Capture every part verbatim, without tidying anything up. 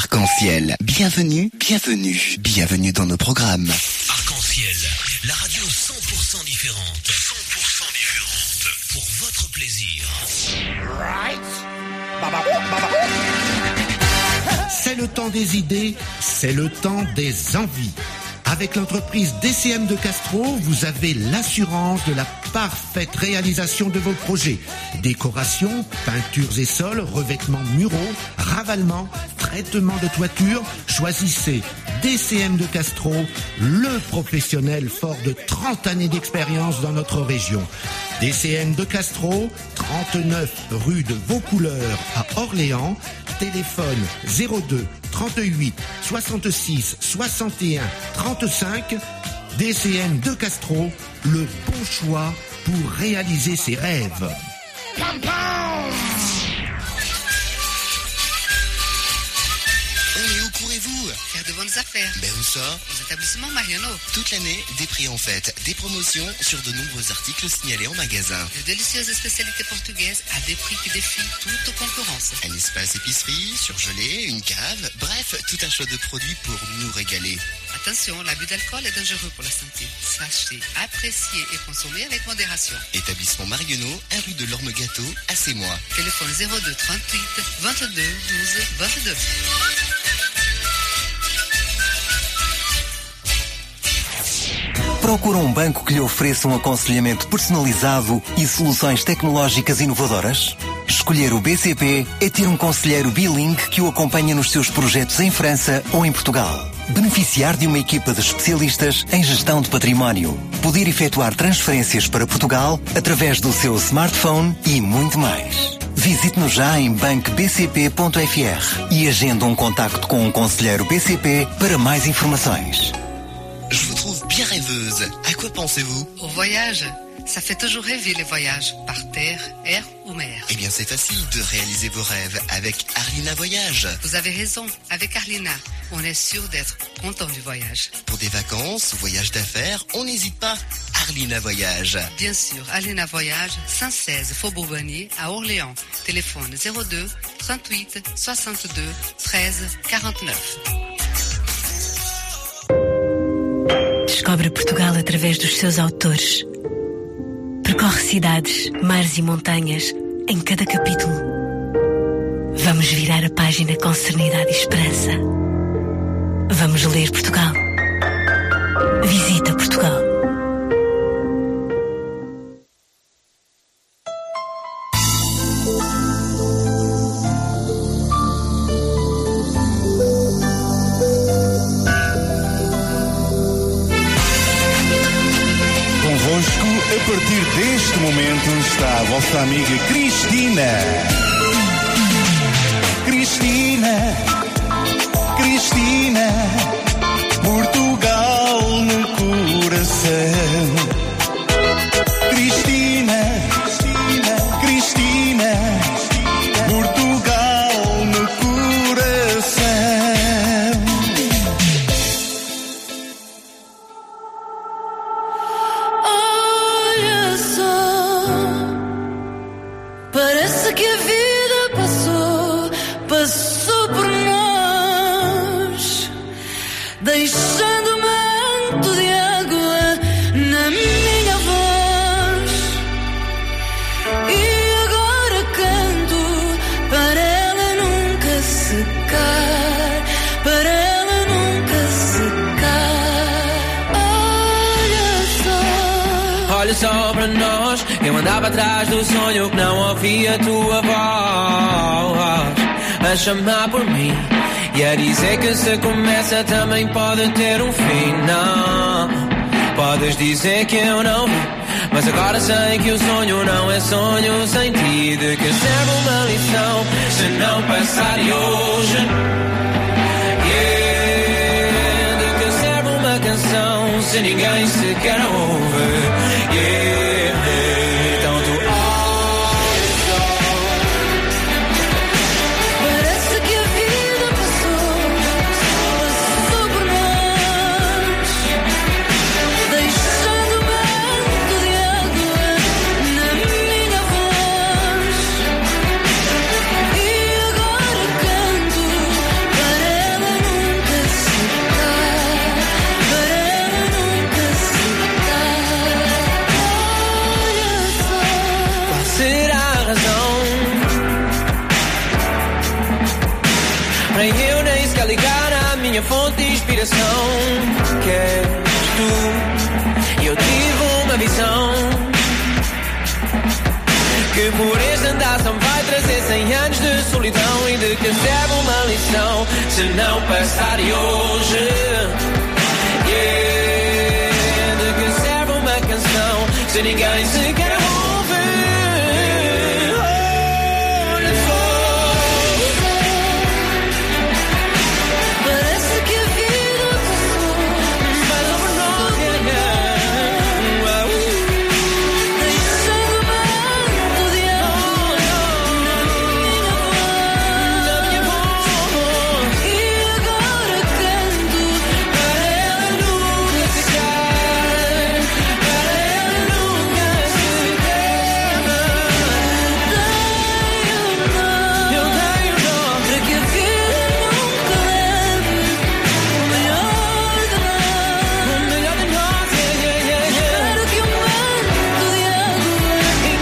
Arc-en-ciel, bienvenue, bienvenue, bienvenue dans nos programmes. Arc-en-ciel, la radio cent pour cent différente. cent pour cent différente. Pour votre plaisir. Right. C'est le temps des idées, c'est le temps des envies. Avec l'entreprise D C M de Castro, vous avez l'assurance de la parfaite réalisation de vos projets. Décoration, peintures et sols, revêtements muraux, ravalement, traitement de toiture. Choisissez D C M de Castro, le professionnel fort de trente années d'expérience dans notre région. D C M de Castro, trente-neuf rue de Vaucouleurs à Orléans. Téléphone zéro deux trente-huit soixante-six soixante et un trente-cinq. D C M de Castro, le bon choix pour réaliser ses rêves. Et où courez-vous? Faire de bonnes affaires. Ben où ça? Aux établissements Mariano. Toute l'année, des prix en fête, des promotions sur de nombreux articles signalés en magasin. De délicieuses spécialités portugaises à des prix qui défient toute concurrence. Un espace épicerie, surgelé, une cave, bref, tout un choix de produits pour nous régaler. Attention, l'abus d'alcool est dangereux pour la santé. Sachez apprécier et consommer avec modération. Établissement Mariano, un rue de l'Orme Gâteau, à Sémois. Téléphone zéro deux trente-huit vingt-deux douze vingt-deux. Procura um banco que lhe ofereça um aconselhamento personalizado e soluções tecnológicas inovadoras? Escolher o B C P é ter um conselheiro bilingue que o acompanha nos seus projetos em França ou em Portugal. Beneficiar de uma equipa de especialistas em gestão de património. Poder efetuar transferências para Portugal através do seu smartphone e muito mais. Visite-nos já em banco b c p ponto f r e agenda um contacto com um conselheiro B C P para mais informações. Je vous trouve bien rêveuse. À quoi pensez-vous? Au voyage. Ça fait toujours rêver les voyages, par terre, air ou mer. Eh bien, c'est facile de réaliser vos rêves avec Arlina Voyage. Vous avez raison, avec Arlina, on est sûr d'être content du voyage. Pour des vacances, voyages d'affaires, on n'hésite pas. Arlina Voyage. Bien sûr, Arlina Voyage, cent seize Faubourg Bonnier, à Orléans. Téléphone zéro deux trente-huit soixante-deux treize quarante-neuf. Descobre Portugal através dos seus autores. Percorre cidades, mares e montanhas em cada capítulo. Vamos virar a página com serenidade e esperança. Vamos ler Portugal. Visita Portugal. A partir deste momento está a vossa amiga Cristina. Cristina, Cristina, Portugal no coração. Cristina, Cristina, Cristina, Portugal no coração. Parece que a vida passou, passou por nós, deixando um manto de água na minha voz. E agora canto para ela nunca secar, para ela nunca secar. Olha só, olha só para nós. Eu andava atrás do sonho que não ouvia a tua voz a chamar por mim e a dizer que se começa também pode ter um fim. Não, podes dizer que eu não vi, mas agora sei que o sonho não é sonho sem ti. De que serve uma lição se não passar de hoje? Yeah. De que serve uma canção se ninguém sequer ouve? Yeah. para fonte de inspiração. Que és tu. E eu tive uma visão que por este andar só vai trazer cem anos de solidão. E de que serve uma lição se não passar e hoje. Yeah. De que serve uma canção se ninguém se quer ouvir. Olha só, parece que a vida passou, mas não por nós, yeah, yeah. deixando manto de amor na minha voz. E agora canto para ela nunca se cai, para ela nunca se quebra. Tenho Eu tenho dó. para que a vida nunca leve o melhor de nós. O melhor de nós, yeah, yeah, yeah, yeah. Espero que um manto de água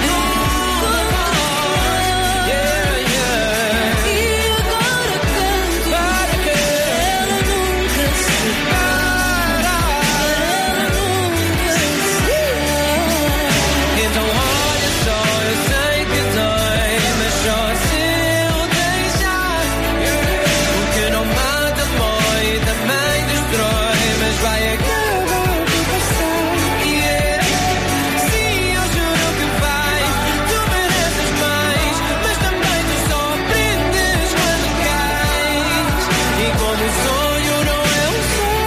Yeah, yeah. e agora canto Para que ela nunca se para, ela nunca se então olha só, eu sei que dói, mas só se eu deixar. O que não mata mói, também destrói, mas vai acabar por passar. Yeah. Sim, eu juro que vai, tu mereces mais, mas também tu só aprendes quando cais. E como o sonho não é um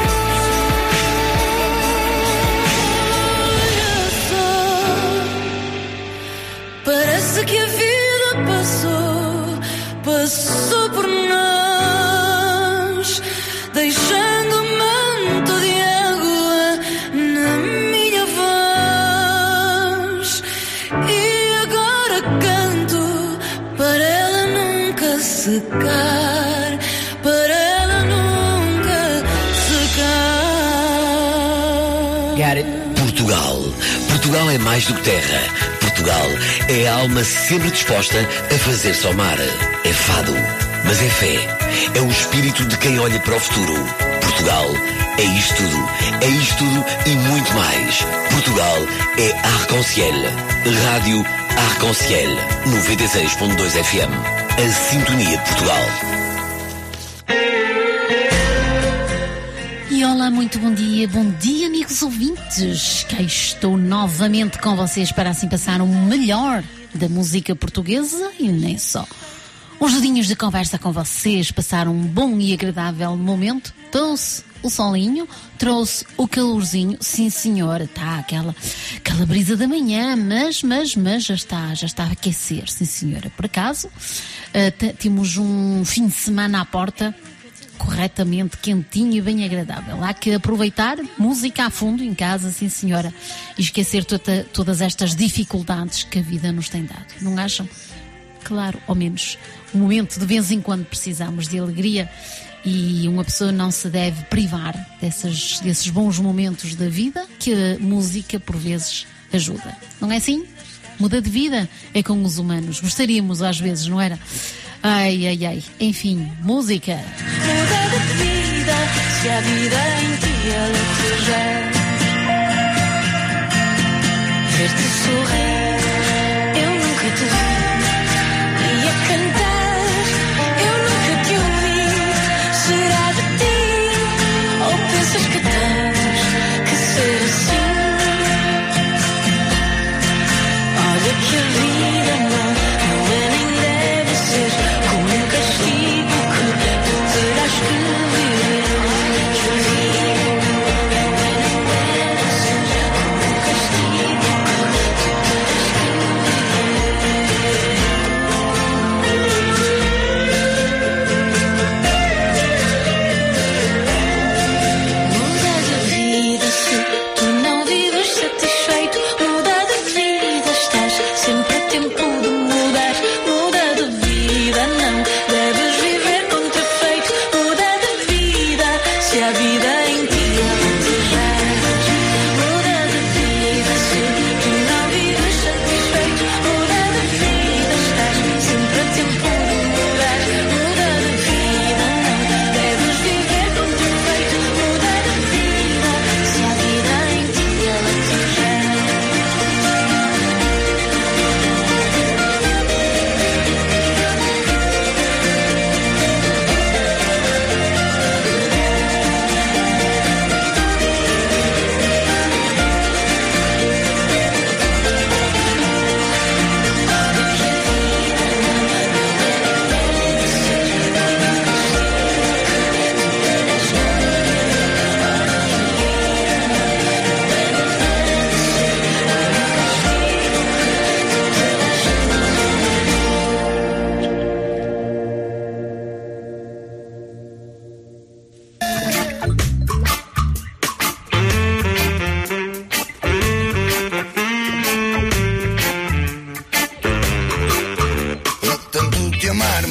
Parece que a vida passou, passou por nós, deixando um manto de água na minha voz. E agora canto para ela nunca secar, para ela nunca secar. Got it? Portugal. Portugal é mais do que terra. Portugal é a alma sempre disposta a fazer somar. É fado, mas é fé. É o espírito de quem olha para o futuro. Portugal é isto tudo. É isto tudo e muito mais. Portugal é Arc-en-Ciel. Rádio Arc-en-Ciel. noventa e seis ponto dois F M. A sintonia de Portugal. E olá, muito bom dia, bom dia amigos ouvintes, cá estou novamente com vocês para assim passar o melhor da música portuguesa e nem só. Uns dedinhos de conversa com vocês, passar um bom e agradável momento, trouxe o solinho, trouxe o calorzinho, sim senhora, está aquela, aquela brisa da manhã, mas, mas, mas já está, já está a aquecer, sim senhora. Por acaso, uh, t- temos um fim de semana à porta, corretamente quentinho e bem agradável. Há que aproveitar música a fundo em casa, sim senhora, e esquecer tota, todas estas dificuldades que a vida nos tem dado. Não acham? Claro, ao menos um momento de vez em quando precisamos de alegria e uma pessoa não se deve privar dessas, desses bons momentos da vida que a música por vezes ajuda. Não é assim? Muda de vida é com os humanos. Gostaríamos às vezes, não era? Ai, ai, ai. Enfim, música. Muda de vida, se a vida em ti ela desejar. Ver-te sorrir, eu nunca te vi. E a cantar, eu nunca te ouvi. Será de ti, ou pensas que tens que ser assim? Olha que a vida não, não é nem deve ser como um castigo que tu terás que viver. Que a vida não é nem deve ser como um castigo que tu terás que viver.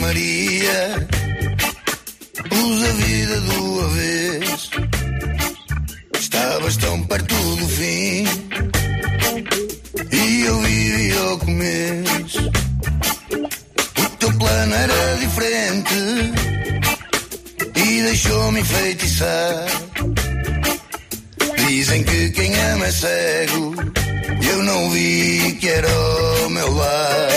Maria, pus a vida do avesso. Estavas tão perto do fim e eu vivia ao começo. O teu plano era diferente e deixou-me enfeitiçar. Dizem que quem ama é cego, eu não vi que era o meu lar.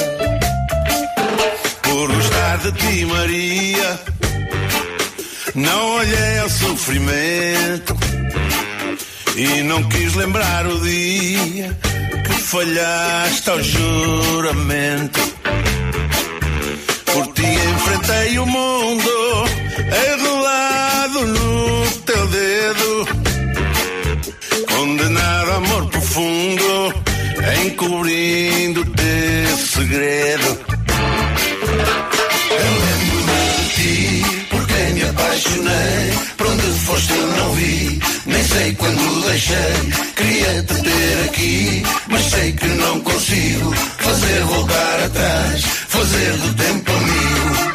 Por gostar de ti, Maria, não olhei ao sofrimento e não quis lembrar o dia que falhaste ao juramento. Por ti enfrentei o mundo, enrolado no teu dedo, condenado a amor profundo, encobrindo teu segredo. Eu lembro-me de ti, por quem me apaixonei. Por onde foste eu não vi, nem sei quando deixei. Queria te ter aqui, mas sei que não consigo fazer voltar atrás, fazer do tempo amigo.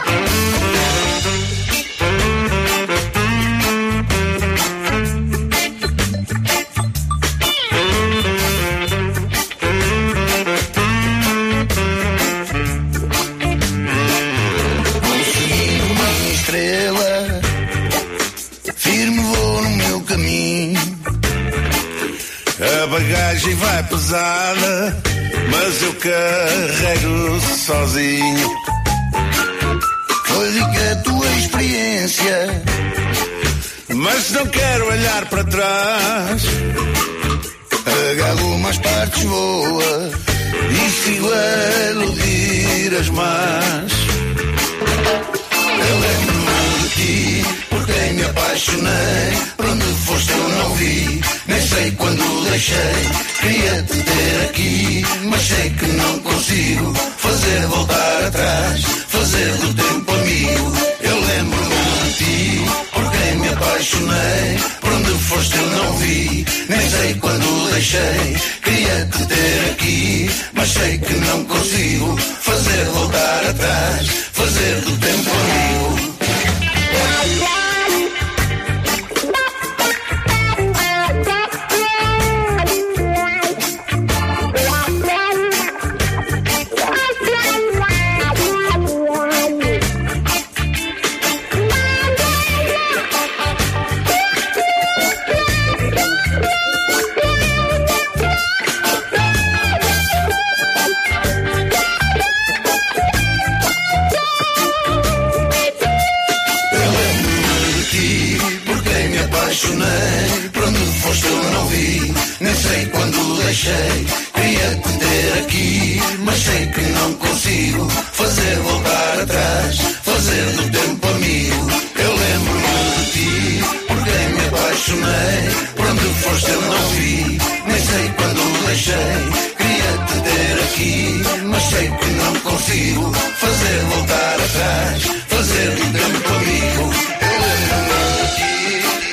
A bagagem vai pesada, mas eu carrego sozinho. Foi rica a tua experiência, mas não quero olhar para trás. Agarro mais partes boas e sigo a iludir as más. Eu lembro-me de ti, por quem me apaixonei. Por onde foste eu não vi, nem sei quando deixei. Queria te ter aqui, mas sei que não consigo fazer voltar atrás, fazer do tempo amigo. Eu lembro-me de ti, por quem me apaixonei. Por onde foste eu não vi, nem sei quando deixei. Queria te ter aqui, mas sei que não consigo fazer voltar atrás, fazer do tempo amigo. Por onde foste eu não vi, nem sei quando deixei. Queria te ter aqui, mas sei que não consigo fazer voltar atrás, fazer do tempo amigo. Eu lembro-me de ti, por quem me apaixonei. Por onde foste eu não vi, nem sei quando deixei. Queria te ter aqui, mas sei que não consigo fazer voltar atrás, fazer do tempo amigo. Eu lembro-me de ti.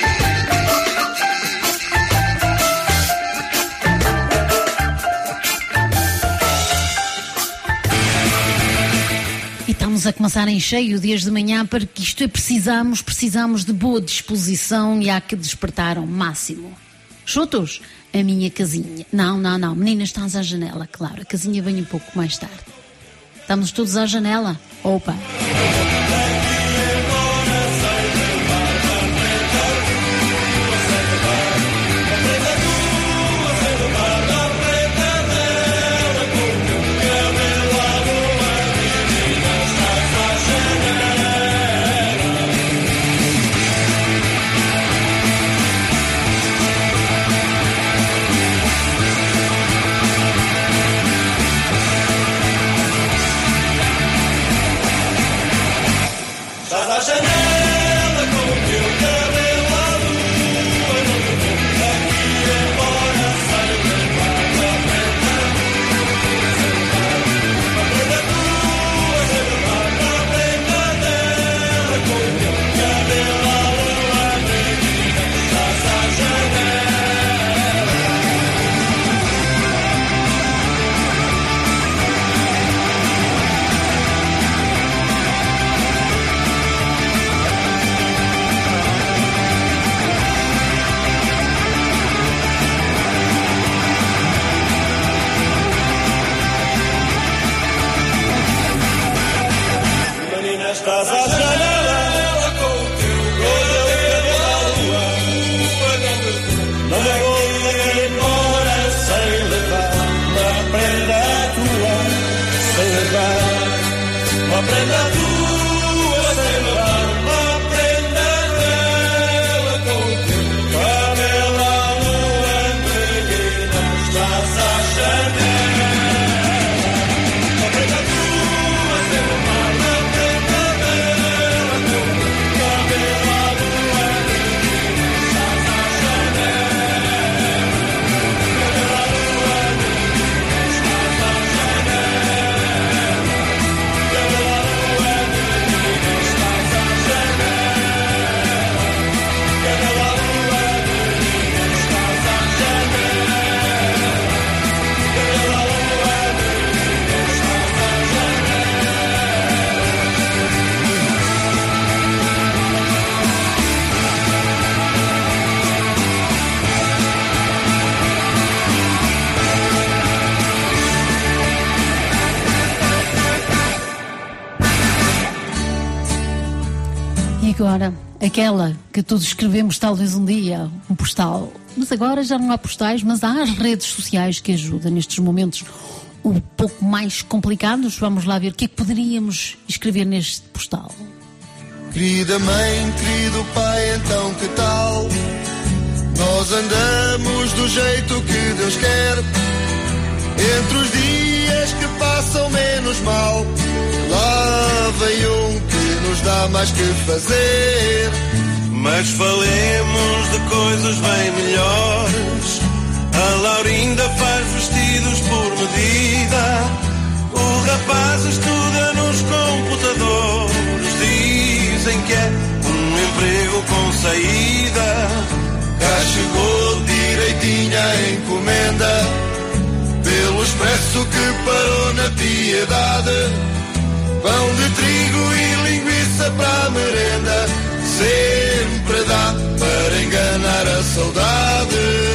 Estamos a começar em cheio desde de manhã, para que isto é, precisamos, precisamos de boa disposição e há que despertar ao máximo. Chutos, a minha casinha. Não, não, não, meninas, estás à janela, claro, a casinha vem um pouco mais tarde. Estamos todos à janela? Opa! estás à janela com o teu cabelo à lua. Não me vou embora sem levar uma prenda tua, sem levar uma prenda tua, sem levar uma prenda dela com o teu cabelo à lua. Menina, estás à janela. Uma prenda tua, sem levar uma prenda dela com o teu cabelo à lua. Menina, estás à janela. Cabelo à lua, menina, estás à janela. Cabelo à lua, menina, estás à janela. Cabelo à lua, menina, estás à janela. Cabelo à lua, menina, estás à E agora, aquela que todos escrevemos talvez um dia, um postal. Mas agora já não há postais, mas há as redes sociais que ajudam nestes momentos um pouco mais complicados. Vamos lá ver o que é que poderíamos escrever neste postal. Querida mãe, querido pai, então que tal? Nós andamos do jeito que Deus quer, entre os dias que passam menos mal. Lá vem um que nos dá mais que fazer. Mas falemos de coisas bem melhores. A Laurinda faz vestidos por medida. O rapaz estuda nos computadores. Dizem que é um emprego com saída. Já chegou direitinha a encomenda, pelo expresso que parou na Piedade. Pão de trigo e linguiça para a merenda, sempre dá para enganar a saudade.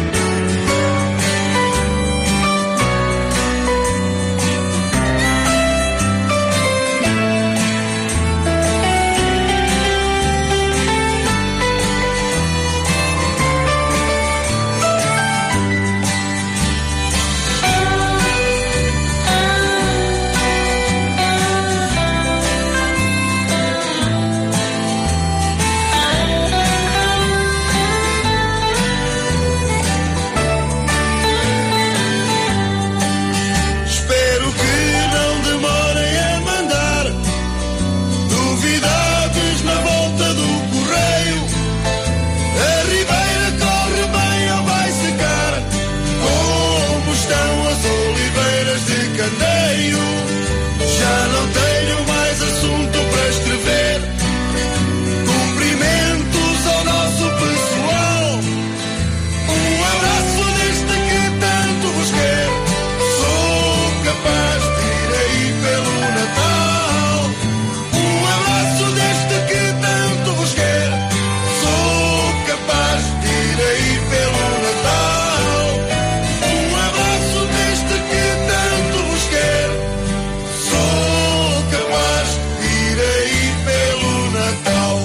Já não tenho mais assunto para escrever. Cumprimentos ao nosso pessoal. Um abraço deste que tanto vos quer. Sou capaz de ir aí pelo Natal. Um abraço deste que tanto vos quer. Sou capaz de ir aí pelo Natal. Um abraço deste que tanto vos quer. Sou capaz de ir aí pelo Natal.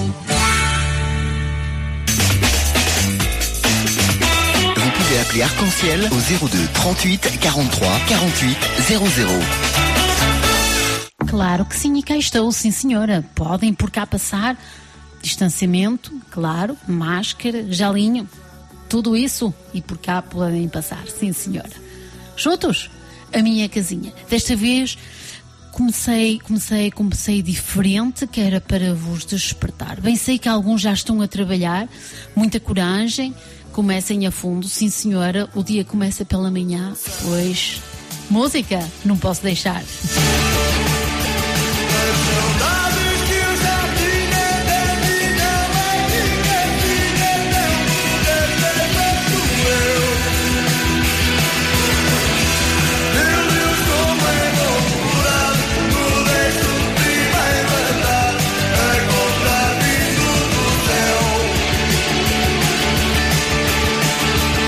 Vous pouvez appeler Arc-en-Ciel au zéro deux trente-huit quarante-trois quarante-huit zéro zéro. Claro que sim, e cá estou, sim senhora. Podem por cá passar. Distanciamento, claro, máscara, gelinho, tudo isso. E por cá podem passar, sim senhora. Juntos, a minha casinha. Desta vez comecei, comecei, comecei diferente, que era para vos despertar. Bem sei que alguns já estão a trabalhar, muita coragem, comecem a fundo, sim senhora. O dia começa pela manhã, pois música não posso deixar.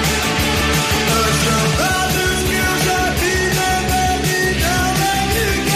As saudades que eu já tinha na minha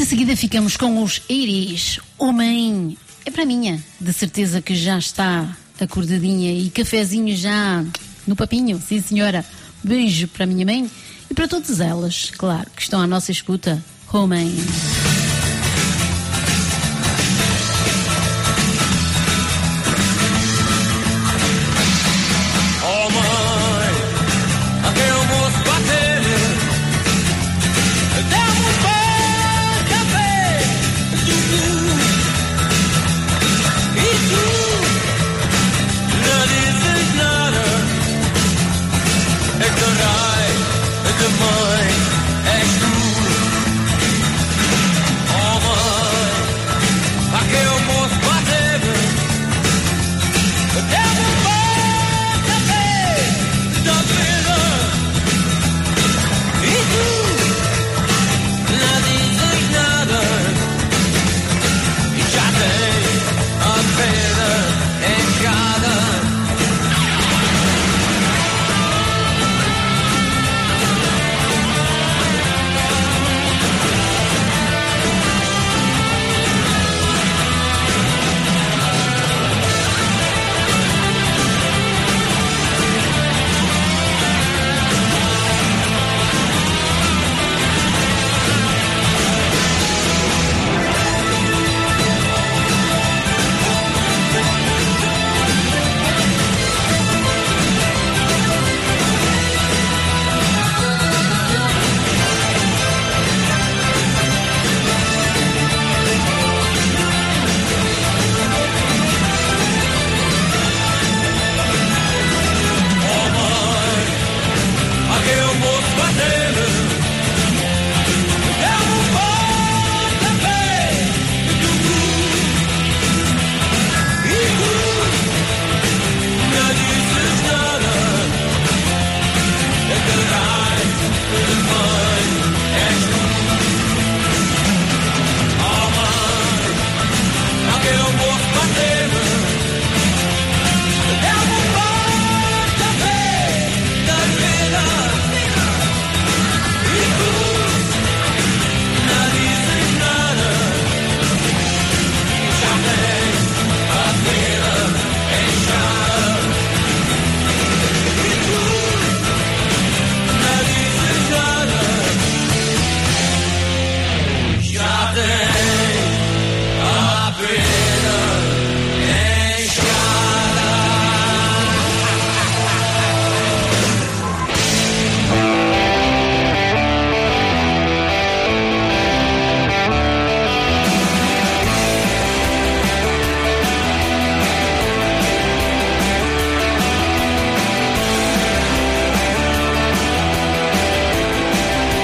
de seguida ficamos com os Iris. O mãe é para minha, de certeza que já está acordadinha e cafezinho já no papinho, sim senhora. Beijo para a minha mãe e para todas elas, claro, que estão à nossa escuta. Oh mãe.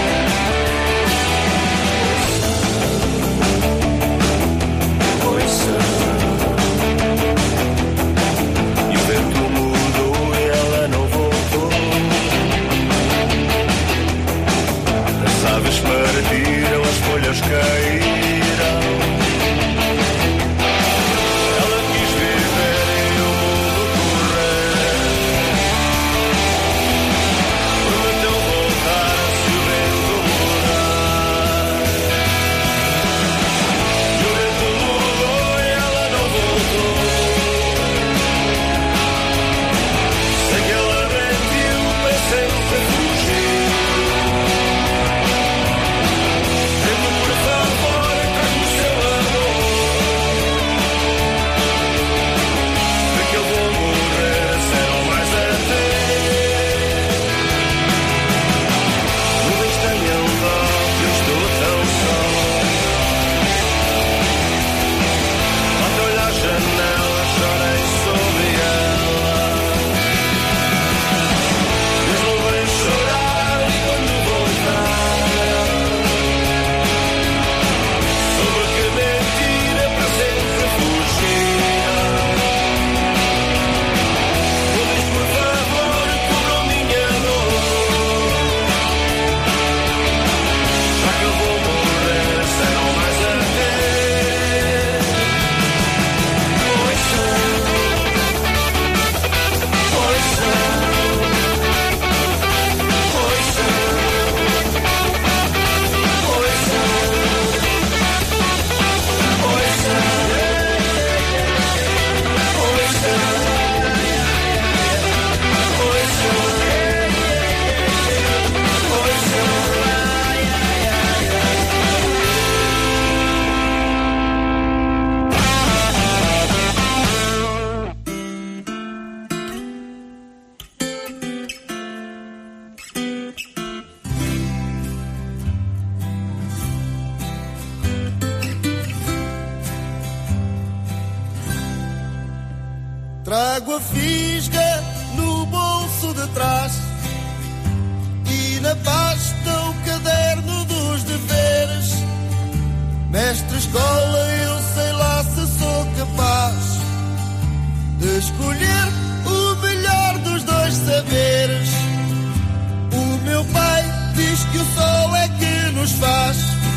Voice Trago a fisga no bolso de trás e na pasta o caderno dos deveres. Mestre escola, eu sei lá se sou capaz de escolher o melhor dos dois saberes. O meu pai diz que o sol é que nos faz.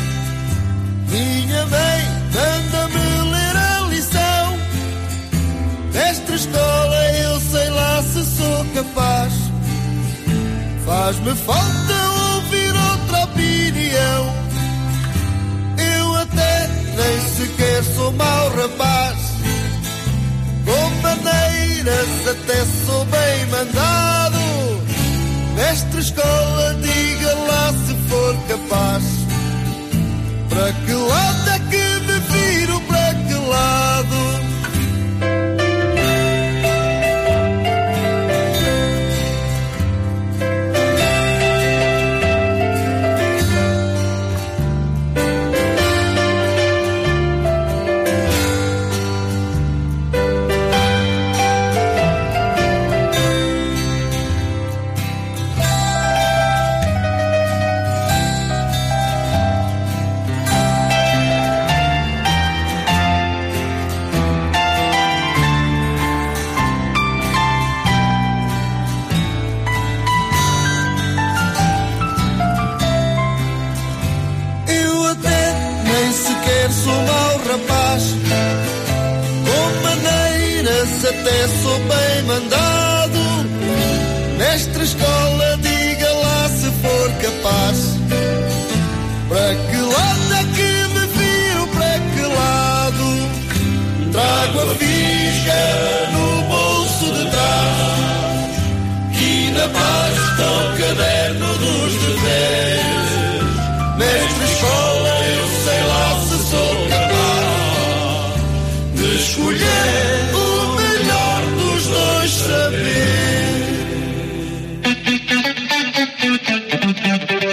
Minha mãe manda-me ler a lição. Mestre escola, eu sei lá se sou capaz. Faz-me falta ouvir outra opinião. Eu até nem sequer sou mau rapaz. Com maneiras até sou bem mandado. Mestre escola, diga lá se for capaz. Para que lado é que me viro, para que lado? Até sou bem mandado. Mestre escola, diga lá se for capaz. Para que lado é que me viro, para que lado? Trago a fisga no bolso de trás e na pasta o caderno dos deveres. Mestre escola, eu sei lá se sou capaz de escolher saber.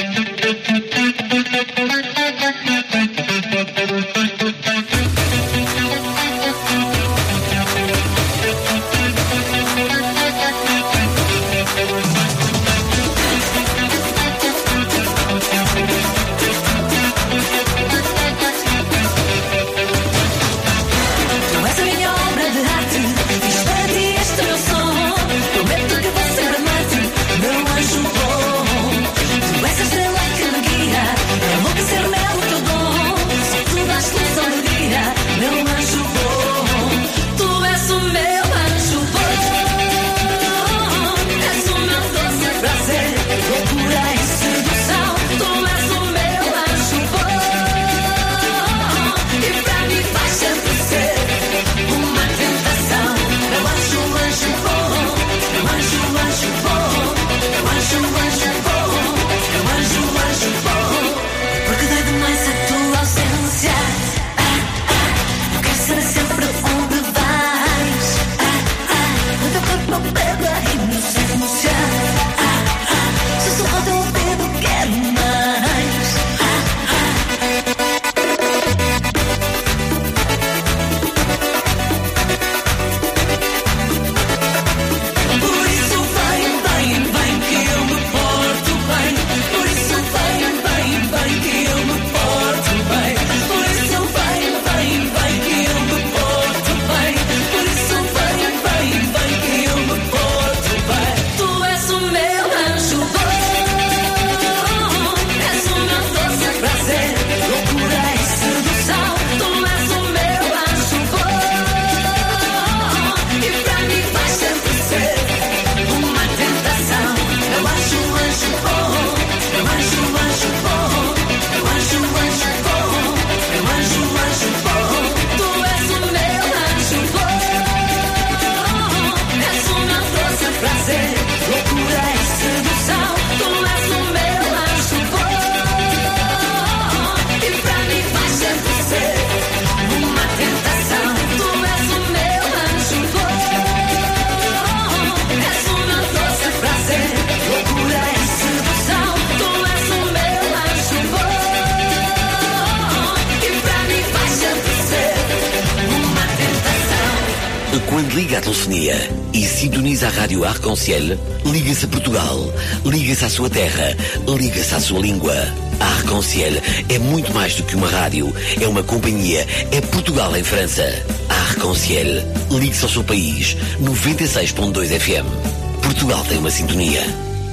Quando liga a telefonia e sintoniza a rádio Arc-en-Ciel, liga-se a Portugal, liga-se à sua terra, liga-se à sua língua. A Arc-en-Ciel é muito mais do que uma rádio, é uma companhia, é Portugal em França. A Arc-en-Ciel, ligue-se ao seu país, noventa e seis ponto dois F M. Portugal tem uma sintonia.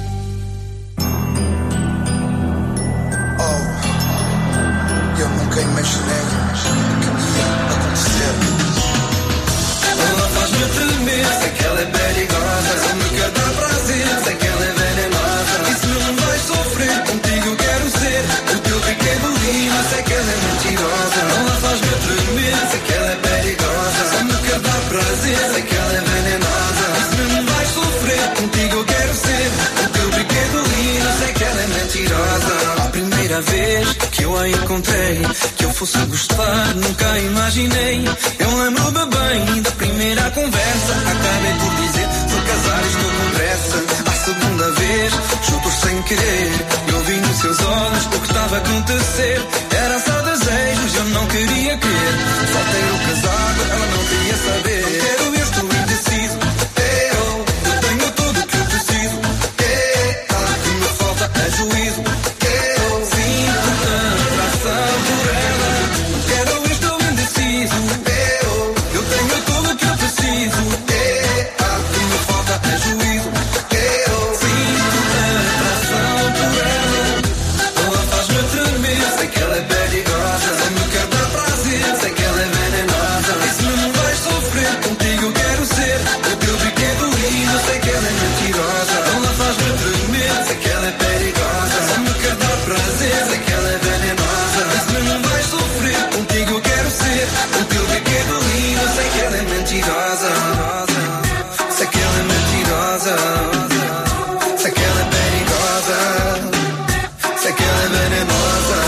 Eu nunca imaginei que ia acontecer. Ela faz-me tremer, sei que ela é perigosa. Só me quer dar prazer, sei que ela é venenosa. E se não vais sofrer, contigo quero ser o teu pequeno lindo, sei que ela é mentirosa. Ela faz-me tremer, sei que ela é perigosa. Só me quer dar prazer, sei que ela é venenosa. E se não vais sofrer, contigo quero ser o teu pequeno lindo, sei que ela é mentirosa. A primeira vez que eu a encontrei, que eu fosse gostar, nunca imaginei. Eu lembro-me bem da primeira conversa. Acabei por dizer, vou casar, estou com pressa. A segunda vez, juro sem querer, eu vi nos seus olhos o que estava a acontecer. Era só desejos, eu não queria crer. Faltei o casaco, ela não queria saber. Não quero, eu estou indeciso. Eu, eu tenho tudo o que eu preciso. Ah, que me falta é juízo. Eu sinto tanta atração por ela. Não quero, eu estou indeciso. Eu, eu tenho tudo o que eu preciso. Ah, que me falta é juízo. Eu sinto tanta atração por ela. Ela faz-me tremer, sei que ela é perigosa. Só me quer dar prazer, sei que ela é venenosa. E se não vais sofrer, contigo quero ser o teu brinquedo lindo, sei que ela é mentirosa. Ela faz-me tremer, sei que ela é perigosa. Só me quer dar prazer, sei que ela é venenosa. E se não vais sofrer, contigo quero ser o teu brinquedo lindo, sei que ela é mentirosa. Sei que ela é mentirosa. Sei que ela é perigosa. Sei que ela é venenosa.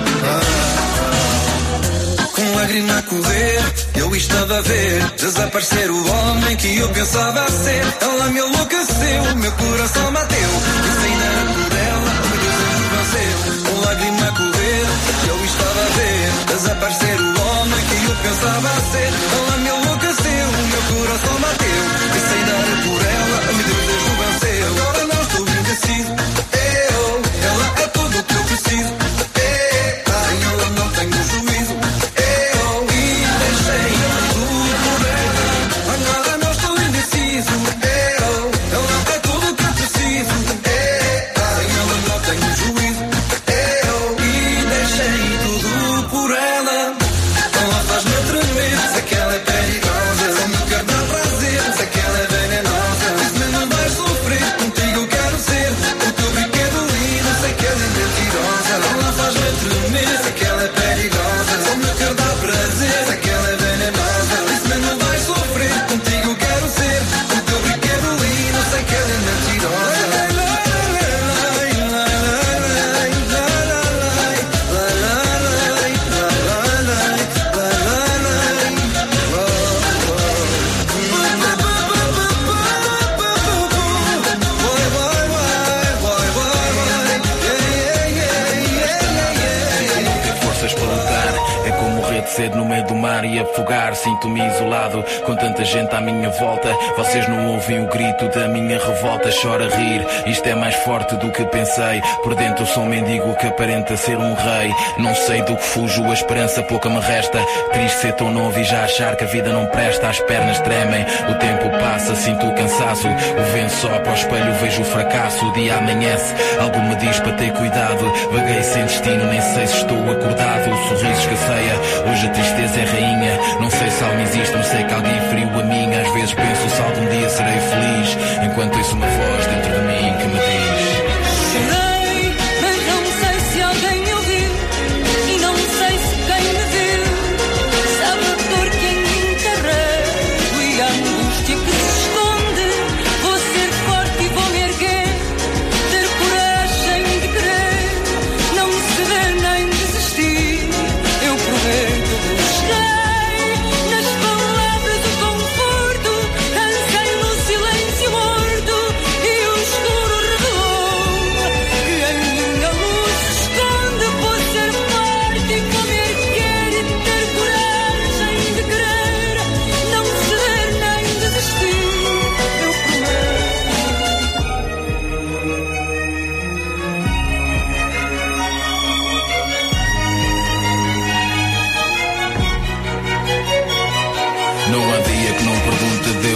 Com lágrima a correr, eu estava a ver desaparecer o homem que eu pensava ser. Ela me enlouqueceu, meu coração bateu. E sem dar por ela, o meu desejo venceu. Com lágrima a correr, eu estava a ver desaparecer o homem que eu pensava ser. Ela me enlouqueceu, meu coração bateu. E sem dar por ela, o meu desejo venceu. Agora não estou indeciso. Eu, ela é tudo o que eu preciso. Sem ela não tenho juízo. Eu, e deixei tudo por ela. Agora não estou indeciso. Eu, ela é tudo o que eu preciso. Sem ela não tenho juízo. Eu, e deixei tudo por ela. Ela faz-me tremer, sei que ela é perigosa. Só me quer dar prazer, sei que ela é venenosa. Diz-me não vais sofrer, contigo quero ser o teu brinquedo lindo, sei que ela é mentirosa. Ela faz-me tremer, sei que ela é perigosa. Só me quer dar prazer, sei que ela é venenosa. Diz-me não vais sofrer, contigo quero ser o teu brinquedo lindo, sei que ela é mentirosa. Cedo no meio do mar e afogar, sinto-me isolado com tanta gente à minha volta. Vocês não ouvem o grito da minha revolta. Chora a rir, isto é mais forte do que pensei. Por dentro sou um mendigo que aparenta ser um rei. Não sei do que fujo, a esperança pouca me resta. Triste ser tão novo e já achar que a vida não presta. As pernas tremem, o tempo passa, sinto o cansaço. O vento sopra ao espelho, vejo o fracasso. O dia amanhece, algo me diz para ter cuidado. Vaguei sem destino, nem sei se estou acordado. O sorriso escasseia, hoje a tristeza é rainha. Não sei se alma existe, não sei que alguém feriu a minha. Às vezes penso se algum dia serei feliz, enquanto ouço uma voz dentro de mim que me diz: chorei, mas não sei se alguém ouviu. E não sei se quem me viu sabe a dor que em mim carrego e a angústia que se esconde. Vou ser forte e vou me erguer, ter coragem de querer, não ceder nem desistir. Eu prometo. Cheguei nas palavras do conforto, dancei no silêncio morto e o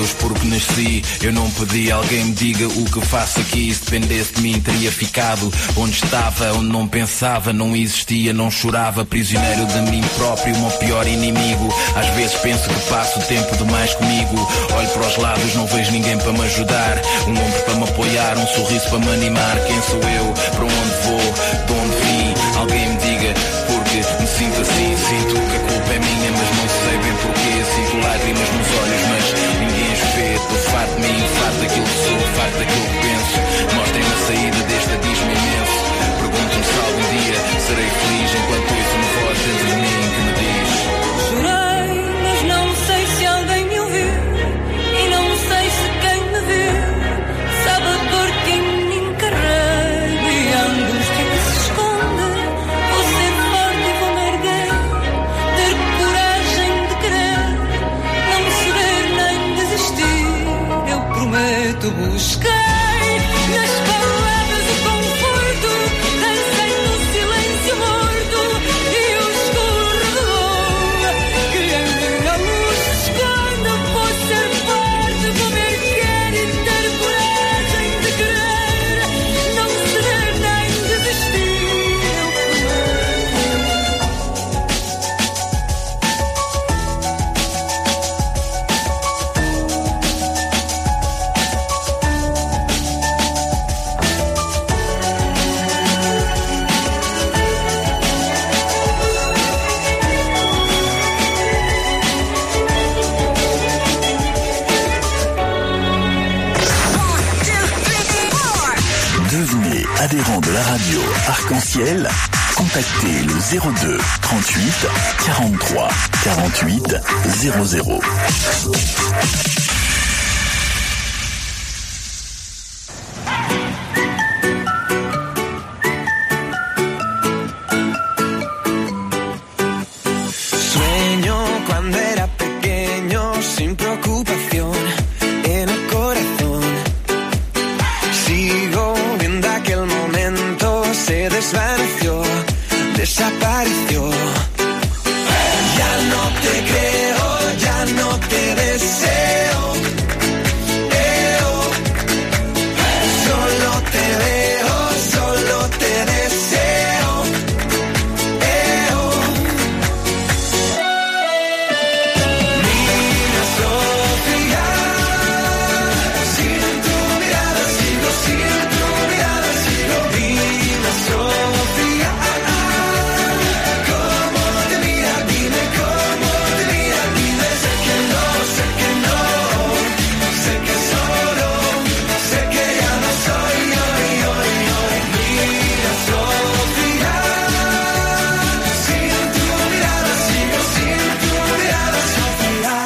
Deus porque nasci. Eu não pedi, alguém me diga o que faço aqui. Se dependesse de mim teria ficado onde estava, onde não pensava, não existia, não chorava. Prisioneiro de mim próprio, o meu pior inimigo. Às vezes penso que passo tempo demais comigo. Olho para os lados, não vejo ninguém para me ajudar. Um ombro para me apoiar, um sorriso para me animar. Quem sou eu? Para onde vou? De onde vim? Alguém me diga, porque me sinto assim. Sinto que a culpa é minha, mas não sei bem porquê. Sinto lágrimas nos olhos, mas ninguém as vê. Estou farto de mim, farto daquilo que sou, farto daquilo que penso. Mostrem-me a saída deste abismo imenso. Pergunto-me se algum dia serei feliz enquanto ouço uma voz dentro de mim que me diz: chorei, mas não sei se alguém me ouviu. E não sei se quem me viu sabe a dor que em mim carrego e a angústia que se esconde. Vou ser forte e vou me erguer, ter coragem de querer, não ceder nem desistir. Eu prometo, busquei nas palavras o conforto, dancei no silêncio morto e o escuro revelou que em mim a luz se esconde. Vou ser forte, vou me erguer e ter coragem de querer, não ceder nem desistir. Devenez adhérent de la radio Arc-en-Ciel. Contactez le zéro deux trente-huit quarante-trois quarante-huit zéro zéro. Sueño cuando era pequeño, sin preocupación en el corazón. Sigo viendo aquel momento, se desvaneció, desapareció. Ya no te creo, ya no te deseo. Eo. Solo te veo, solo te deseo. Eo. Mira, Sofía, sin tu mirada sigo, sin tu mirada sigo. Mira, Sofía, cómo te mira, dime cómo te mira, dime. Sé que no, sé que no, sé que solo, sé que ya no soy hoy, hoy, hoy. Mira, Sofía, sin tu mirada sigo, sin tu mirada, Sofía.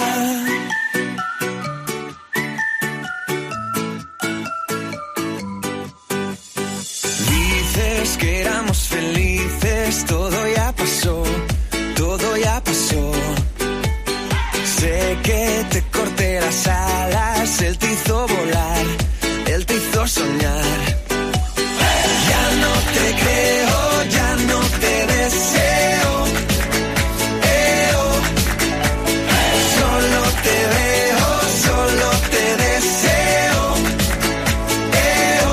Dices que éramos felices, todo ya pasó, todo ya pasó. Sé que te corté las alas, él te hizo volar, él te hizo soñar. Ya no te creo, ya no te deseo. Eo. Solo te veo, solo te deseo. Eo.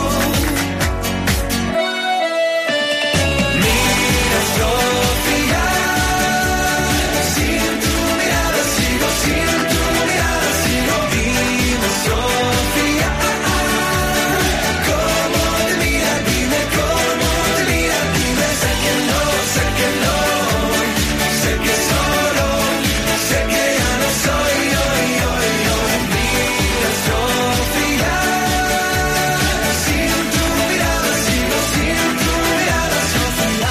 Mira, Sofía, sin tu mirada sigo, sin tu mirada sigo. Dime, Sofía, cómo te mira, dime cómo te mira, dime. Sé que no, sé que no, sé que solo, sé que ya no soy hoy, hoy, hoy. Mira, Sofía, sin tu mirada sigo, sin tu mirada, Sofía.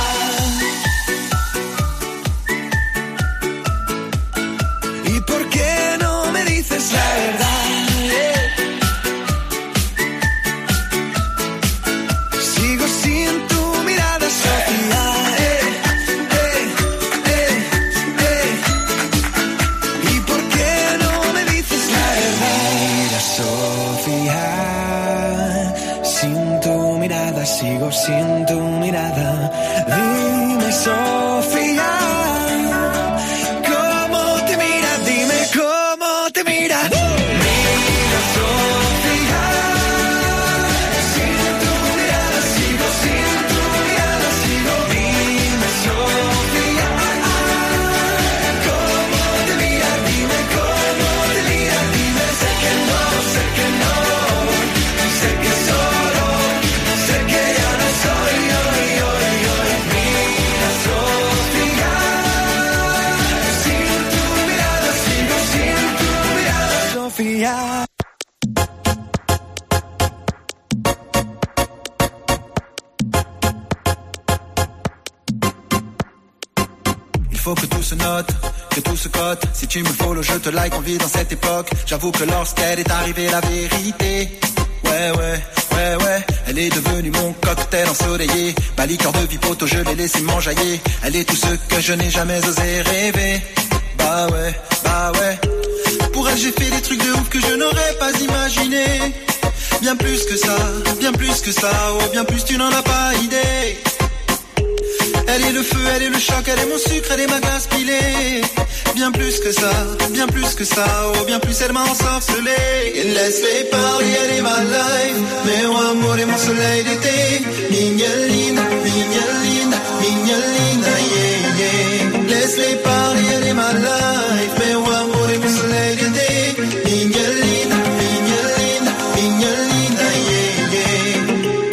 ¿Y por qué no me dices la verdad? Sigo sin tu mirada, Sofía. Eh, eh, eh, eh. ¿Y por qué no me dices la verdad? Mira, Sofía, sin tu mirada sigo, sin tu mirada. Dime, Sofía, cómo te mira, dime cómo te mira. Mira, faut que tout se note, que tout se cote. Si tu me follow, je te like, on vit dans cette époque. J'avoue que lorsqu'elle est arrivée, la vérité, ouais, ouais, ouais, ouais, elle est devenue mon cocktail ensoleillé. Ma liqueur de vie poteau, je l'ai laissé m'enjailler. Elle est tout ce que je n'ai jamais osé rêver. Bah ouais, bah ouais. Pour elle, j'ai fait des trucs de ouf que je n'aurais pas imaginé. Bien plus que ça, bien plus que ça, oh bien plus tu n'en as pas idée. Elle est le feu, elle est le choc, elle est mon sucre, elle est ma glace pilée. Bien plus que ça, bien plus que ça, oh bien plus elle m'a ensorcelé. Et laisse-les parler, elle est ma life, meu amor et mon soleil d'été. Minha linda, minha linda, minha linda, yeah, yeah. Laisse-les parler, elle est ma life, meu amor et mon soleil d'été. Minha linda, minha linda, minha linda, yeah, yeah.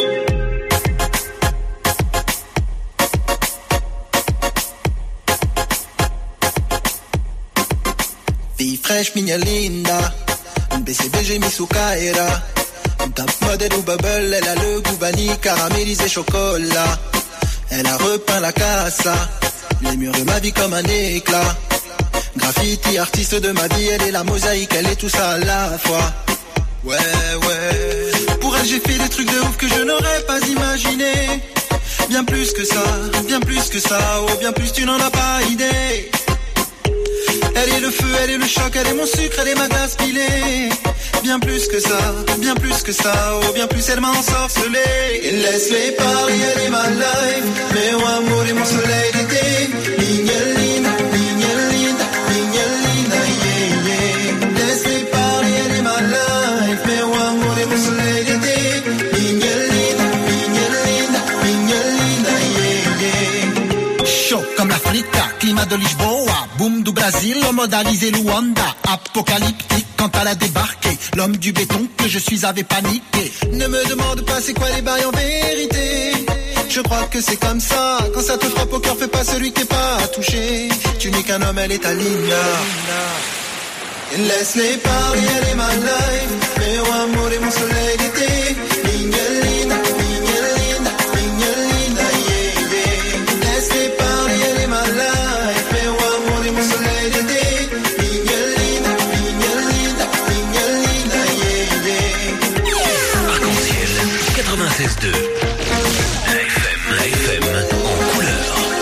Fille fraîche, minha linda, un B C B j'ai mis sous Kaira. Un top modèle ou bubble, elle a le goût vanille, caramélisé chocolat. Elle a repeint la casa, les murs de ma vie comme un éclat. Graffiti, artiste de ma vie, elle est la mosaïque, elle est tout ça à la fois. Ouais, ouais. Pour elle j'ai fait des trucs de ouf que je n'aurais pas imaginé. Bien plus que ça, bien plus que ça, oh bien plus tu n'en as pas idée. Elle est le feu, elle est le choc, elle est mon sucre, elle est ma glace pilée. Bien plus que ça, bien plus que ça, oh bien plus elle m'a ensorcelé. Et laisse-les parler, elle est ma life, meu amor et mon soleil d'été. Minha linda, minha linda, minha linda, yeah, yeah. Laisse-les parler, elle est ma life, meu amor et mon soleil d'été. Minha linda, minha linda, minha linda, yeah, yeah. Chaud comme l'Africa, climat de Lisboa, boom du Brésil, modalisé Luanda, apocalyptique quand elle a débarqué. L'homme du béton que je suis avait paniqué. Ne me demande pas c'est quoi les bails en vérité. Je crois que c'est comme ça. Quand ça te frappe au cœur, fais pas celui qui est pas touché. Tu n'es qu'un homme, elle est ta ligne. Laisse-les parler, elle est ma life. Meu amor et mon soleil d'été. Minha linda, minha linda, minha linda, yeah, yeah. Laisse-les parler, elle est ma life. Meu amor et mon soleil d'été. Minha linda, minha linda, minha linda, yeah, yeah. Arc-en-ciel quatre-vingt-seize deux. F M, F M en couleur.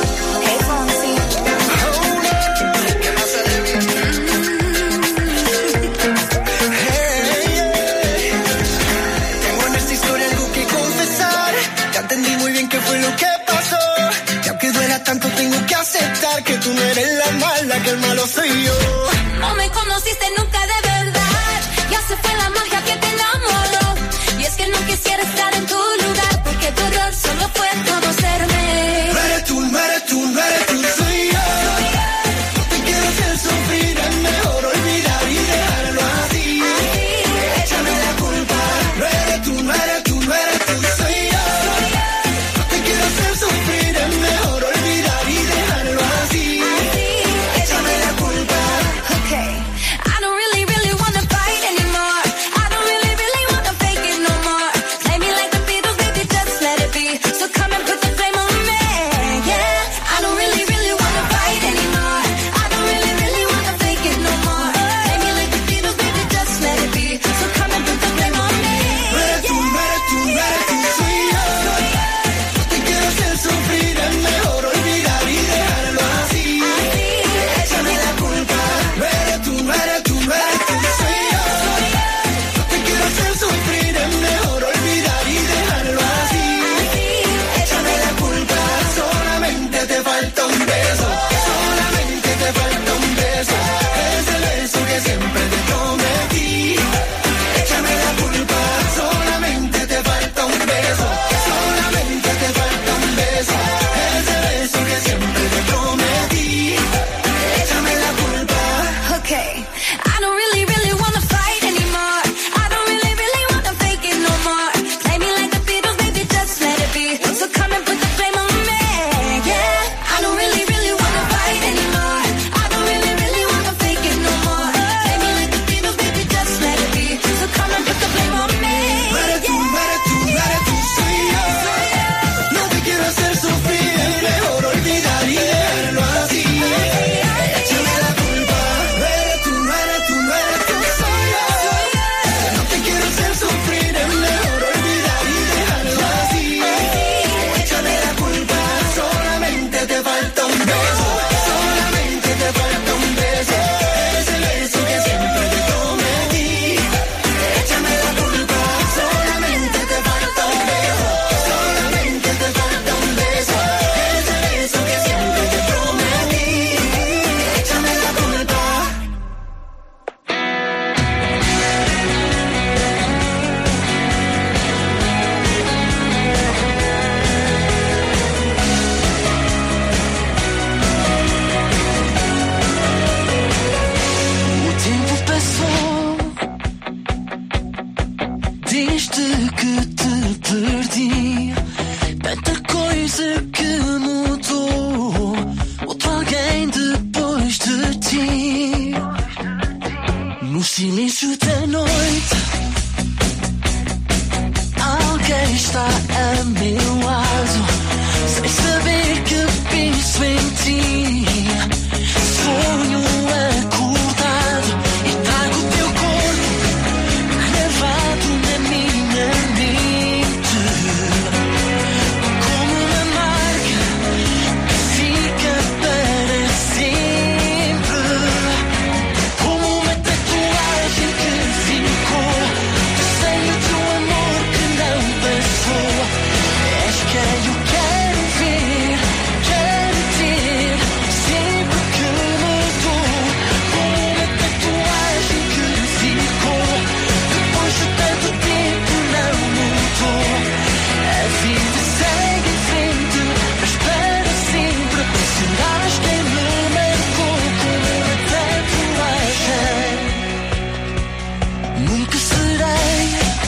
Tanto tengo que aceptar que tú no eres la mala, que el malo soy yo. No me conociste nunca de verdad, ya se fue la magia que te enamoró. Y es que no quisiera estar en tu lugar, porque tu error solo fue conocerme. No eres tú, no eres tú, no eres tú, soy yo. No te quiero hacer sufrir, es mejor olvidar y dejarlo así. Échame la culpa. No eres tú, no eres tú, no eres tú, soy yo. No te quiero hacer sufrir, es mejor olvidar y dejarlo así. Échame la culpa. Okay. I don't really, really wanna fight anymore. I don't really, really wanna fake it no more. Play me like the Beatles, baby, just let it be. So come and put the flame on me. Yeah. I don't really. silêncio da noite, alguém está a meu lado, sem saber que penso em ti. Sonho acordado e trago o teu corpo gravado na minha mente, como uma marca que fica para sempre, como uma tatuagem que ficou, desenho de um amor que não passou. És quem eu quero ver, quero ter, sempre que me dou, como uma tatuagem que ficou, depois de tanto tempo não mudou. A vida segue em frente, mas para sempre serás quem me marcou como uma tatuagem. Nunca serei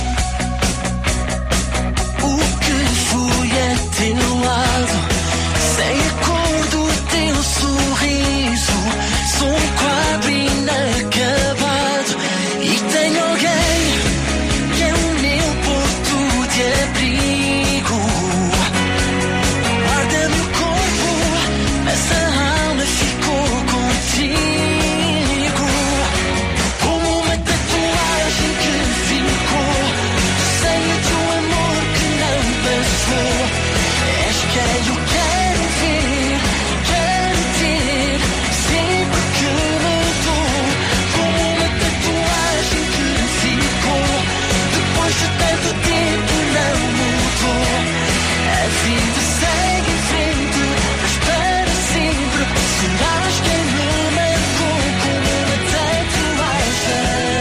o que fui a teu lado, sem a cor do teu sorriso. Sou um quadro inacabado e tenho alguém que é o meu porto de abrigo. Guarda-me o corpo, mas a alma ficou contigo, como uma tatuagem que ficou, desenho de um amor que não passou. És quem eu quero ver, quero ter, sempre que me dou, como uma tatuagem que ficou, depois de tanto tempo não mudou. A vida segue em frente, mas para sempre serás quem me marcou como uma tatuagem.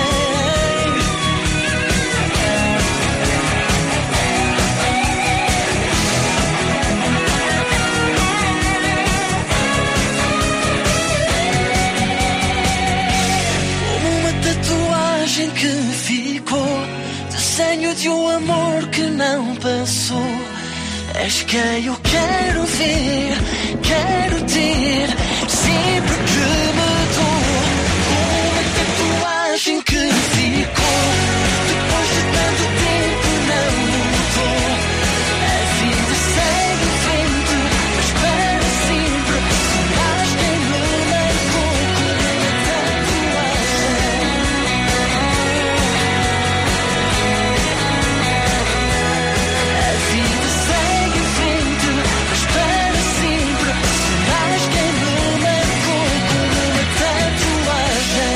Como uma tatuagem que ficou, desenho de um amor que não passou. És quem eu quero ver, quero ter, sempre que me dou, como uma tatuagem que ficou, depois de tanto tempo não mudou. A vida segue em frente, mas para sempre serás quem me marcou como uma tatuagem. A vida segue em frente, mas para sempre serás quem me marcou como uma tatuagem.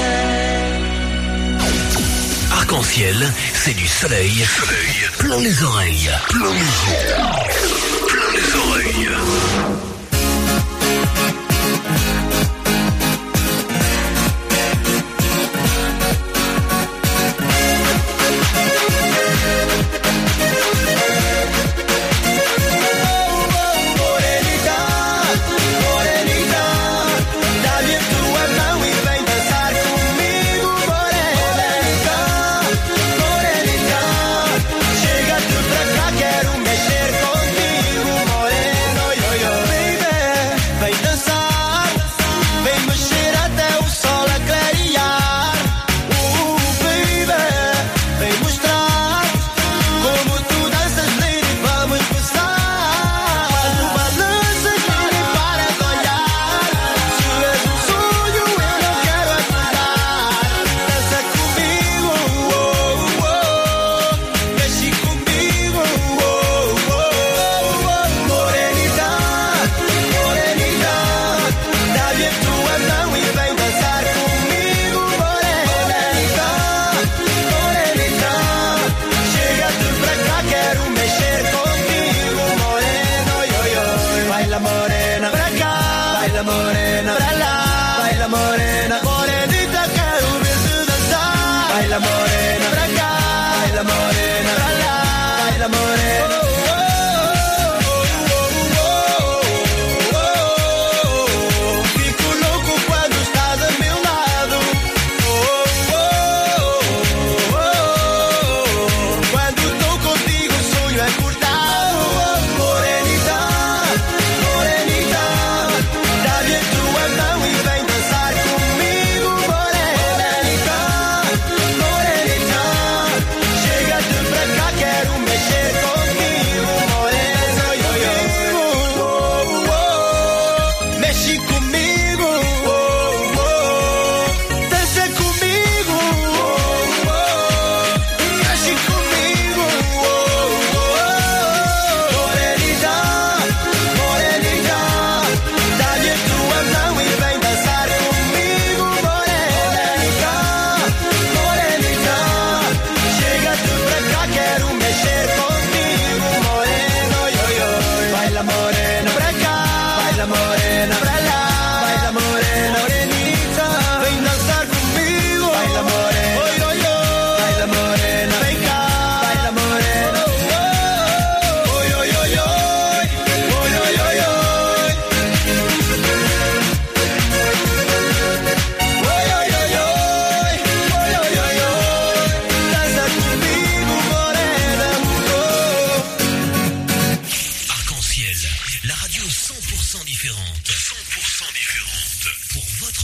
Arc-en-ciel, c'est du soleil, soleil plein les oreilles. Plein les oreilles. Plein les oreilles. Morenita, morenita, dá-me a tua mão e vem dançar comigo, morenita, morenita, chega-te pra cá, quero mexer contigo, moreno, yo, yo.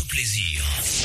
plaisir.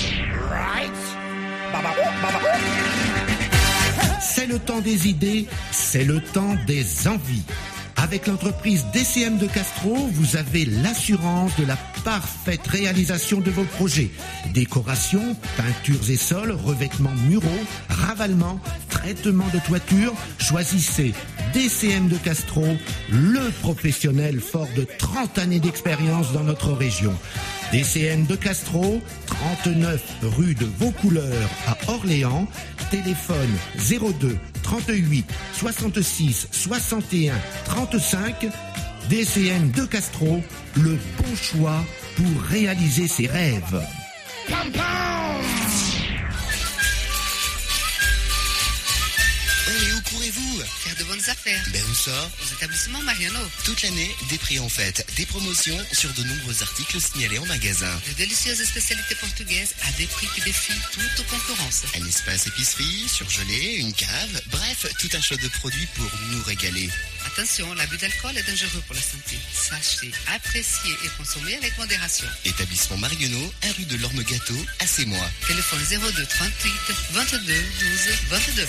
C'est le temps des idées, c'est le temps des envies. Avec l'entreprise D C M de Castro, vous avez l'assurance de la parfaite réalisation de vos projets. Décoration, peintures et sols, revêtements muraux, ravalement, traitement de toiture. Choisissez D C M de Castro, le professionnel fort de trente années d'expérience dans notre région. D C M de Castro, trente-neuf rue de Vaucouleurs à Orléans. Téléphone zéro deux trente-huit soixante-six soixante et un trente-cinq. D C M de Castro, le bon choix pour réaliser ses rêves. Et où courez-vous? Faire de bonnes affaires. Ben où ça? Aux établissements Mariano. Toute l'année, des prix en fête, des promotions sur de nombreux articles signalés en magasin. De délicieuses spécialités portugaises à des prix qui défient toute concurrence. Un espace épicerie, surgelé, une cave, bref, tout un choix de produits pour nous régaler. Attention, l'abus d'alcool est dangereux pour la santé. Sachez apprécier et consommer avec modération. Établissement Marionneau, un rue de l'Orme Gâteau, à Sémois. Téléphone zéro deux trente-huit vingt-deux douze vingt-deux.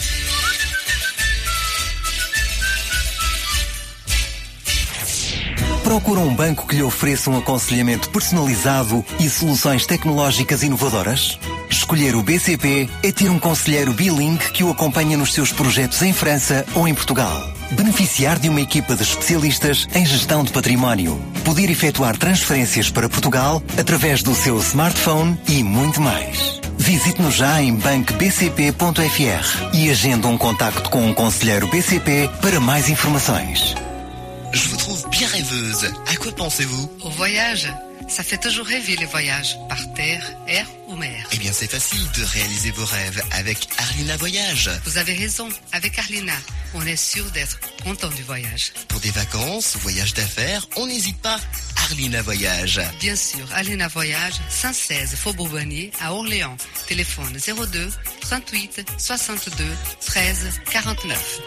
Procura um banco que lhe ofereça um aconselhamento personalizado e soluções tecnológicas inovadoras? Escolher o B C P é ter um conselheiro bilingue que o acompanha nos seus projetos em França ou em Portugal. Beneficiar de uma equipa de especialistas em gestão de património. Poder efetuar transferências para Portugal através do seu smartphone e muito mais. Visite-nos já em banco b c p ponto f r e agenda um contacto com um conselheiro B C P para mais informações. Je vous trouve bien rêveuse. À quoi pensez-vous? Au voyage. Ça fait toujours rêver les voyages, par terre, air ou mer. Eh bien, c'est facile de réaliser vos rêves avec Arlina Voyage. Vous avez raison, avec Arlina, on est sûr d'être content du voyage. Pour des vacances, voyages d'affaires, on n'hésite pas. Arlina Voyage. Bien sûr, Arlina Voyage, cent seize Faubourg Bonnier à Orléans. Téléphone zéro deux trente-huit soixante-deux treize quarante-neuf.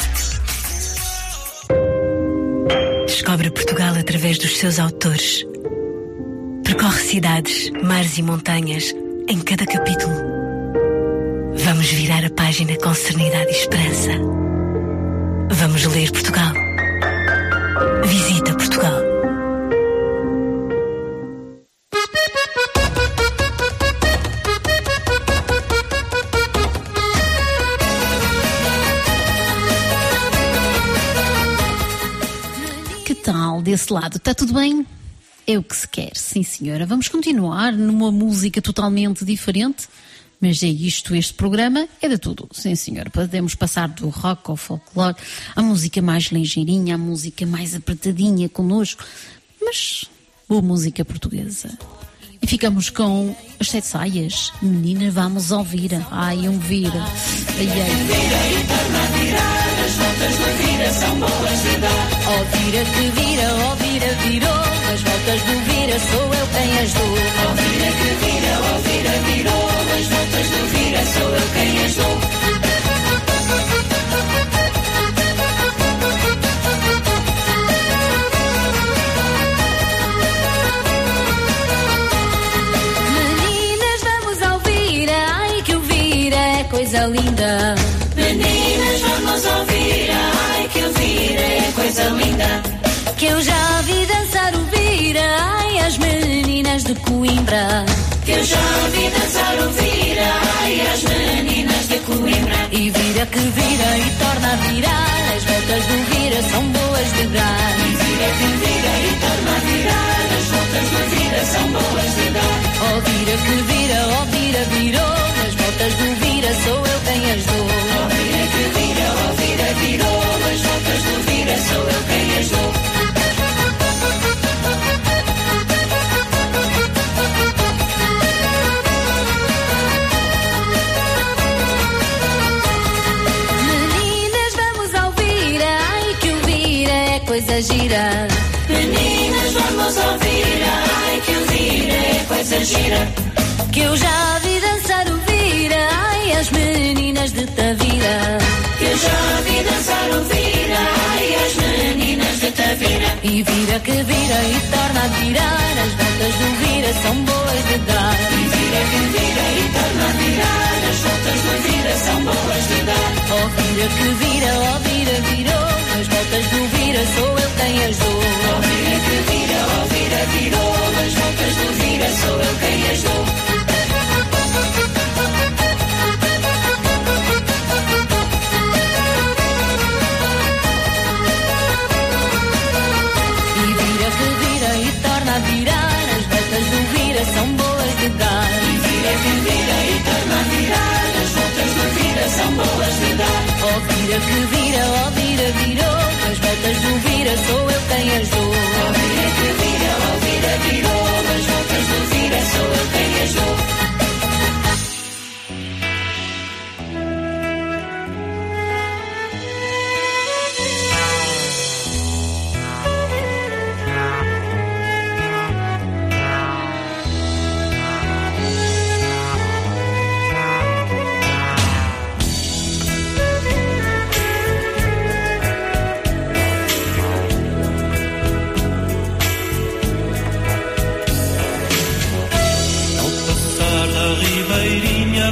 Descobre Portugal através dos seus autores. Percorre cidades, mares e montanhas em cada capítulo. Vamos virar a página com serenidade e esperança. Vamos ler Portugal. Visita Portugal. Que tal desse lado? Está tudo bem? É o que se quer, sim senhora. Vamos continuar numa música totalmente diferente, mas é isto, este programa é de tudo, sim senhora. Podemos passar do rock ao folclore, à música mais ligeirinha, à música mais apertadinha connosco, mas boa música portuguesa. E ficamos com as Sete Saias. Meninas, vamos ouvir. Ai, um vira. Ai, ai. Vira e torna a virar, as voltas do vira são boas de dar. Ó vira que vira, ó vira virou, as voltas do vira sou eu quem as dou. Ó vira que vira, ó vira virou, as voltas do vira sou eu quem as dou. Coisa linda. Meninas, vamos ouvir, ai que o vira é coisa linda. Que eu já vi dançar o vira, ai as meninas de Coimbra. Que eu já vi dançar o vira, ai as meninas de Coimbra. E vira que vira e torna a virar, as voltas do vira são boas de dar. E vira que vira e torna a virar, as voltas do vira são boas de dar. Ó vira que vira, ó vira virou, as voltas do vira sou eu quem as dou. Ó vira que vira, ó vira virou, as voltas do vira sou eu quem as dou. Meninas, vamos ao vira, ai que o vira é coisa gira. Meninas, vamos ouvir, ai que o vira é coisa gira. Que eu já vi dançar o vira, ai as meninas de Tavira. Que eu já vi dançar o vira, ai as meninas de Tavira. E vira que vira e torna a virar, as voltas do vira são boas de dar. E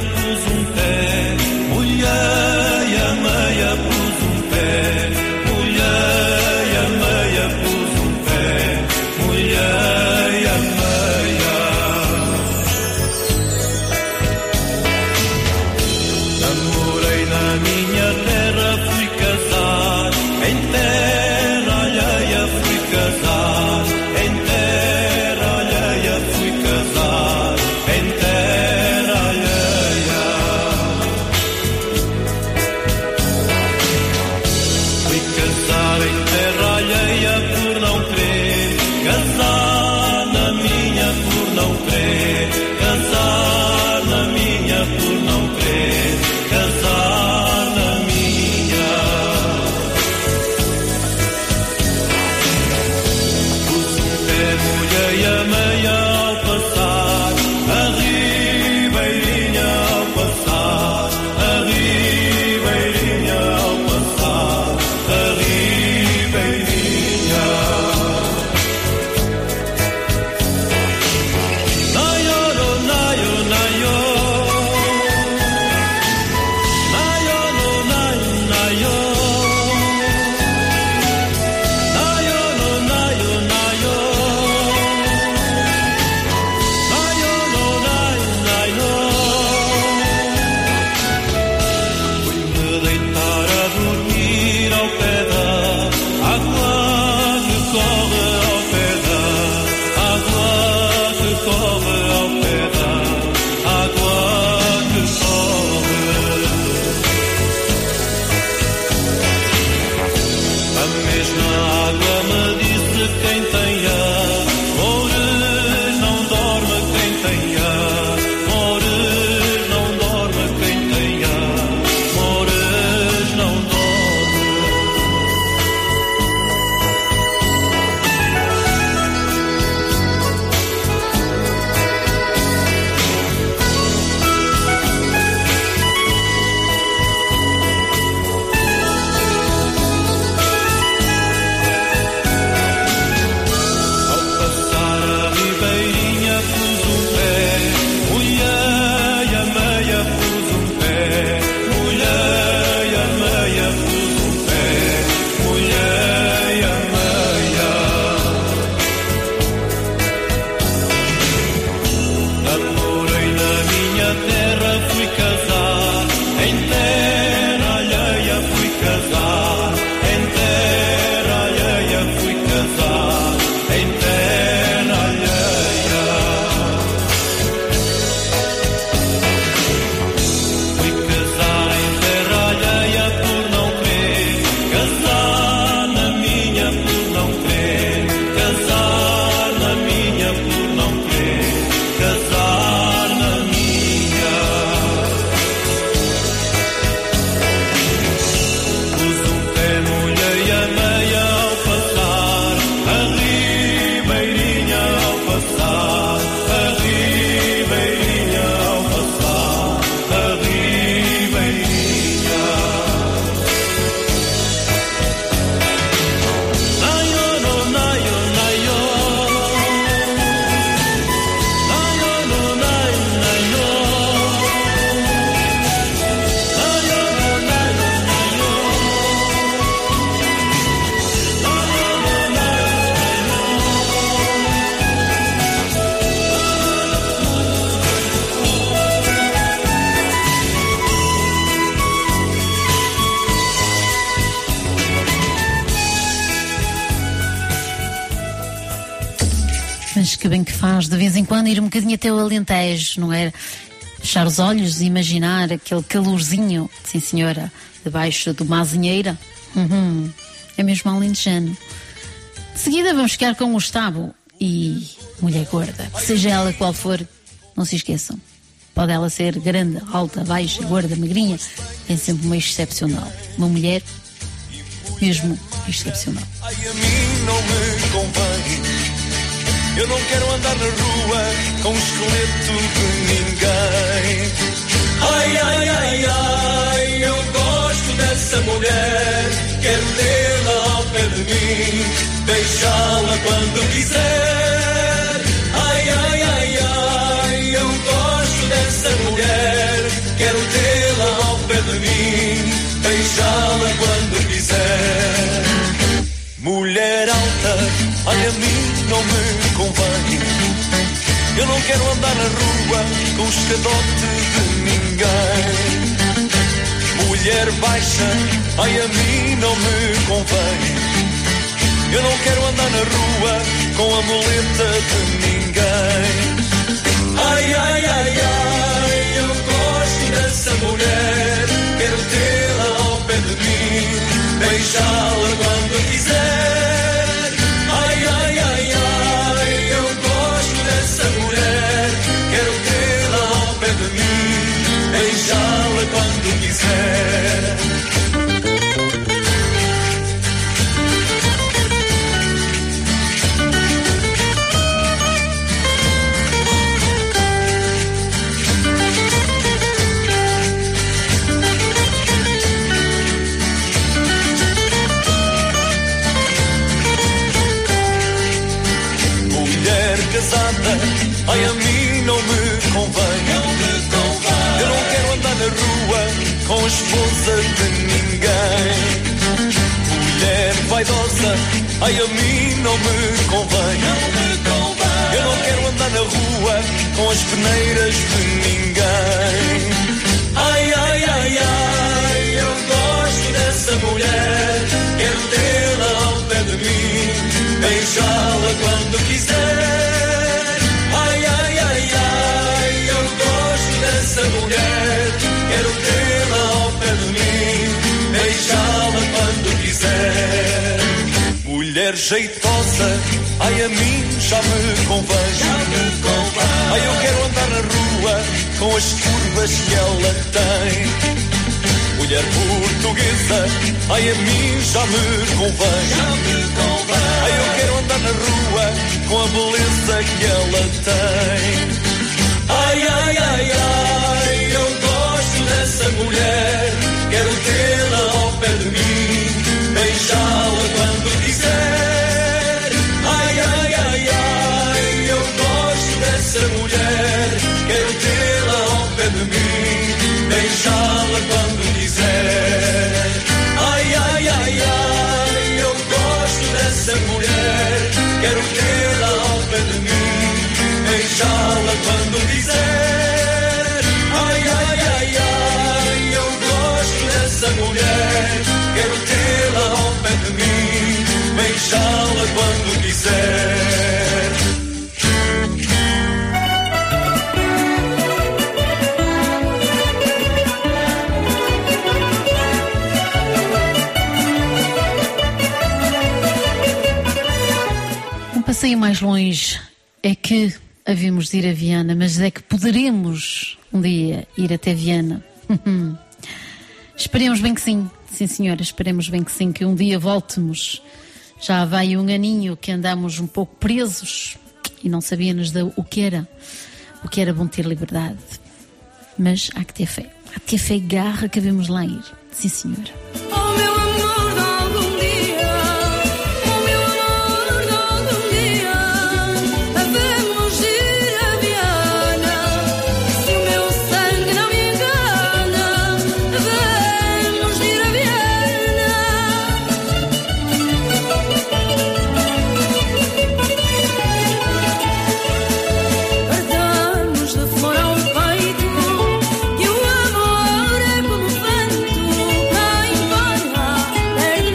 pus um pé, molhei a meia, pus um pé, molhei a meia, pus um pé, molhei a meia. Namorei na minha terra, fui casar, em terra alheia fui casar, em terra alheia fui casar, em terra alheia. Fui casar em terra alheia por não crer, casar na minha por não crer, casar na minha por não crer, casar na minha. Pus um pé, molhei a meia ao passar, a ribeirinha ao passar, a ribeirinha ao passar, a ribeirinha. Naio, no, naio, naio. Naio, no, naio, naio. Naio, no, naio, naio. Naio, no, naio, naio. Fui-me deitar a dormir ao pé da água que corre ao pé da água que corre ao pé da água que corre. A mesma água me disse quem tem amores não dorme, quem tem amores não dorme, quem tem amores não dorme. Ao passar a ribeirinha pus um pé, molhei a meia, pus um pé, molhei a meia, pus um pé, molhei a meia. Namorei na minha terra, fui casar, em terra alheia fui casar, em terra alheia fui casar, em terra alheia. Fui casar em terra alheia por não crer, casar na minha por não crer, casar na minha por não crer, casar na minha. Pus um pé, molhei a meia ao passar, a ribeirinha ao passar, a ribeirinha ao passar, a ribeirinha. Naio, no, naio, naio. Naio, no, naio, naio. Naio, no, naio, naio. Naio, no, naio, Mas que bem que faz de vez em quando ir um bocadinho até o Alentejo, não é? Fechar os olhos e imaginar aquele calorzinho, sim senhora, debaixo do Mazinheira. Uhum. É mesmo alentejano. De seguida vamos ficar com o Gustavo e Mulher Gorda. Seja ela qual for, não se esqueçam. Pode ela ser grande, alta, baixa, gorda, magrinha, é sempre uma excepcional. Uma mulher mesmo excepcional. Ai, a mim não me convém. Eu não quero andar na rua com o esqueleto de ninguém. Ai, ai, ai, ai, eu gosto dessa mulher. Quero tê-la ao pé de mim, deixá-la quando quiser. Ai, ai, ai, ai, eu gosto dessa mulher. ai a mim não me convém. Eu não quero andar na rua com o escadote de ninguém. Mulher baixa, ai a mim não me convém. Eu não quero andar na rua com a muleta de ninguém. Ai, ai, ai, ai, eu gosto dessa mulher. Quero tê-la ao pé de mim, beijá-la quando quiser. Ai, ai, ai, ai, eu gosto dessa mulher. Quero tê-la ao pé de mim, beijá-la quando quiser. Casada, ai a mim não me convém. Não me convém. Eu não quero andar na rua com a esposa de ninguém. Mulher vaidosa, ai a mim não me convém. Não me convém. Eu não quero andar na rua com as peneiras de ninguém. Ai, ai, ai, ai, eu gosto dessa mulher. Quero tê-la ao pé de mim, beijá-la quando quiser. Essa mulher, quero tê-la ao pé de mim, beijá-la quando quiser. Mulher jeitosa, ai a mim já me convém. Já me convém. Ai eu quero andar na rua com as curvas que ela tem. Mulher portuguesa, ai a mim já me convém. Já me convém. Ai eu quero andar na rua com a beleza que ela tem. Ai, ai, ai, ai, eu gosto dessa mulher. Quero tê-la ao pé de mim, beijá-la quando quiser. Ai, ai, ai, ai, eu gosto dessa mulher. Quero tê-la ao pé de mim, beijá-la quando quiser. Ai, ai, ai, ai, eu gosto dessa mulher. Quero tê-la ao pé de mim, beijá-la quando quiser. Ai, ai, ai, ai, eu gosto dessa mulher. Quero tê-la ao pé de mim, beijá-la quando quiser. Um passeio mais longe é que havemos de ir a Viana, mas é que poderemos um dia ir até Viana. Esperemos bem que sim, sim senhora, esperemos bem que sim, que um dia voltemos. Já vai um aninho que andamos um pouco presos e não sabíamos o que era, o que era bom ter liberdade. Mas há que ter fé, há que ter fé e garra que devemos lá ir, sim senhora. Oh, meu amor, de algum dia, oh, meu amor, de algum dia, havemos de ir a Viana. Se o meu sangue não me engana, havemos de ir a Viana. Guardamos de flor ao peito e o amor é como vento, cai embora, perde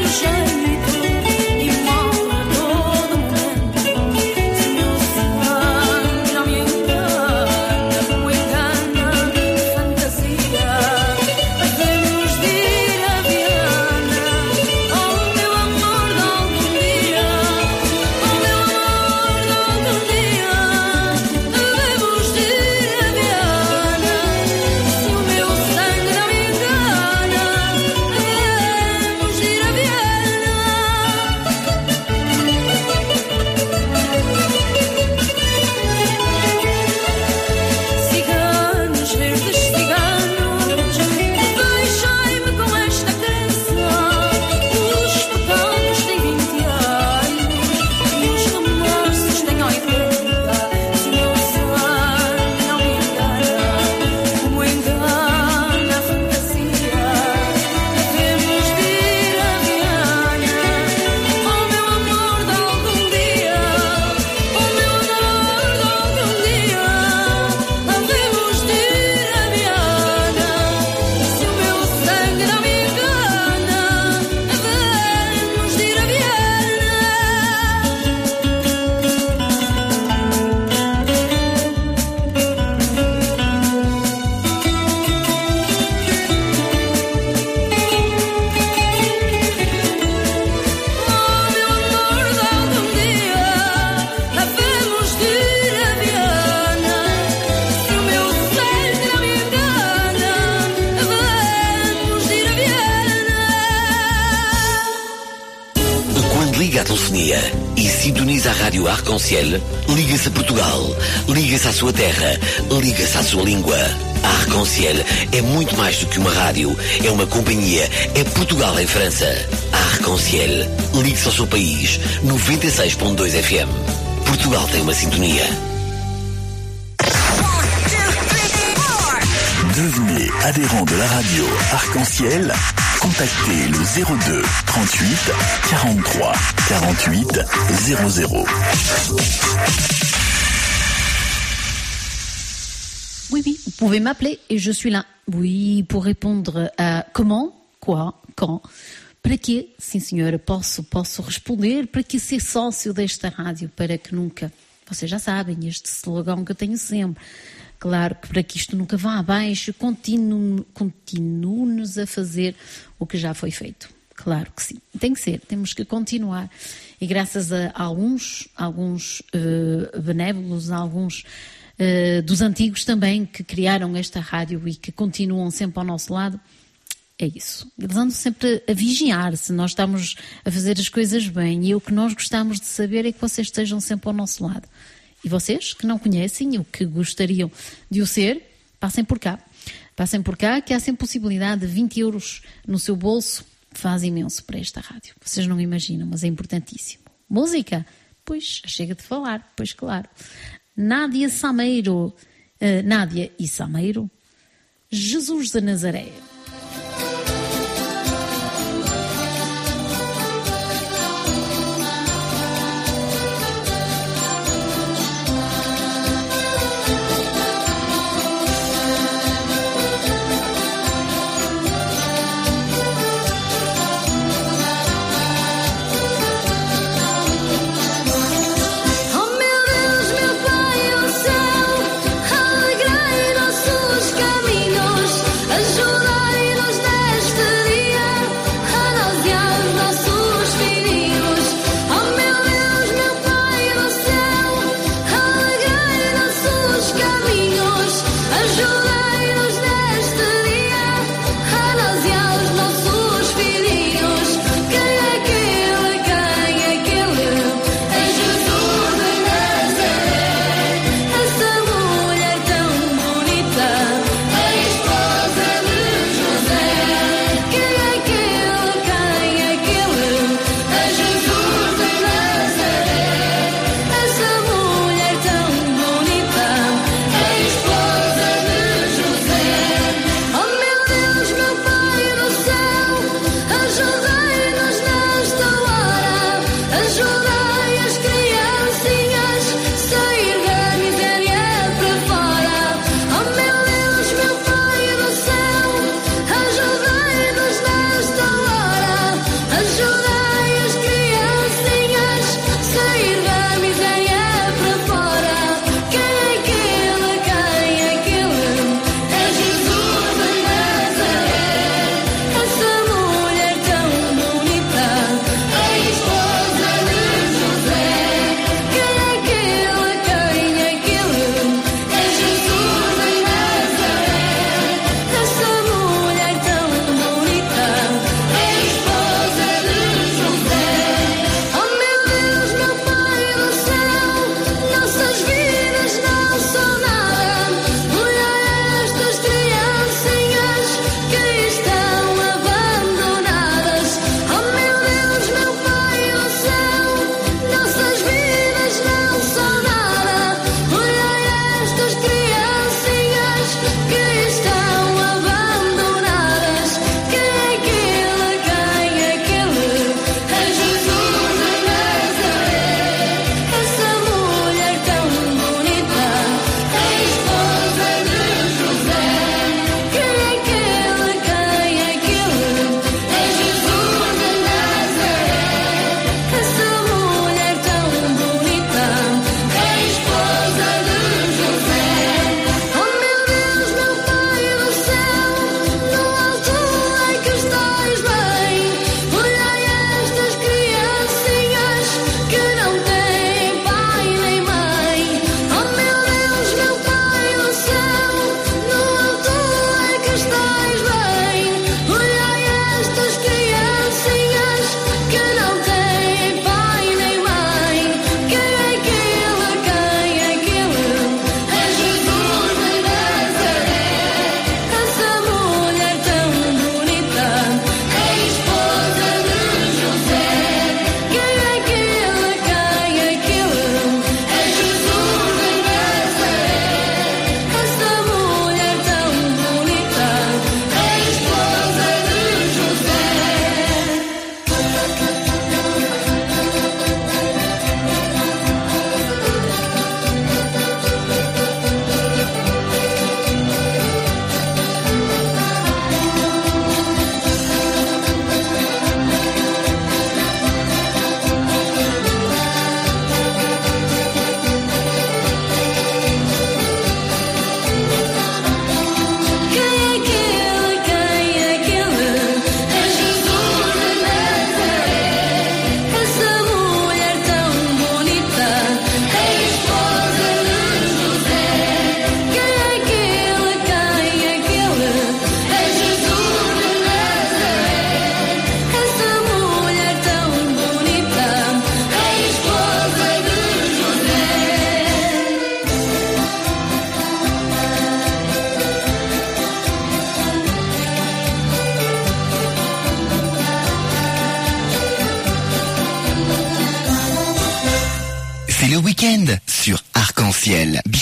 sintonia e sintoniza a Rádio Arc-en-Ciel, liga-se a Portugal, liga-se à sua terra, liga-se à sua língua. A Arc-en-Ciel é muito mais do que uma rádio, é uma companhia, é Portugal em França. A Arc-en-Ciel, ligue-se ao seu país, noventa e seis ponto dois F M. Portugal tem uma sintonia. Devenez adhérent de la radio Arc-en-Ciel. Contactez le zéro deux trente-huit quarante-trois quarante-huit zéro zéro. Oui, oui, vous pouvez m'appeler et je suis là. Oui, pour répondre à comment, quoi, quand, para quê? Sim, senhora, posso, posso responder. Para que ser sócio desta rádio? Para que nunca, vocês já sabem, este slogan que eu tenho sempre. Claro que para que isto nunca vá abaixo, continue, continue-nos a fazer o que já foi feito. Claro que sim. Tem que ser, temos que continuar. E graças a alguns, alguns uh, benévolos, a alguns uh, dos antigos também que criaram esta rádio e que continuam sempre ao nosso lado, é isso. Eles andam sempre a vigiar se nós estamos a fazer as coisas bem. E o que nós gostamos de saber é que vocês estejam sempre ao nosso lado. E vocês que não conhecem ou que gostariam de o ser, passem por cá. Passem por cá que há sempre possibilidade de vinte euros no seu bolso. Faz imenso para esta rádio. Vocês não imaginam, mas é importantíssimo. Música? Pois, chega de falar. Pois claro. Nádia Sameiro. Uh, Nádia e Sameiro. Jesus de Nazaré. Ajudai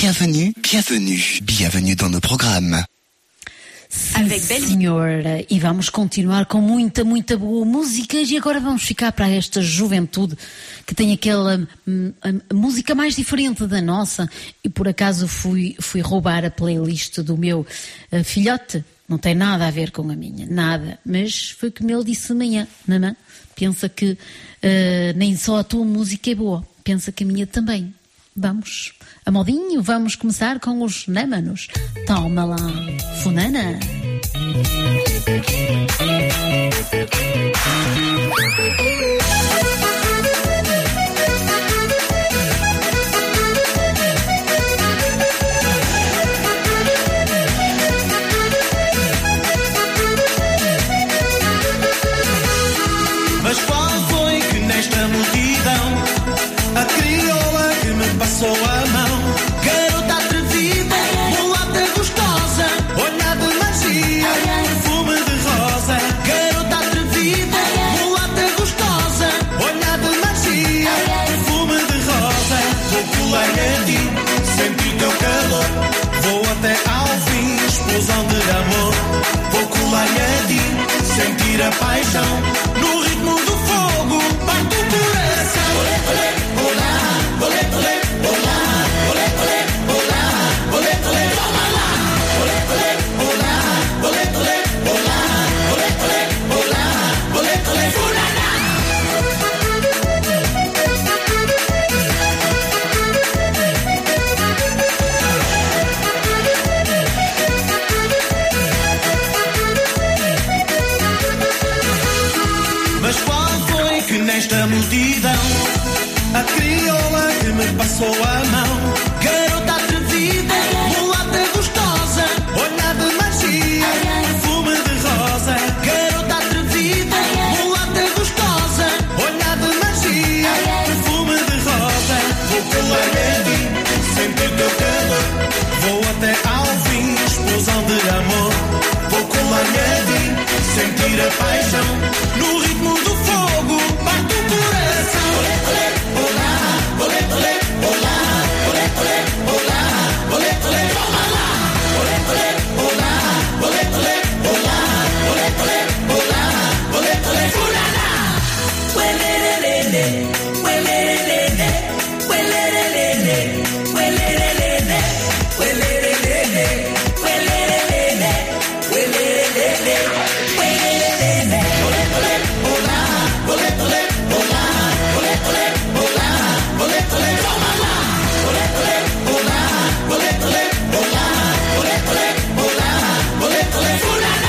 Bienvenue, bienvenue, bienvenue dans nos programmes. Sim, senhora, e vamos continuar com muita, muita boa música. E agora vamos ficar para esta juventude que tem aquela hum, a música mais diferente da nossa. E por acaso fui, fui roubar a playlist do meu uh, filhote. Não tem nada a ver com a minha, nada. Mas foi como ele disse amanhã: mamãe, pensa que uh, nem só a tua música é boa, pensa que a minha também. Vamos, a modinho, vamos começar com os Némanos. Toma lá, Funana. Mas qual foi que nesta multidão a crioula que me passou a mão? Garota atrevida, mulata gostosa, olhar de magia, perfume de rosa. Garota atrevida, mulata gostosa, olhar de magia, perfume de rosa. Vou colar a ti, sentir teu calor, vou até ao fim, explosão de amor. Vou colar a ti, sentir a paixão, no ritmo do fogo, parte o coração. Olé, olé, olá, olé, olé, olá, olé, olé, olá, olé, olé, toma lá. Olé, olé, olá, olé, olé, olá, olé, olé, olá, olé, olé, furana. Mas qual foi que nesta multidão a crioula que me passou a mão? Garota atrevida, mulata gostosa, olhar de magia, perfume de rosa. Garota atrevida, mulata gostosa, olhar de magia, perfume de rosa. Vou colar a ti, sentir teu calor, vou até ao fim, explosão de amor. Vou colar a ti, sentir a paixão, no ritmo do fogo, parte o coração. Olé, olé, olá, olé, olé, olá, olé, olé, olá, olé, olé, toma lá. Olé, olé, olá, olé, olé, olá, olé, olé, olá, olé, olé, furana. Uelelelele, uelelelele, uelelelele, uelelelele, uelelelele, uelelelele, uelelelele, uelelelele. Olé, olé, olá, olé, olé, olá, olé, olé, olá, olé, olé, toma lá. Olé, olé, olá, olé, olé, olá, olé, olé, olá, olé, olé, furana.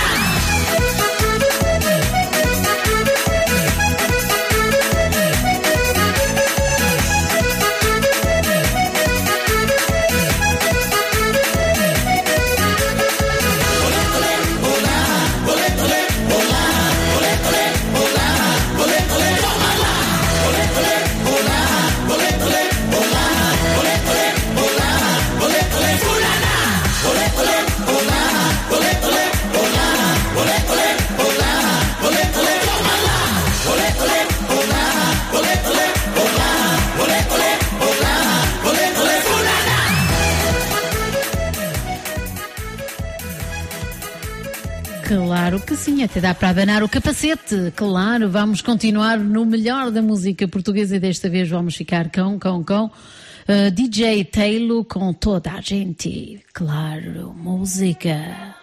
Claro que sim, até dá para abanar o capacete. Claro, vamos continuar no melhor da música portuguesa e desta vez vamos ficar com, com, com uh, D J Taylor com toda a gente. Claro, música.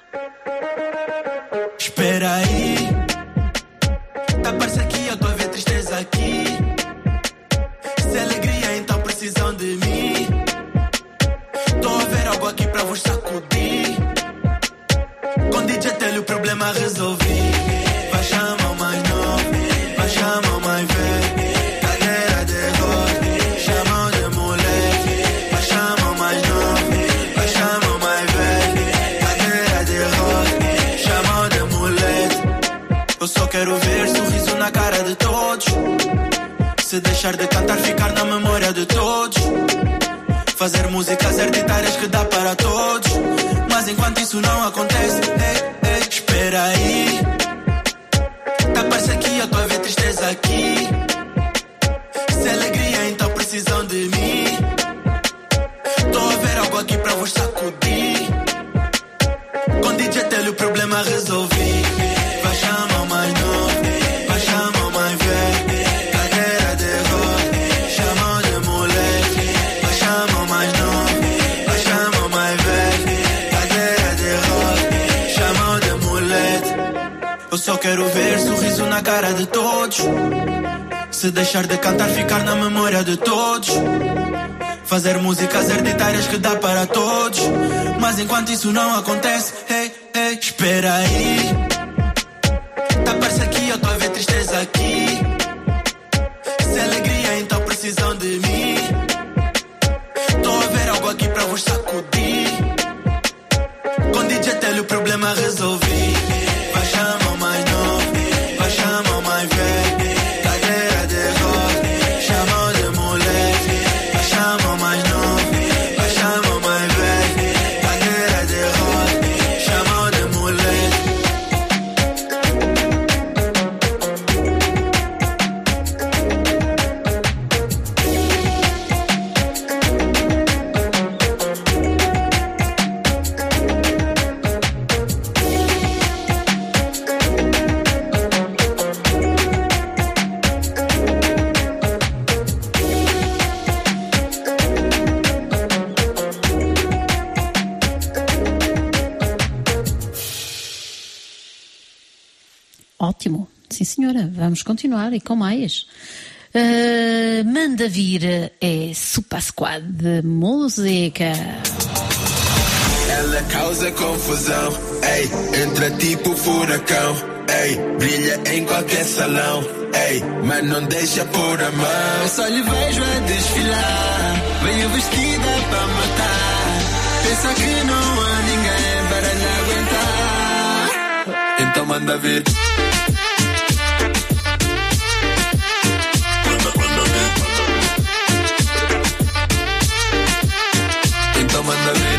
Espera aí, tá parece aqui, eu tô a ver tristeza aqui. Se alegria, então precisam de mim. Tô a ver algo aqui pra vos sacudir. Com D J Telly o problema resolvi. Vai chamar o mais novo, vai chamar o mais velho. Cadeira de roda, chamam de moleque. Vai chamar o mais novo, vai chamar o mais velho. Cadeira de roda, chamam de moleque. Eu só quero ver sorriso na cara de todos. Se deixar de cantar, ficar na memória de todos. Fazer músicas hereditárias que dá para todos. Mas enquanto isso não acontece, ei, ei, espera aí. Tá parece aqui, eu tô a ver tristeza aqui. Se alegria, então precisam de mim. Tô a ver algo aqui problema resolvi. Vai chamar o mais novo, vai chamar o mais velho. Cadeira de roda, chamam de moleque. Vai chamar o mais novo, vai chamar o mais velho. Cadeira de roda, chamam de moleque. Eu só quero ver sorriso na cara de todos. Se deixar de cantar, ficar na memória de todos. Fazer músicas hereditárias que dá para todos. Mas enquanto isso não acontece, hey, hey, espera aí. Tá parece aqui, eu tô a ver tristeza aqui. Se alegria, então precisam de mim. Tô a ver algo aqui pra vos sacudir. Com D J Telly o problema resolvi. Vai chamar o mais novo, vai chamar o mais velho. Ótimo, sim senhora, vamos continuar e com mais. Uh, manda vir é Super Squad de música. Ela causa confusão, ei, entra tipo furacão, ei, brilha em qualquer salão, ei, mas não deixa por a mão. Eu só lhe vejo a desfilar, veio vestida pra matar. Pensa que não há ninguém para lhe aguentar. Então manda vir. Então manda vir.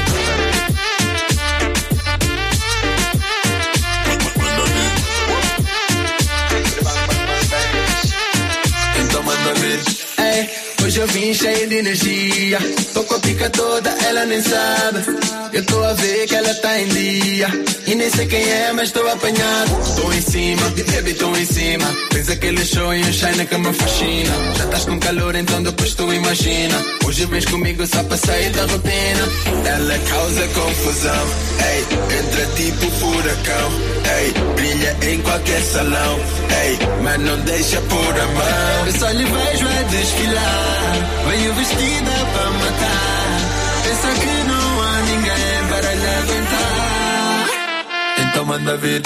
Então manda vir. Ei, hoje eu vim cheio de energia. Tô com a pica toda, ela nem sabe. Eu tô a ver que ela tá em dia. E nem sei quem é, mas tô apanhado. Tô em cima, baby, tô em cima. Fez aquele show e um shine que me fascina. Já estás com calor, então depois tu imagina. Hoje vens comigo só pra sair da rotina. Ela causa confusão, ei, entra tipo furacão, ei, brilha em qualquer salão, ei, mas não deixa por a mão. Eu só lhe vejo a desfilar, veio vestida pra matar. Pensa que não há ninguém para lhe aguentar. Então manda vir.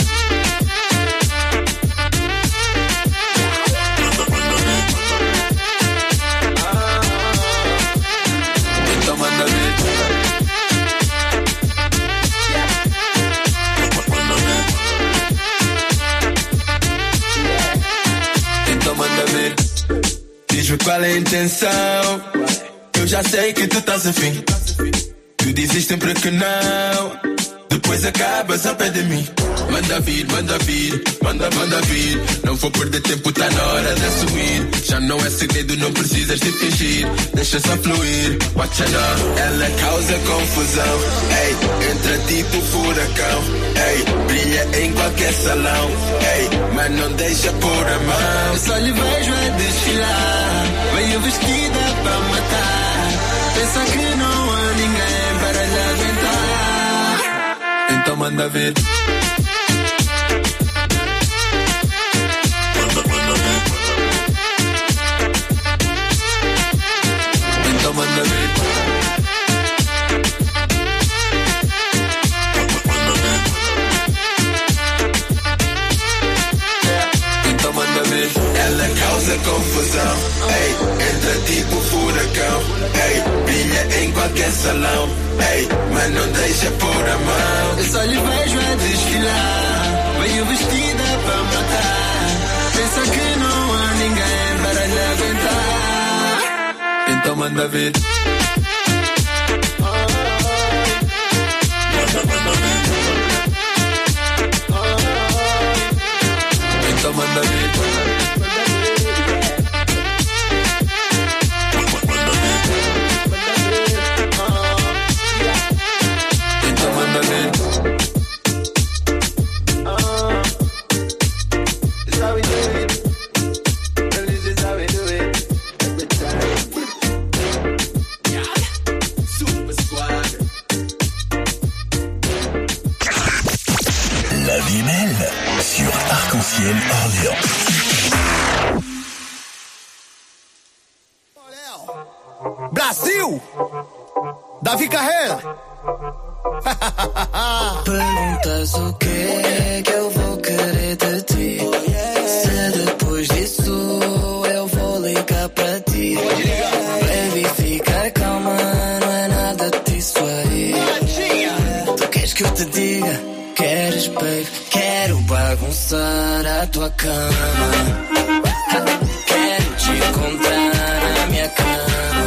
Então manda vir. Então manda vir. Diz-me qual é a intenção. Eu já sei que tu estás afim. Tu dizes sempre que não, depois acabas ao pé de mim. Manda vir, manda vir, manda, manda vir. Não vou perder tempo, tá na hora de assumir. Já não é segredo, não precisas de fingir. Deixa só fluir, watch out. Ela causa confusão, ei, entra tipo furacão, ei, brilha em qualquer salão, ei, mas não deixa por a mão. Eu só lhe vejo a desfilar, veio vestida pra matar. Pensa que não há ninguém para lhe aguentar. Então manda vir. Então manda vir. Então manda vir. Ela causa confusão, ei, entra tipo furacão, ei, brilha em qualquer salão, ei, mas não deixa por a mão. Eu só lhe vejo a desfilar, veio vestida pra matar. Pensa que não há ninguém para lhe aguentar. Então manda vir. Então manda vir. Então manda vir. la vie est belle sur Arc-en-Ciel Orléans. Brasil! Davi Carreira! Perguntas o que que eu vou querer de ti. Se depois disso eu vou ligar pra ti. Baby, fica calma, não é nada disso aí. Tu queres que eu te diga? Queres, baby? Quero bagunçar a tua cama. Quero te encontrar na minha cama.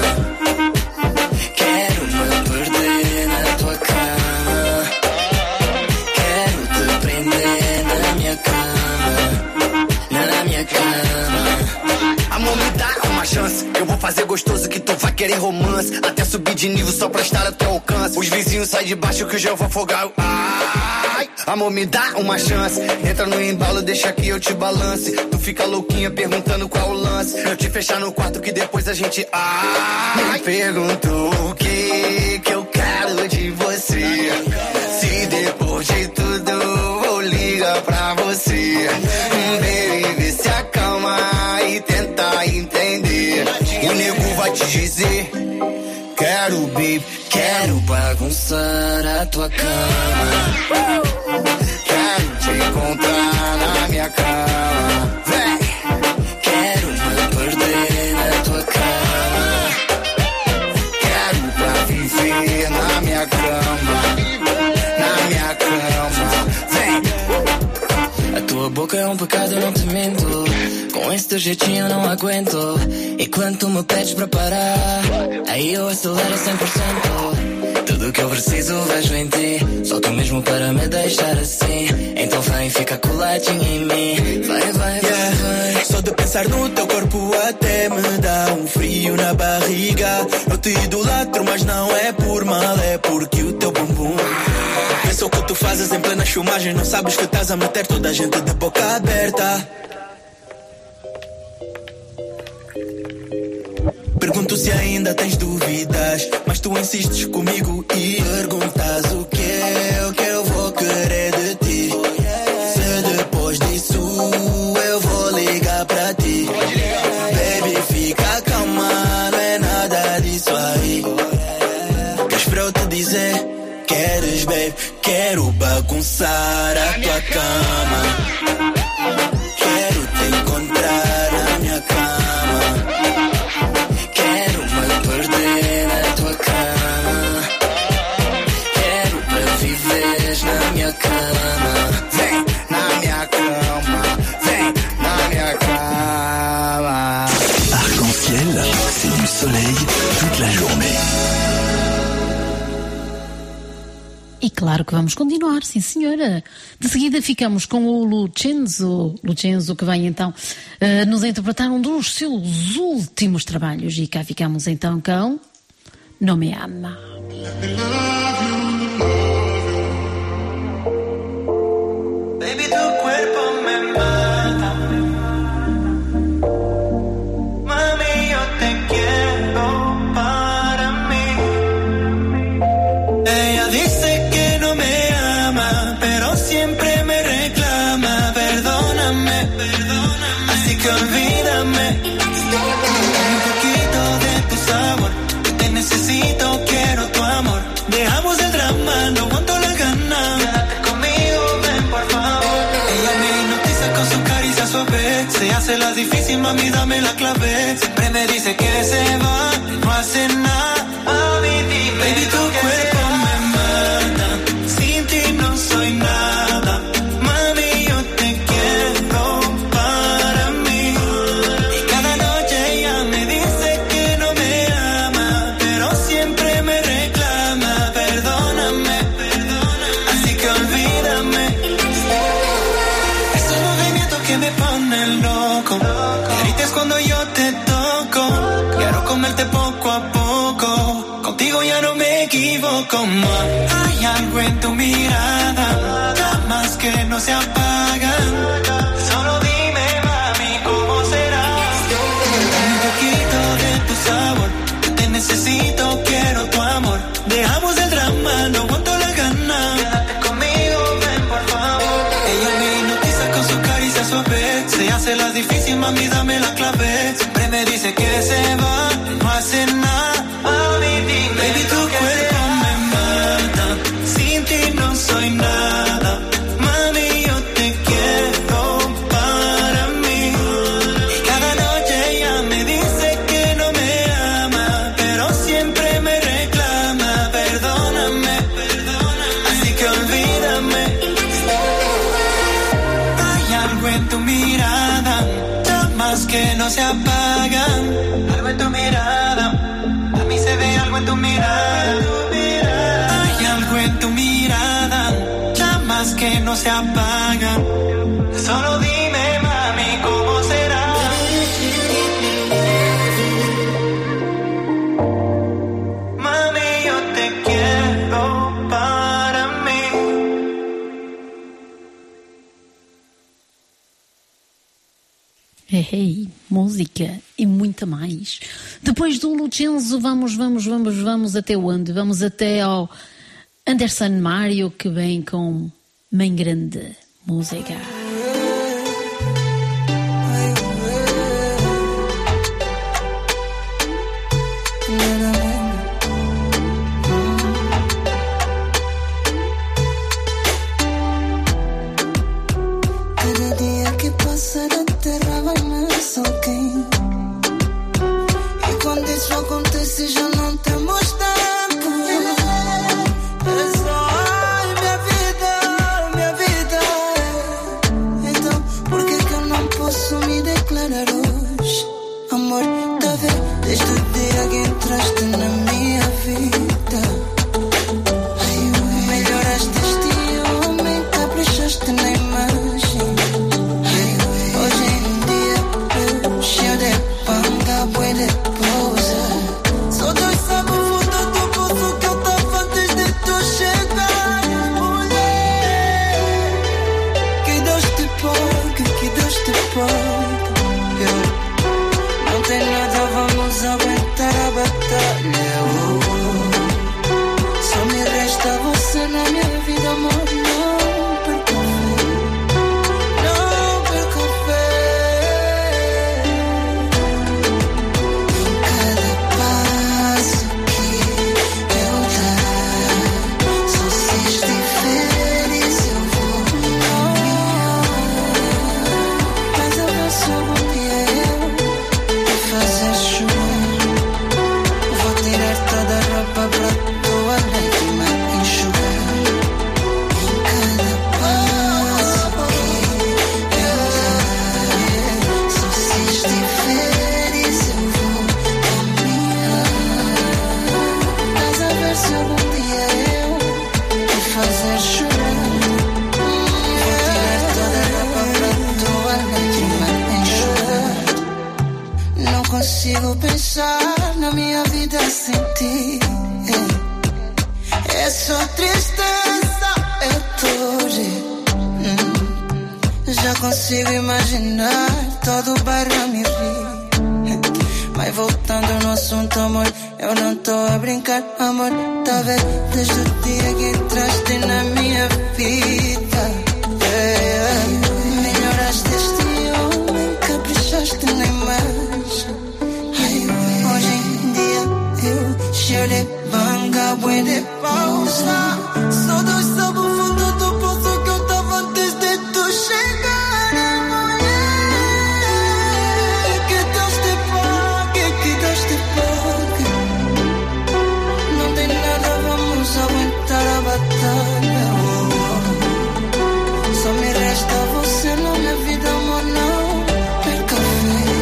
Quero me perder na tua cama. Quero te prender na minha cama. Na minha cama. Amor, me dá uma chance. Eu vou fazer gostoso que tu vai querer romance. Até subir de nível só pra estar ao teu alcance. Os vizinhos saem de baixo que eu já vou afogar. Ai, amor, me dá uma chance. Entra no embalo, deixa que eu te balance. Tu fica louquinha perguntando qual o lance. Eu te fechar no quarto que depois a gente... Ai, me pergunto o que que eu quero de você. Se depois de tudo vou ligar pra você. Baby, se acalma e tenta entender. O nego vai te dizer: quero, baby, quero bagunçar a tua cama. Quero te encontrar na minha cama. Vem. Quero me perder na tua cama. Quero pra viver na minha cama. Na minha cama. Vem. A tua boca é um pecado, eu não te minto. Com esse teu jeitinho eu não aguento. E quando tu me pedes pra parar, aí eu acelero cem por cento. Tudo que eu preciso vejo em ti. Só tu mesmo para me deixar assim. Então vem, fica coladinho em mim. Vai, vai, yeah. vai, vai. Só de pensar no teu corpo até me dá um frio na barriga. Eu te idolatro, mas não é por mal, é porque o teu bumbum pensa o que tu fazes em plena filmagem. Não sabes que estás a meter toda a gente de boca aberta. Pergunto se ainda tens dúvidas, mas tu insistes comigo e perguntas o que é o que eu vou querer de ti. Se depois disso eu vou ligar pra ti. Baby, fica calma, não é nada disso aí. Queres pra eu te dizer? Queres, baby? Quero bagunçar a tua cama. Quero te encontrar na minha cama. Na minha cama, vem na minha cama, vem na minha cama. Arc-en-Ciel, c'est du soleil toute la journée. E claro que vamos continuar, sim senhora. De seguida ficamos com o Lucenzo, Lucenzo que vem então uh, nos interpretar um dos seus últimos trabalhos. E cá ficamos então com Não Me Ama. Baby, tu cuerpo me mata. Mami, yo te quiero para mí. Ella dice que no me ama, pero siempre me reclama. Perdóname, perdóname. Así que olvídame. Un poquito de tu sabor. Te necesito, quiero tu amor. Dejamos el drama, no aguanto la gana. Quédate conmigo, ven por favor. Ella me hipnotiza con su caricia suave. Se hace la difícil, mami, dame la clave. Siempre me dice que se va, no hace nada. Mami, dime, baby, tu cuerpo me mata. Sin ti no soy nada. Mami, yo te quiero para mí. Y cada noche ella me dice que no me ama, pero siempre me reclama. Perdóname, perdóname. Así que olvídame. Esos movimientos que me ponen loco. Grites cuando yo te toco. Quiero comerte poco a poco. Contigo ya no me equivoco más. Hay algo en tu mirada, llamas que no se apagan. Solo dime, mami, ¿cómo será? Un poquito de tu sabor. Te necesito, quiero tu amor. Dejamos el drama, no aguanto la gana. Quédate conmigo, ven por favor. hace la difícil, mami, dame la clave. Siempre me dice que se va, no hace nada. Mami, dime, baby, tu cuerpo me mata. Sin ti no soy nada. Mami, yo te quiero para mí. Y cada noche ella me dice que no me ama, pero siempre me reclama. Perdóname, perdóname. Así que olvídame. Hay algo en tu mirada, llamas que no se apagan. Algo en tu mirada, a mí se ve algo en tu mirada. Hay algo en tu mirada, llamas que no se apagan. Solo dime, mami, ¿cómo será? Mami, yo te quiero para mí. Hey, hey, música e muita mais. Depois do Lucenzo, vamos, vamos, vamos, vamos até onde? Vamos até ao Anderson Mário, que vem com Mãe Grande Música. Cada dia que passa na terra vai mais alguém. E quando isso acontece já não temos tempo. É só ai, minha vida, minha vida. Então por que que eu não posso me declarar hoje? Amor, tá vendo? Desde o dia que entraste na minha vida, melhoraste este homem, caprichaste na imagem. Hoje em dia eu cheio de panga, boi de pousa. Só Deus sabe o fundo do poço que eu tava antes de tu chegar. Mulher, que Deus te pague, que Deus te pague. Eu não tem nada, vamos aguentar a batalha. Oh, só me resta você na minha vida, amor. Não perca fé, não perca fé. Em cada passo que eu dar, só se estiveres eu vou caminhar. Mas eu vou só um dia eu te fazer chorar. Vou tirar toda a roupa pra tua lágrima enxugar. Em cada passo que eu dar, só se estiveres eu vou caminhar. Mas a ver se algum dia eu te fazer chorar. Vou tirar toda a roupa pra tua lágrima enxugar. Não consigo pensar na minha vida sem ti. É, é só tristeza, é dor. Hum. Já consigo imaginar todo o bairro a me rir. Mas voltando no assunto, amor, eu não tô a brincar, amor. Tá vendo? Desde o dia que entraste na minha vida, é, é. Melhoraste este homem, caprichaste na imagem. Hoje em dia eu cheio de banga, boi de pausa. Só Deus sabe o fundo do poço que eu tava antes de tu chegar. Mulher, que Deus te pague, que Deus te pague. Não tem nada, vamos aguentar a batalha. Oh, oh. Só me resta você na minha vida, amor, não perca fé.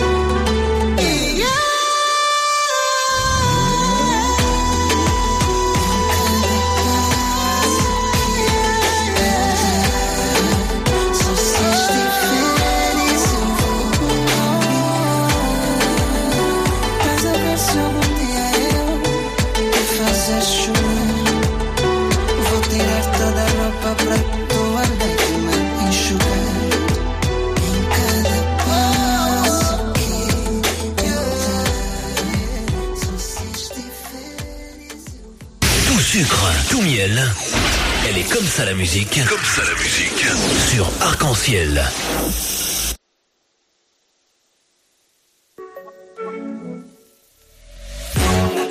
Vou tirar toda a roupa pra tua lágrima enxugar. Em cada passo que eu dar, só se estiveres eu vou. Tout sucre, tout miel. Elle est comme ça la musique. Comme ça la musique. Sur Arc-en-Ciel.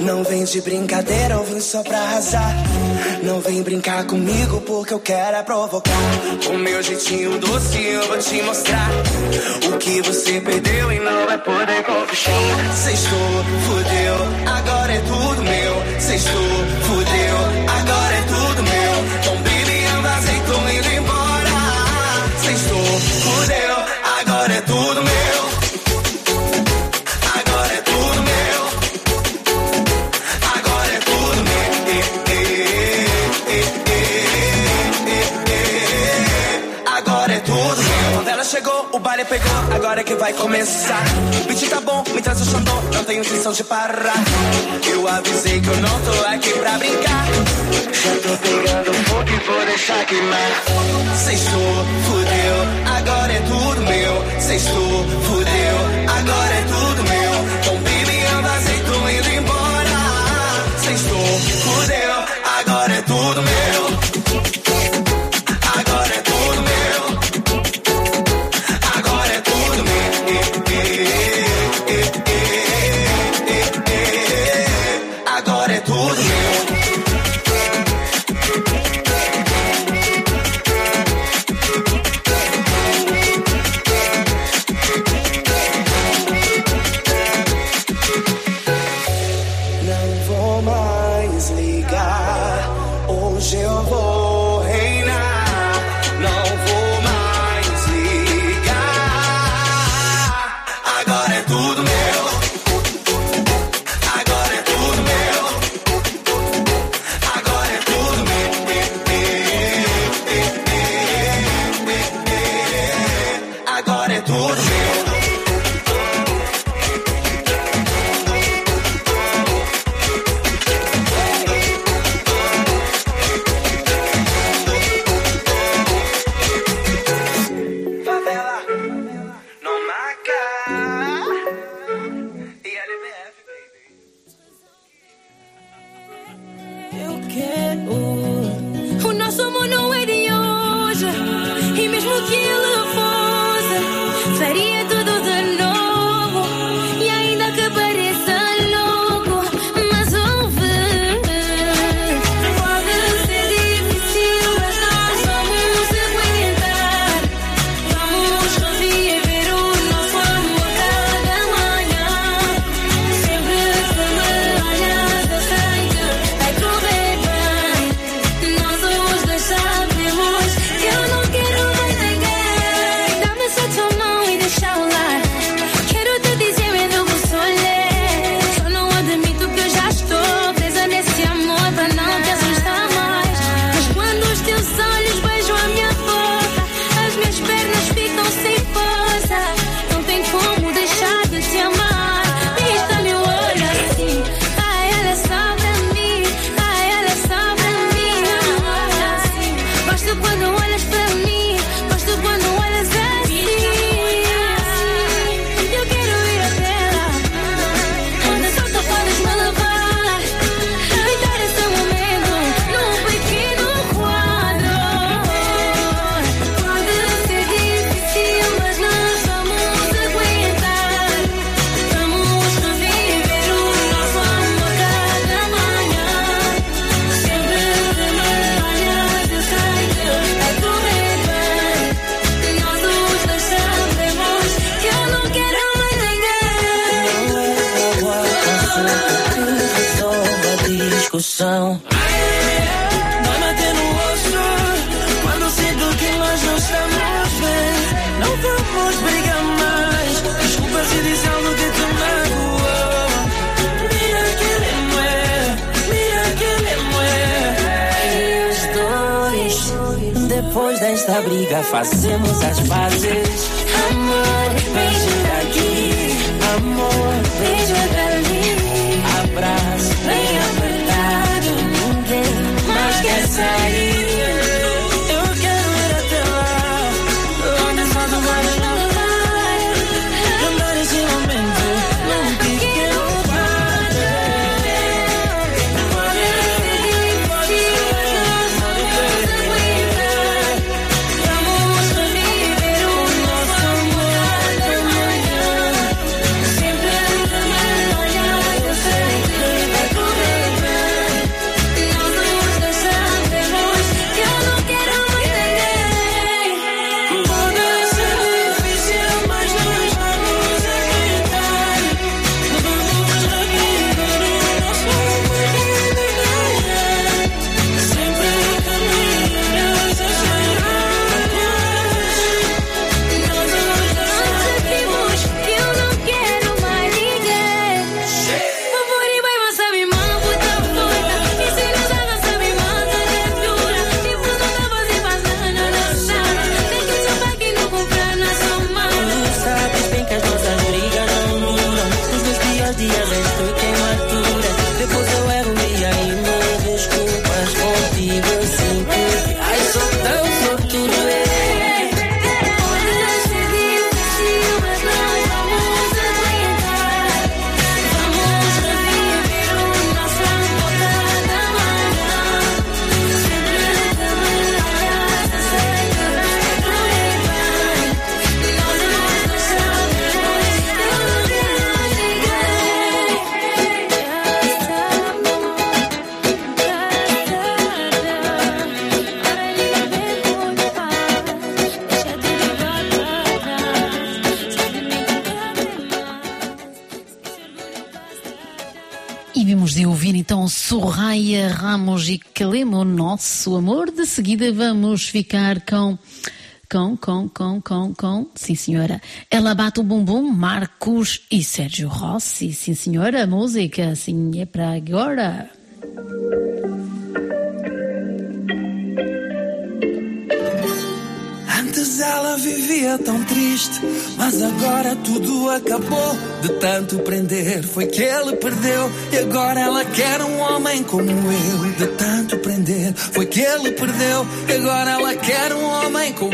Não vem de brincadeira, eu vim só pra arrasar. Não vem brincar comigo porque eu quero é provocar. O meu jeitinho doce eu vou te mostrar. O que você perdeu e não vai poder conquistar. Sextou, fudeu, agora é tudo meu. Sextou, fudeu, agora é tudo meu. Então baby, vazei, tô indo embora. Sextou, fudeu, agora é tudo meu. Chegou, o baile pegou, agora é que vai começar. O beat tá bom, me traz o xandô, não tenho intenção de parar. Eu avisei que eu não tô aqui pra brincar. Já tô pegando fogo e vou deixar queimar. Sextou, fudeu, agora é tudo meu. Sextou, fudeu, agora é tudo meu. Então baby, eu vazei, tô indo embora. Sextou, fudeu, agora é tudo meu. Agora é tudo meu. Agora é tudo meu. Não vou mais ligar. Hoje eu vou reinar. Não vou mais ligar. Agora é tudo meu. Discussão. Vai bater no osso quando sinto que nós não estamos bem. Não vamos brigar mais. Desculpa se disse algo que te magoou. Mira que ele mué, mira que ele mué. E os dois, depois desta briga, fazemos as pazes. Amor, beijo daqui. Amor, beijo dali. Abraço, bem apertado. Ninguém mais quer sair. Eu quero ir até lá, onde só não vai não vai. Lembrar esse momento num pequeno quarto. Pode ser, pode ser, pode ser. Vamos reviver o nosso amor de manhã. Sempre de manhã, eu sei que vai. de ouvir então Soraya Ramos e Calema, o nosso amor. De seguida vamos ficar com, com, com, com, com, com, sim senhora, Ela Bate o Bumbum, Marcos e Sérgio Rossi. Sim senhora, a música, sim, é para agora. Antes ela vivia tão triste, mas agora tudo acabou. De tanto prender foi que ele perdeu, e agora ela quer um homem como eu. De tanto prender foi que ele perdeu, e agora ela quer um homem como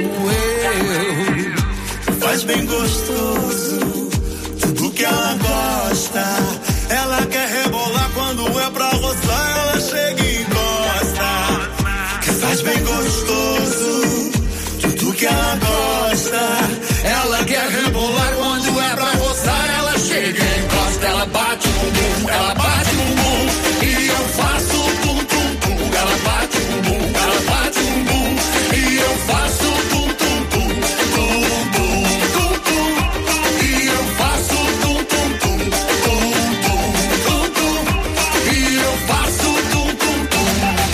eu. Faz bem gostoso tudo que ela gosta. Ela quer rebolar quando é pra roçar, ela chega e encosta. Que faz bem gostoso tudo que ela gosta. Ela quer rebolar quando é pra roçar, ela chega e encosta. Ela bate o bumbum, ela bate o bumbum, e eu faço pum pum pum. Ela bate o bumbum, ela bate o bumbum, e eu faço pum pum pum, pum pum pum pum, e eu faço pum pum pum, pum pum pum pum, e eu faço pum pum pum.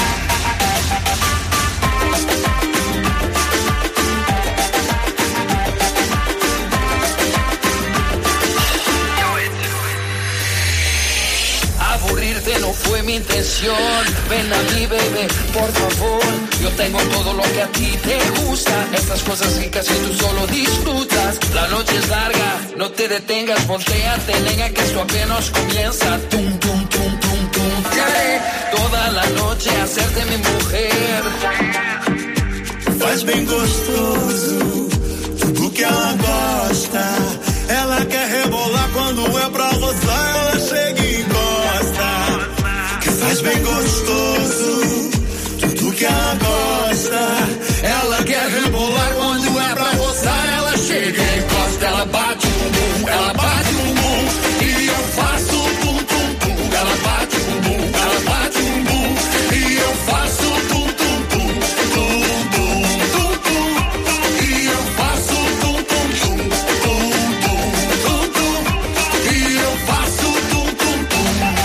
Aburrirte no fue mi intención. Ven a mí, baby, por favor. Yo tengo todo lo que a ti te gusta. Esas cosas ricas que tú solo disfrutas. La noche es larga, no te detengas. Voltéate, nega, que esto apenas comienza. Tum, tum, tum, tum, tum. Querré toda la noche hacerte mi mujer. Faz bem gostoso tudo que ela gosta. Ela quer rebolar quando é pra roçar, ela chega e encosta. Que faz bem gostoso tudo que ela gosta. Ela quer rebolar quando é pra roçar, ela chega e encosta. Ela bate o bumbum, ela bate o bumbum, e eu faço pum pum pum. Ela bate o bumbum, ela bate o bumbum, e eu faço pum pum pum, pum pum pum pum, e eu faço pum pum pum, pum pum pum pum, e eu faço pum pum pum.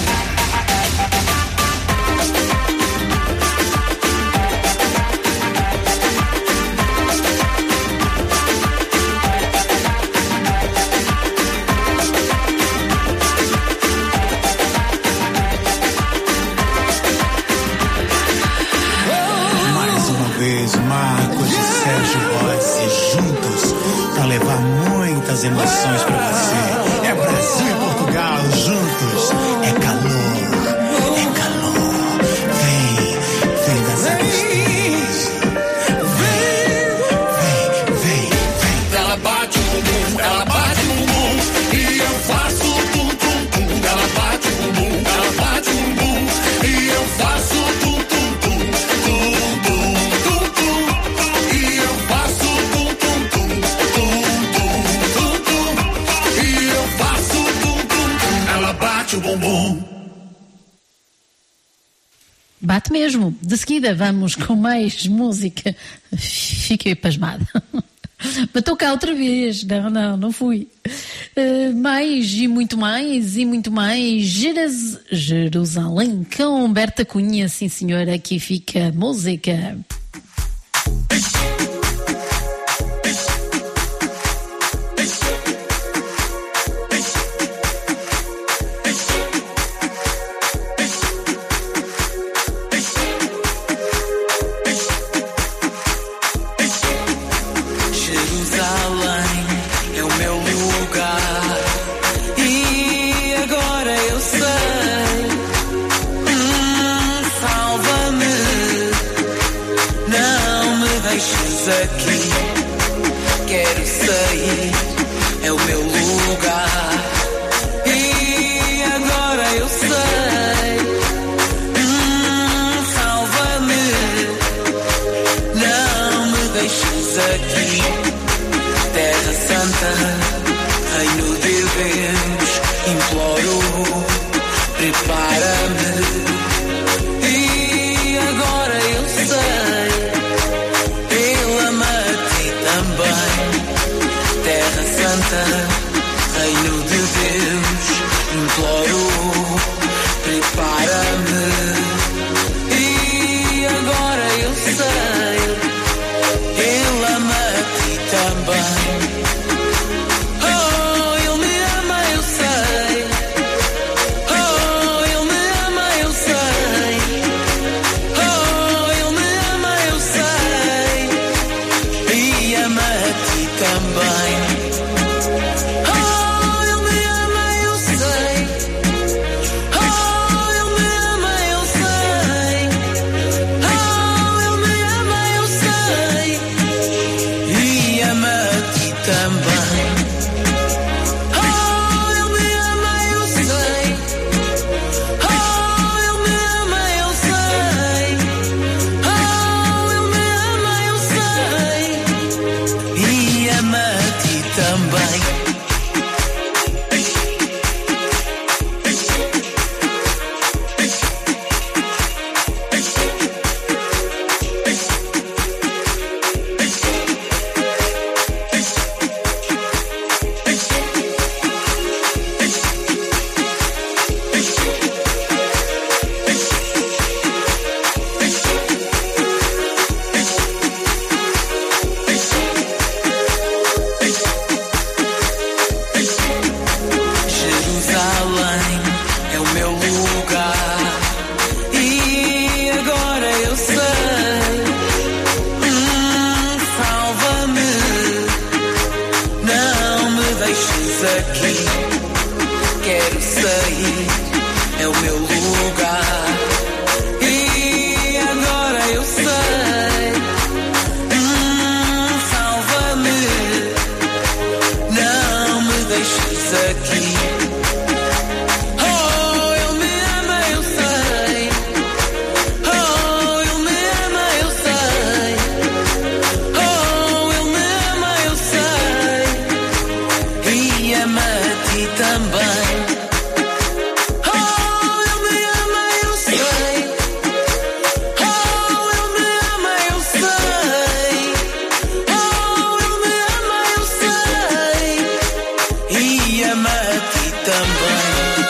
Mais uma vez, Marcos e Sérgio Rossi juntos para levar muitas emoções para você. É Brasil e Portugal juntos. É calor, é calor. Vem, vem dançar gostoso. Vem, vem, vem, vem. Ela bate o bumbum, ela bate o bumbum, e eu faço pum pum pum. Ela bate o bumbum, ela bate o bumbum, e eu faço pum pum pum, pum pum pum pum, e eu faço pum pum pum, pum pum pum pum, e eu faço pum pum pum. Ela bate o bumbum. Bate mesmo. De seguida vamos com mais música. Fiquei pasmada. Bateu cá outra vez. Não, não, não fui. Uh, mais e muito mais e muito mais. Jeras- Jerusalém com Berta Cunha. Sim, senhora, aqui fica a música. Jerusalém é o meu lugar, e agora eu sei. Hum, salva-me, não me deixes aqui. Quero sair, é o meu lugar, e agora eu sei. Hum, salva-me, não me deixes aqui. Terra Santa, Reino de Deus, imploro, prepara-me. E agora eu sei, Ele ama a ti também. Terra Santa, Reino de Deus, imploro, prepara-me. também. Oh, ele me ama, eu sei. Oh, ele me ama, eu sei. Oh, ele me ama, eu sei. E ama a ti também. Oh, ele me ama, eu sei. Oh, ele me ama, eu sei. Oh, ele me ama, eu sei. E ama a ti também. Jerusalém é o meu lugar. E agora eu sei. Hum, salva-me. Não me deixes aqui. Quero sair. É o meu lugar. E agora eu sei. Hum, salva-me. Não me deixes aqui. Oh, ele me ama, eu sei. Oh, ele me ama, eu sei. Oh, ele me ama, eu sei. E ama a ti também. Oh, ele me ama, eu sei. Oh, ele me ama, eu sei. Oh, ele me ama, eu sei. E ama a ti também.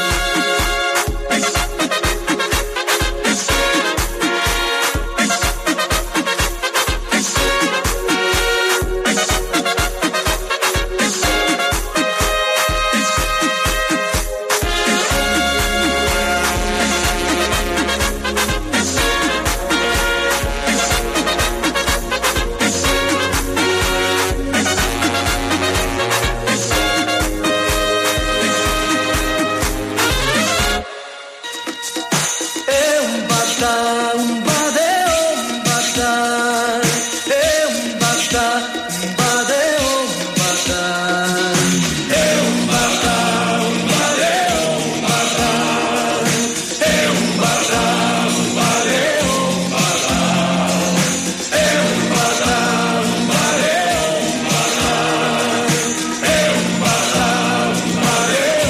É um bata, um bade, um bata. É um bata, um bade, um bata. É um bata, um bade, um bata. É um bata, um bade, um bata. É um bata, um bade, um bata. É um bata, um bade,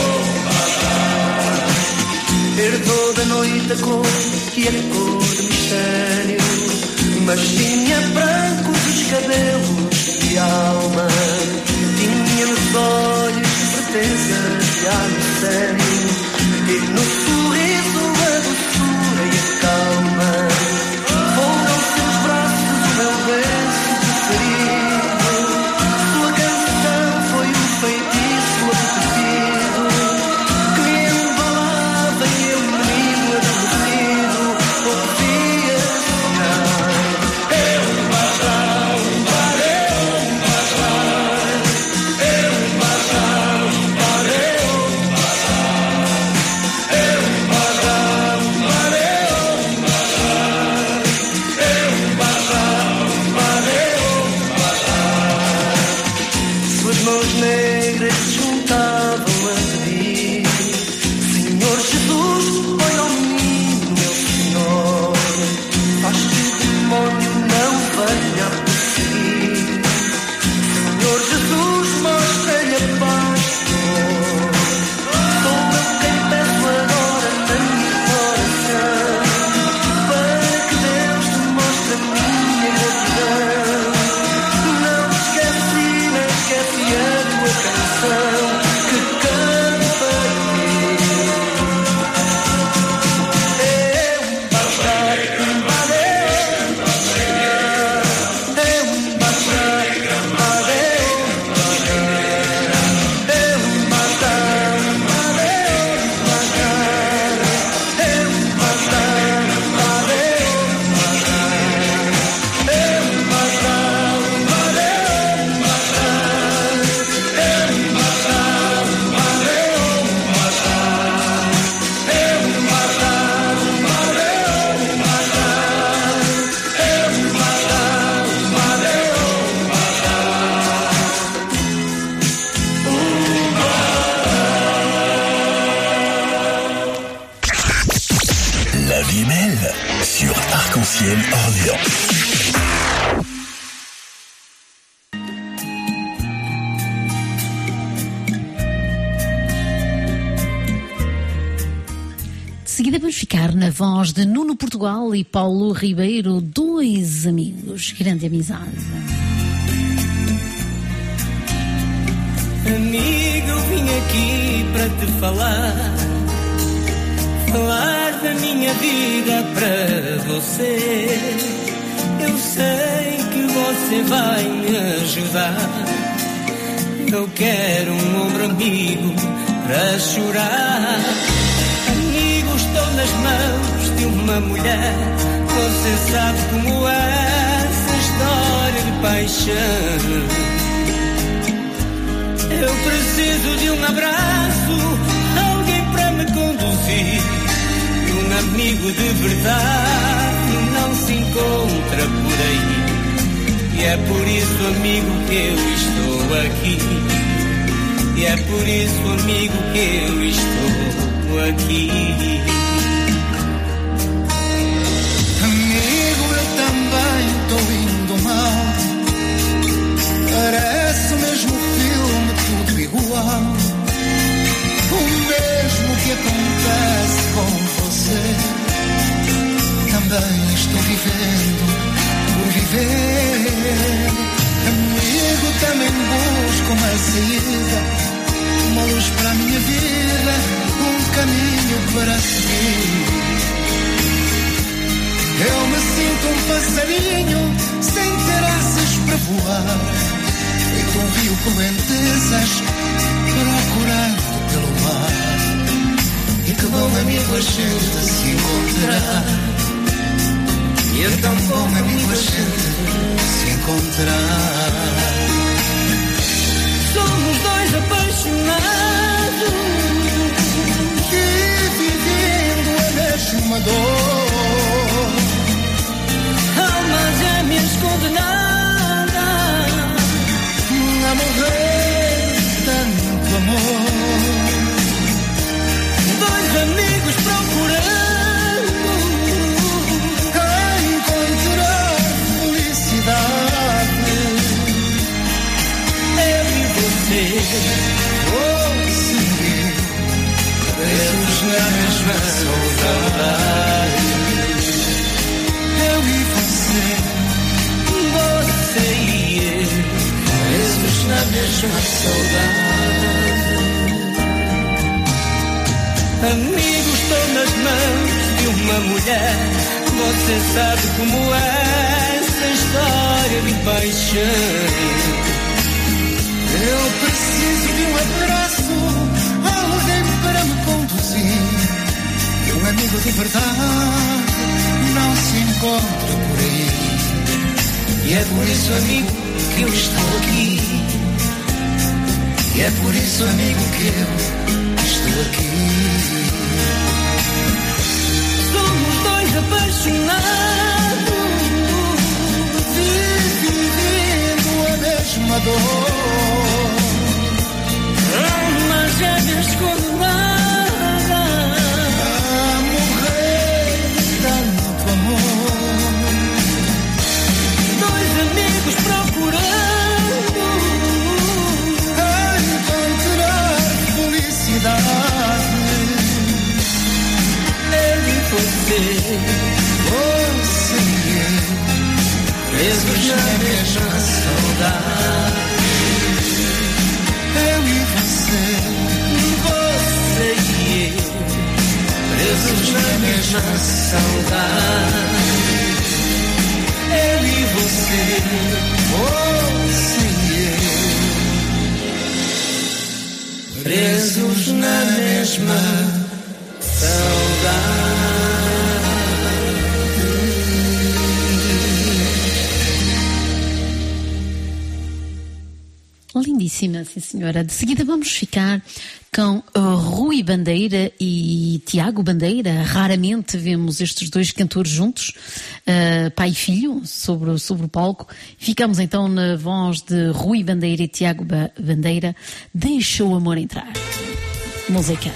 um bata. Herdou da noite a cor que era cor de mistério, mas tinha branco dos cabelos e alma. Tinha nos olhos certeza de algo sério, e no sorriso a doçura e a calma. Foram seus braços o meu berço preferido. Sua canção foi o feitiço apetecido que me embalava e eu menino adormecido. Vamos ficar na voz de Nuno Portugal e Paulo Ribeiro, dois amigos, grande amizade. Amigo, eu vim aqui para te falar, falar da minha vida para você. Eu sei que você vai me ajudar. Eu quero um ombro amigo para chorar. Amigo, estou nas mãos de uma mulher. Você sabe como é essa história de paixão. Eu preciso de um abraço, alguém para me conduzir. Um amigo de verdade não se encontra por aí. E é por isso, amigo, que eu estou aqui. E é por isso, amigo, que eu estou aqui. Amigo, eu também estou indo mal. Parece o mesmo filme, tudo igual. O mesmo que acontece com você. Também estou vivendo por viver. Amigo, também busco uma saída, uma luz para a minha vida, um caminho para seguir. Eu me sinto um passarinho sem ter asas para voar, feito um rio correntezas procurando pelo mar. E que bom amigo a gente se encontrar. E é tão bom amigo a gente se encontrar. Somos dois apaixonados e vivendo a mesma dor. Almas gêmeas condenadas a morrer tanto amor. Dois amigos procurando oh, sim, presos na mesma saudade. Eu e você, você e eu, presos na mesma saudade. Amigo, estou nas mãos de uma mulher. Você sabe como é essa história de paixão. Eu preciso de um abraço, alguém para me conduzir. E um amigo de verdade não se encontra por aí. E é por isso, amigo, que eu estou aqui. E é por isso, amigo, que eu estou aqui. Somos dois apaixonados e vivendo a mesma dor. Almas gêmeas condenadas a morrer tanto amor. Dois amigos procurando encontrar felicidade. Eu e você, você e eu, presos na mesma saudade. Eu e você, você e eu, presos na mesma saudade. Eu e você, você e eu, presos na mesma saudade. Lindíssima, sim senhora. De seguida vamos ficar com uh, Rui Bandeira e Tiago Bandeira. Raramente vemos estes dois cantores juntos, uh, pai e filho, sobre, sobre o palco. Ficamos então na voz de Rui Bandeira e Tiago ba- Bandeira. Deixa o amor entrar. Música.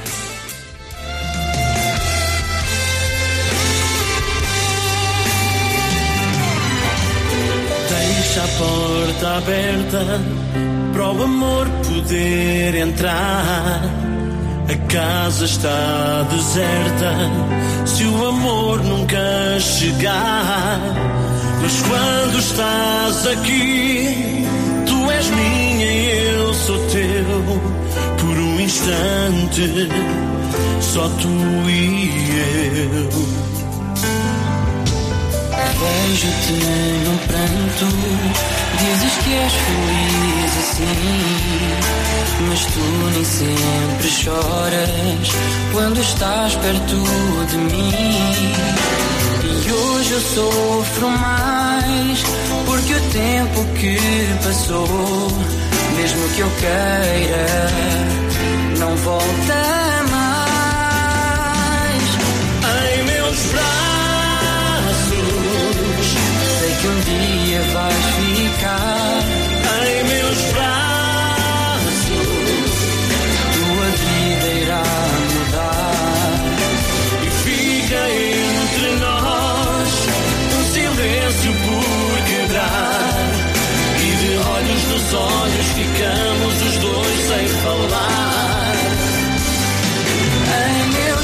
Deixa a porta aberta para o amor poder entrar. A casa está deserta, se o amor nunca chegar. Mas quando estás aqui, tu és minha e eu sou teu. Por um instante, só tu e eu. Vejo-te no pranto, dizes que és feliz assim, mas tu nem sempre choras quando estás perto de mim. E hoje eu sofro mais, porque o tempo que passou, mesmo que eu queira, não volta mais. Em meus braços, sei que um dia vais ficar. Em meus braços, tua vida irá mudar. E fica entre nós um silêncio por quebrar. E de olhos nos olhos ficamos os dois sem falar. Em meus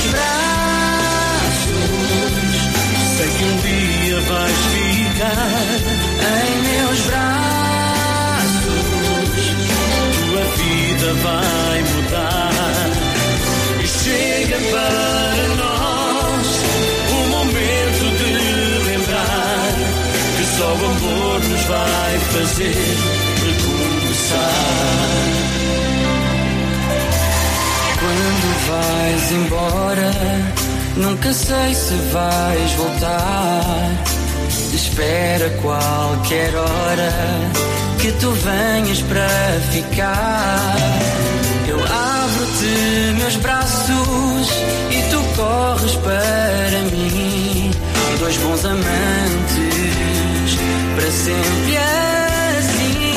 braços, sei que um dia vais ficar. Em meus braços, tua vida vai mudar. E chega para nós o momento de lembrar que só o amor nos vai fazer recomeçar. Quando vais embora, nunca sei se vais voltar. Espera qualquer hora que tu venhas para ficar. Eu abro-te meus braços e tu corres para mim. Dois bons amantes, para sempre assim.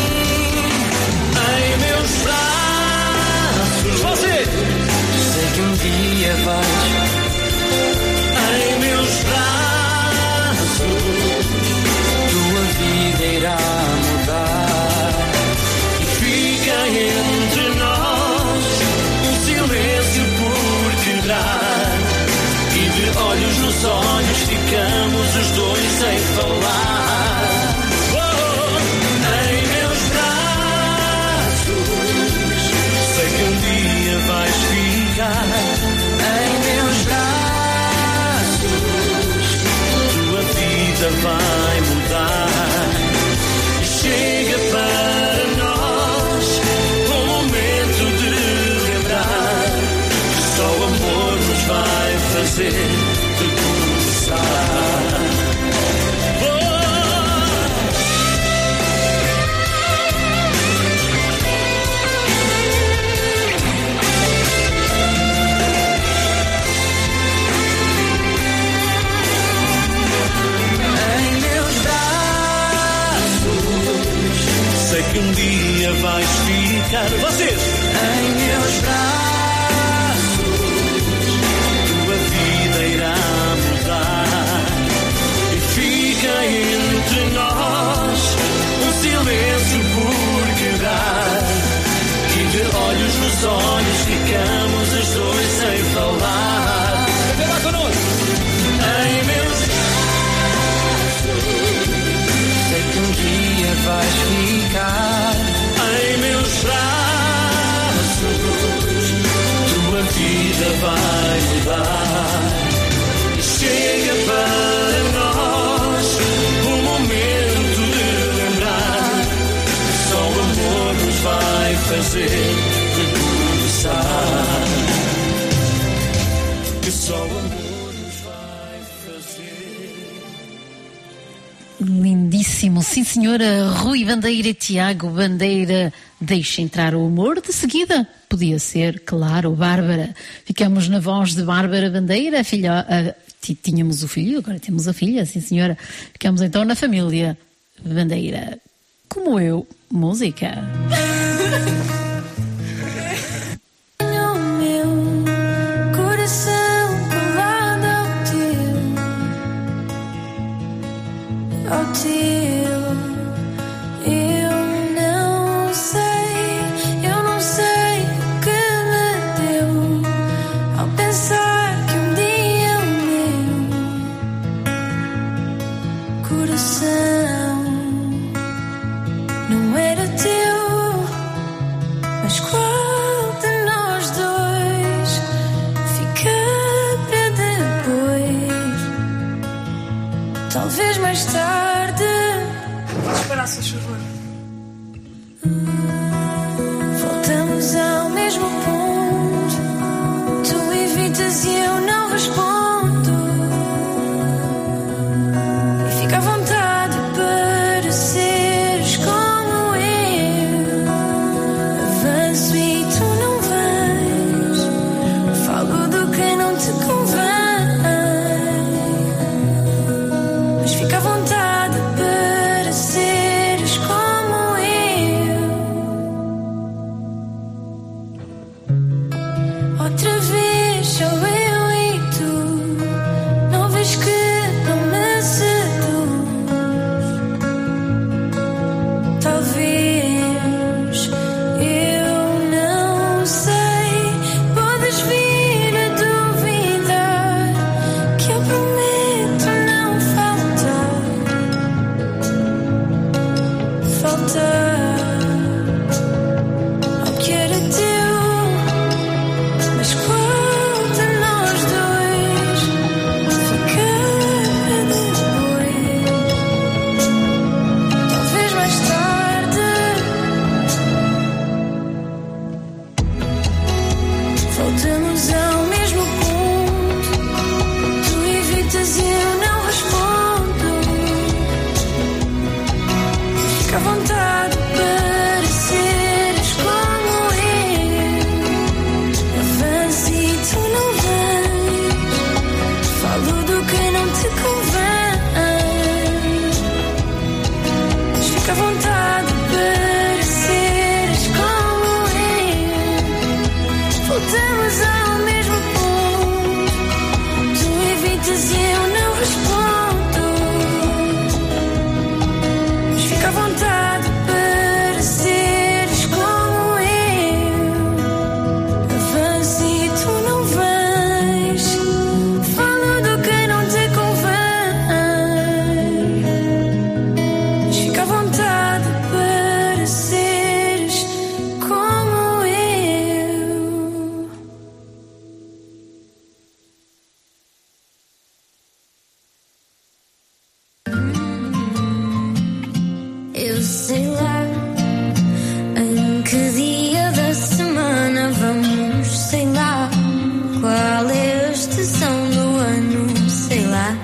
Em meus braços, você sei que um dia vais. Em meus braços, tua vida irá mudar. E fica entre nós um silêncio por quebrar. E de olhos nos olhos ficamos os dois sem falar. Oh, em meus braços, sei que um dia vais ficar. Em meus braços, tua vida vai mudar. E chega para nós o momento de lembrar que só o amor nos vai fazer recomeçar. Sei que um dia vais ficar. Vocês! Em meus braços, tua vida irá mudar. E fica entre nós um silêncio por quebrar. E de olhos nos olhos ficamos os dois sem falar. Vem lá conosco! Em meus sei que um dia vais ficar. Em meus braços, tua vida vai mudar. E chega para nós o momento de lembrar que só o amor nos vai fazer recomeçar. Que só o amor nos vai fazer. Lindíssimo, sim senhora. Rui Bandeira e Tiago Bandeira, deixa entrar o amor. De seguida podia ser, claro, Bárbara. Ficamos na voz de Bárbara Bandeira, a filha, a, tínhamos o filho, agora temos a filha, sim senhora. Ficamos então na família Bandeira. Como eu, música. Ao teu, eu não sei, eu não sei o que me deu. abraço, por favor. Voltamos ao mesmo ponto. Tu evitas e eu não respondo. E fica à vontade para seres como eu. Avanço e tu não vens. Falo do que não te convém. Mas fica à vontade para seres como eu. Outra vez sou eu e tu. Não vês que não me seduz. Talvez eu não sei. Podes vir a duvidar que eu prometo não faltar. Faltar ao que era teu. Mas qual de nós dois fica para depois? Talvez mais tarde. Voltamos ao mesmo ponto. Tu evitas e eu não respondo. Fica à vontade para seres como eu. Avance e tu não vens. Falo do que não te convém. Mas fica à vontade para seres como eu. Voltamos ao mesmo ponto. Tu evitas e eu não respondo. Mas fica à vontade para seres como eu. Avance e tu não vens. Falo do que não te convém. Mas fica à vontade para seres como eu. Eu sei lá em que dia da semana vamos, sei lá qual é a estação do ano, sei lá.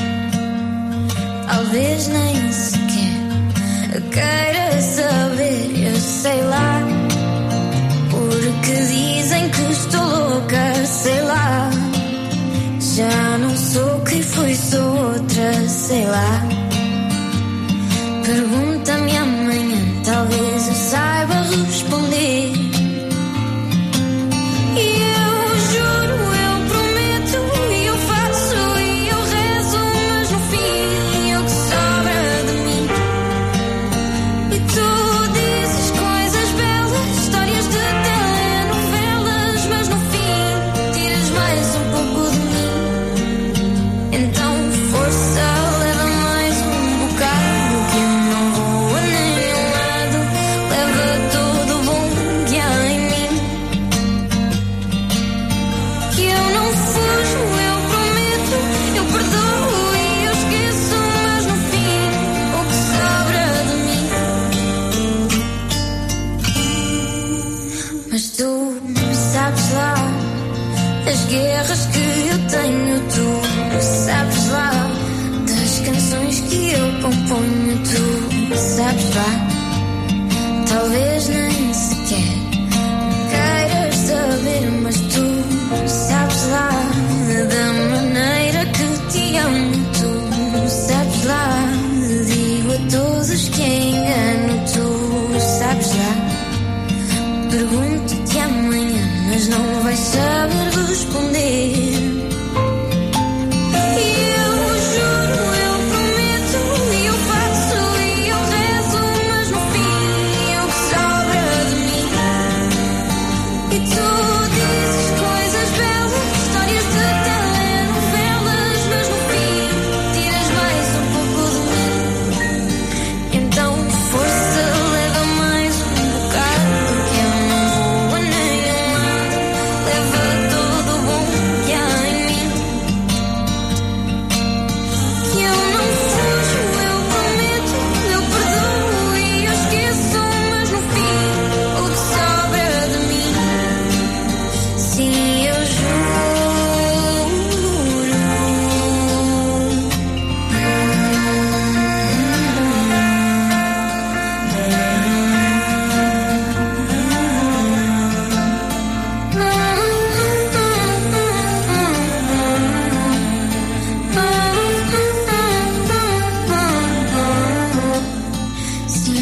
Talvez nem sequer queira saber, eu sei lá. Porque dizem que estou louca, sei lá. Já não sou quem fui, sou outra, sei lá. Pergunta-me amanhã, talvez eu saiba responder. E eu juro, eu prometo, e eu faço, e eu rezo, mas no fim é o que sobra de mim. E tu dizes coisas belas, histórias de telenovelas, mas no fim tiras mais um pouco de mim. Então força, leva mais um bocado, que eu não vou a nenhum lado. Leva todo o bom que há em mim. Que eu não fujo, eu prometo, eu perdoo e eu esqueço, mas no fim o que sobra de mim. Mas tu sabes lá as guerras que eu tenho, tu sabes lá das canções que eu componho, tu sabes lá. Talvez nem sequer queiras saber, mas tu sabes lá da maneira que te amo, tu sabes lá. Digo a todos que engano, tu sabes lá. Pergunto-te amanhã, mas não vais saber responder. E eu juro, eu prometo, e eu faço, e eu rezo, mas no fim é o que sobra de mim. E tu dizes coisas belas, histórias de telenovelas, mas no fim tiras mais um pouco de mim. Então força, leva mais um bocado, que eu não vou a nenhum lado. Leva todo o bom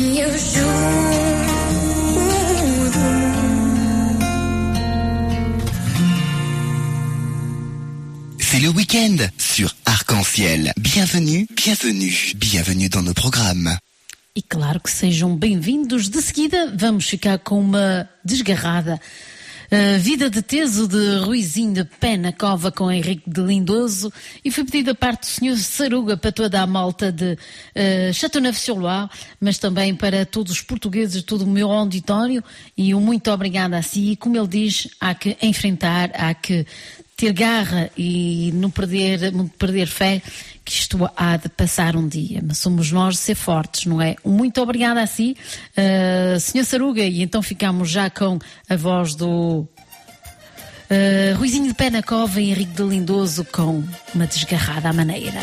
E eu juro. C'est le week-end sur Arc-en-Ciel. Bienvenue, bienvenue, bienvenue dans nos programmes. E claro que sejam bem-vindos. De seguida vamos ficar com uma desgarrada. Uh, Vida de Teso de Ruizinho de Pé na Cova com Henrique de Lindoso, e foi pedido a parte do senhor Saruga para toda a malta de uh, Châteauneuf-sur-Loire, mas também para todos os portugueses, todo o meu auditório, e um muito obrigado a si. E como ele diz, há que enfrentar, há que ter garra e não perder, não perder fé, que isto há de passar um dia, mas somos nós de ser fortes, não é? Muito obrigada a si, uh, senhor Saruga, e então ficamos já com a voz do uh, Ruizinho de Pé na Cova e Henrique de Lindoso com uma desgarrada à maneira.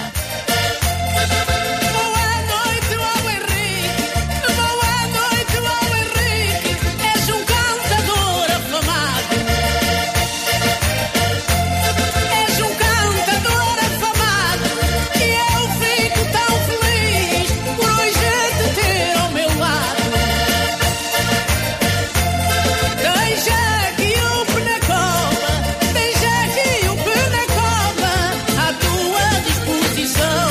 So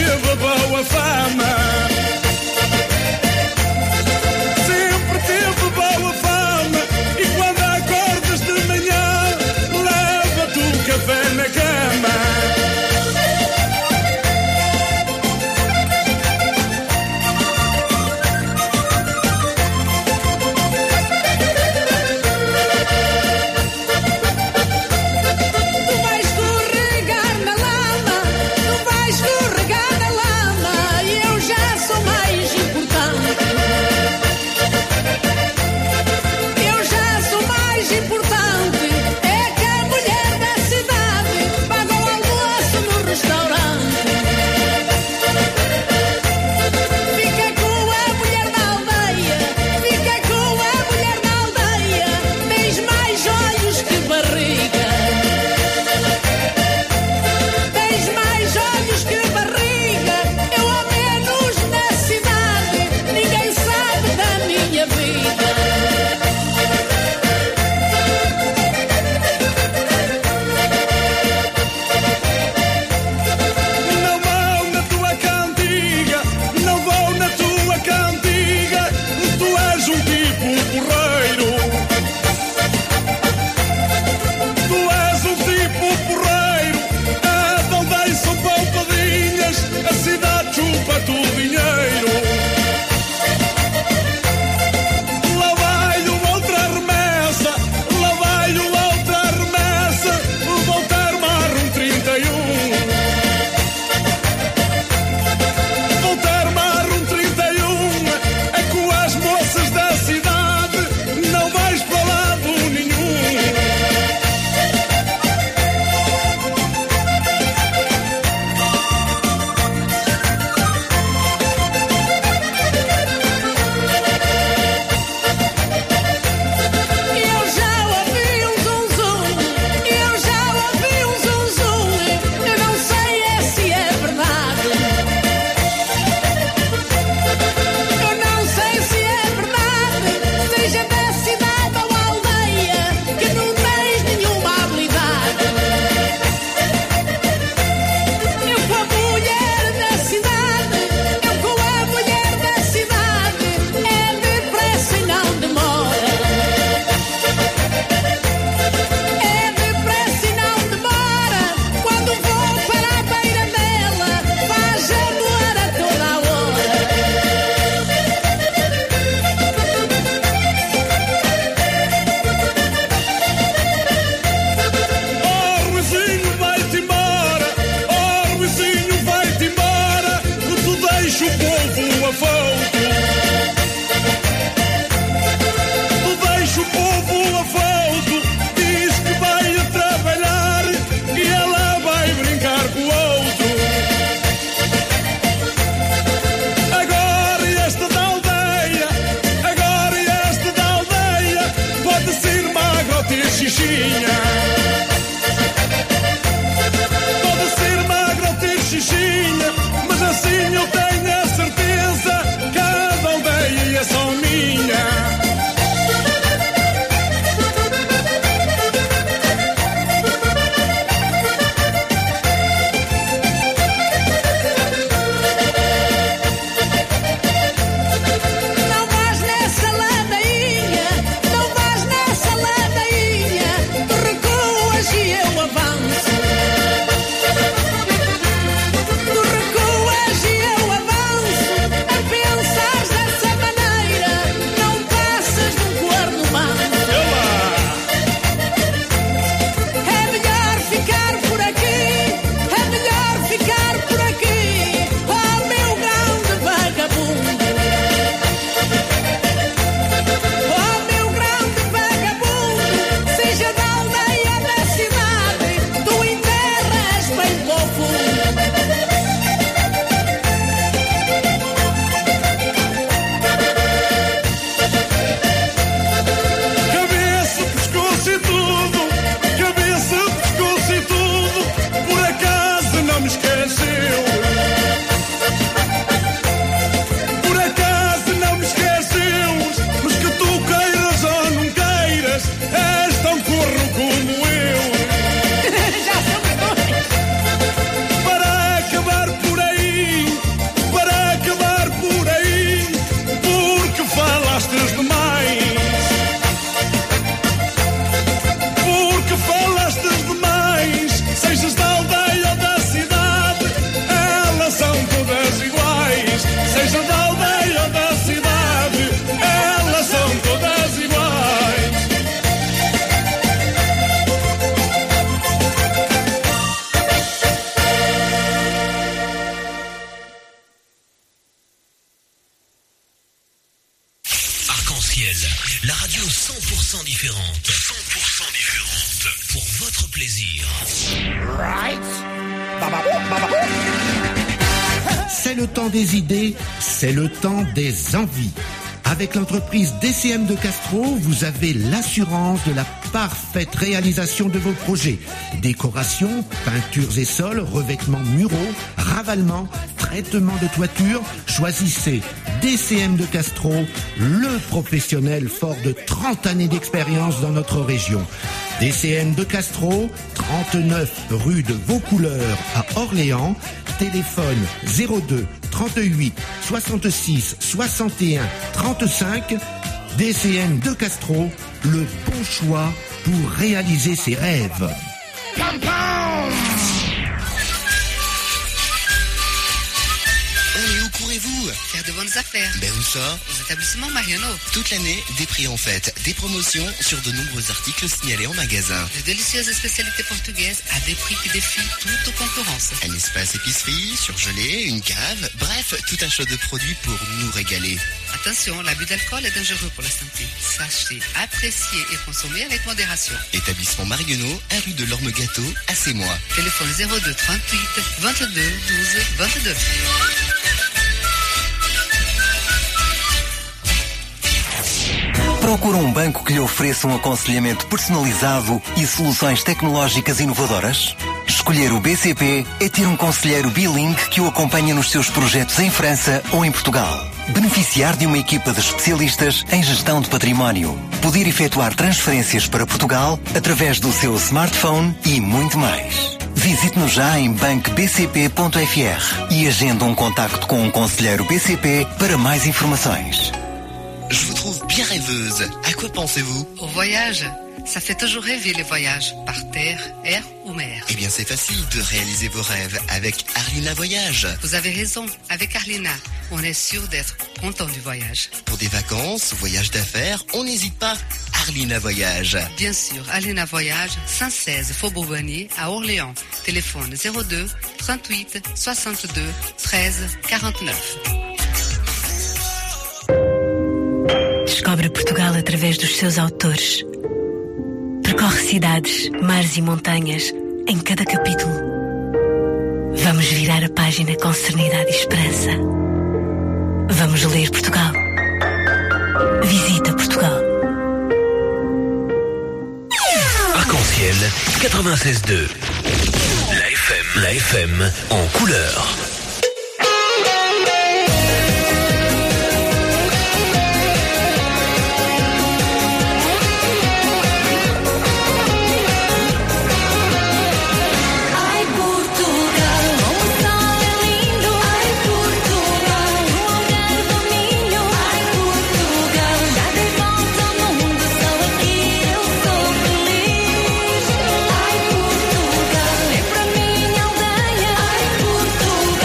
teve boa fama. Sempre teve boa fama. E quando acordas de manhã, leva-te um café na cama. Pode ser magro ou ter xixinha, mas assim eu tenho a certeza que cent pour cent différente. cent pour cent différente. Pour votre plaisir. Right. C'est le temps des idées, c'est le temps des envies. Avec l'entreprise D C M de Castro, vous avez l'assurance de la parfaite réalisation de vos projets. Décoration, peintures et sols, revêtements muraux, ravalement, traitement de toiture. Choisissez D C M de Castro, le professionnel fort de trente années d'expérience dans notre région. D C M de Castro, trente-neuf rue de Vaucouleurs à Orléans. Téléphone zéro deux trente-huit soixante-six soixante et un trente-cinq. D C M de Castro, le bon choix pour réaliser ses rêves. Et où courez-vous? Faire de bonnes affaires. Ben où ça? Aux établissements Mariano. Toute l'année, des prix en fête, des promotions sur de nombreux articles signalés en magasin. De délicieuses spécialités portugaises à des prix qui défient toute concurrence. Un espace épicerie, surgelé, une cave, bref, tout un choix de produits pour nous régaler. Attention, l'abus d'alcool est dangereux pour la santé. Sachez apprécier et consommer avec modération. Établissement Marionneau, à rue de l'Orme Gâteau, à Sémois. Téléphone zéro deux trente-huit vingt-deux douze vingt-deux. Procura um banco que lhe ofereça um aconselhamento personalizado e soluções tecnológicas inovadoras? Escolher o B C P é ter um conselheiro bilingue que o acompanha nos seus projetos em França ou em Portugal. Beneficiar de uma equipa de especialistas em gestão de património. Poder efetuar transferências para Portugal através do seu smartphone e muito mais. Visite-nos já em banco b c p ponto f r e agenda um contacto com um conselheiro B C P para mais informações. Je vous trouve bien rêveuse. À quoi pensez-vous? Au voyage. Ça fait toujours rêver les voyages, par terre, air ou mer. Eh bien, c'est facile de réaliser vos rêves avec Arlina Voyage. Vous avez raison, avec Arlina, on est sûr d'être content du voyage. Pour des vacances, voyages d'affaires, on n'hésite pas. Arlina Voyage. Bien sûr, Arlina Voyage, cent seize Faubourg Bonnier à Orléans. Téléphone zéro deux trente-huit soixante-deux treize quarante-neuf. Descobre Portugal através dos seus autores. Percorre cidades, mares e montanhas em cada capítulo. Vamos virar a página com serenidade e esperança. Vamos ler Portugal. Visita Portugal. Arc-en-ciel quatre-vingt-seize deux. La F M. La F M en couleur. Portugal,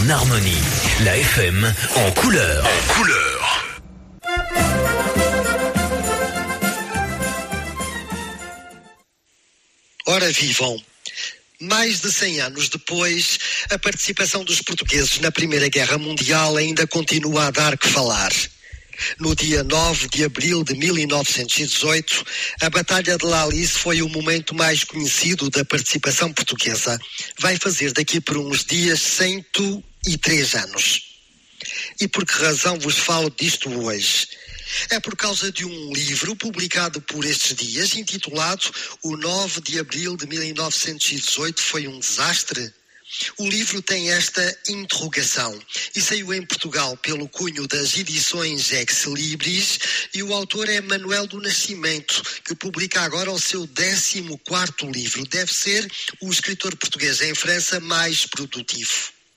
en harmonie. La F M en couleur. En couleur. Ora vivam! Mais de cem anos depois, a participação dos portugueses na Primeira Guerra Mundial ainda continua a dar que falar. No dia nove de abril de mil novecentos e dezoito, a Batalha de La Alice foi o momento mais conhecido da participação portuguesa. Vai fazer daqui por uns dias cento e três anos. E por que razão vos falo disto hoje? É por causa de um livro publicado por estes dias, intitulado O nove de abril de mil novecentos e dezoito foi um desastre? O livro tem esta interrogação e saiu em Portugal pelo cunho das edições Ex Libris e o autor é Manuel do Nascimento, que publica agora o seu décimo quarto livro. Deve ser o escritor português em França mais produtivo.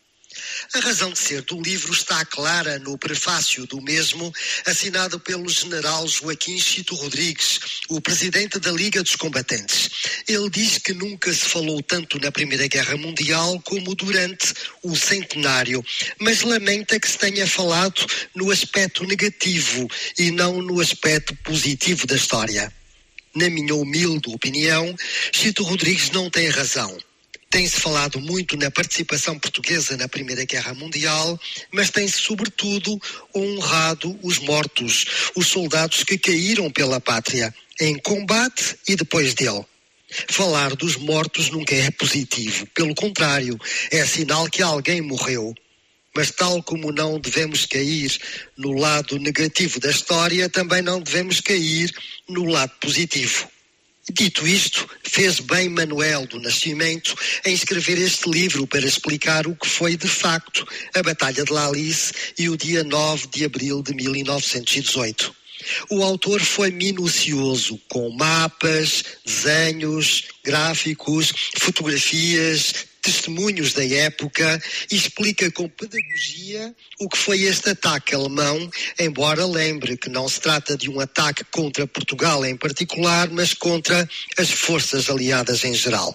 A razão de ser do livro está clara no prefácio do mesmo, assinado pelo general Joaquim Chito Rodrigues, o presidente da Liga dos Combatentes. Ele diz que nunca se falou tanto na Primeira Guerra Mundial como durante o centenário, mas lamenta que se tenha falado no aspecto negativo e não no aspecto positivo da história. Na minha humilde opinião, Chito Rodrigues não tem razão. Tem-se falado muito na participação portuguesa na Primeira Guerra Mundial, mas tem-se sobretudo honrado os mortos, os soldados que caíram pela pátria, em combate e depois dele. Falar dos mortos nunca é positivo, pelo contrário, é sinal que alguém morreu. Mas tal como não devemos cair no lado negativo da história, também não devemos cair no lado positivo. Dito isto, fez bem Manuel do Nascimento em escrever este livro para explicar o que foi de facto a Batalha de La Alice e o dia nove de abril de mil novecentos e dezoito. O autor foi minucioso, com mapas, desenhos, gráficos, fotografias, testemunhos da época e explica com pedagogia o que foi este ataque alemão, embora lembre que não se trata de um ataque contra Portugal em particular, mas contra as forças aliadas em geral.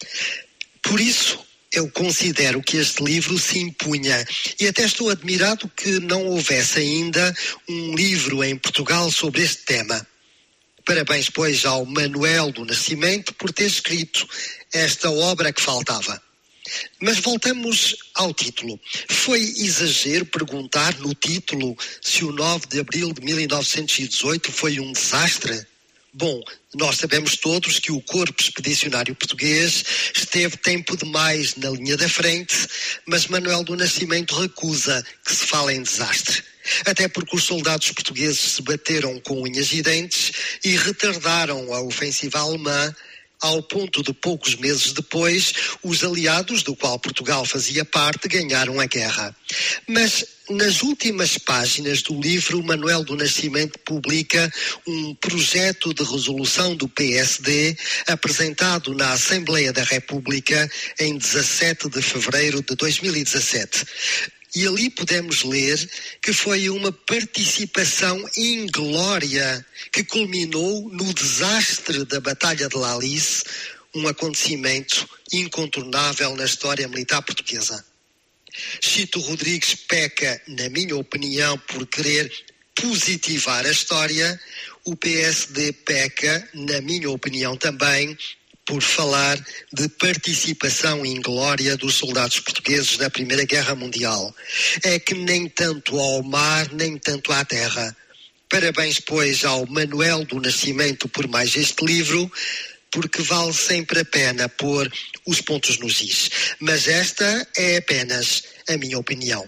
Por isso, eu considero que este livro se impunha e até estou admirado que não houvesse ainda um livro em Portugal sobre este tema. Parabéns, pois, ao Manuel do Nascimento por ter escrito esta obra que faltava. Mas voltamos ao título. Foi exagero perguntar no título se o nove de abril de mil novecentos e dezoito foi um desastre? Bom, nós sabemos todos que o Corpo Expedicionário Português esteve tempo demais na linha da frente, mas Manuel do Nascimento recusa que se fale em desastre. Até porque os soldados portugueses se bateram com unhas e dentes e retardaram a ofensiva alemã, ao ponto de poucos meses depois, os aliados, do qual Portugal fazia parte, ganharam a guerra. Mas nas últimas páginas do livro, Manuel do Nascimento publica um projeto de resolução do P S D apresentado na Assembleia da República em dezassete de fevereiro de dois mil e dezassete. E ali podemos ler que foi uma participação inglória que culminou no desastre da Batalha de La Alice, um acontecimento incontornável na história militar portuguesa. Chito Rodrigues peca, na minha opinião, por querer positivar a história. O P S D peca, na minha opinião também, por falar de participação inglória dos soldados portugueses na Primeira Guerra Mundial. É que nem tanto ao mar, nem tanto à terra. Parabéns, pois, ao Manuel do Nascimento por mais este livro, porque vale sempre a pena pôr os pontos nos is. Mas esta é apenas a minha opinião.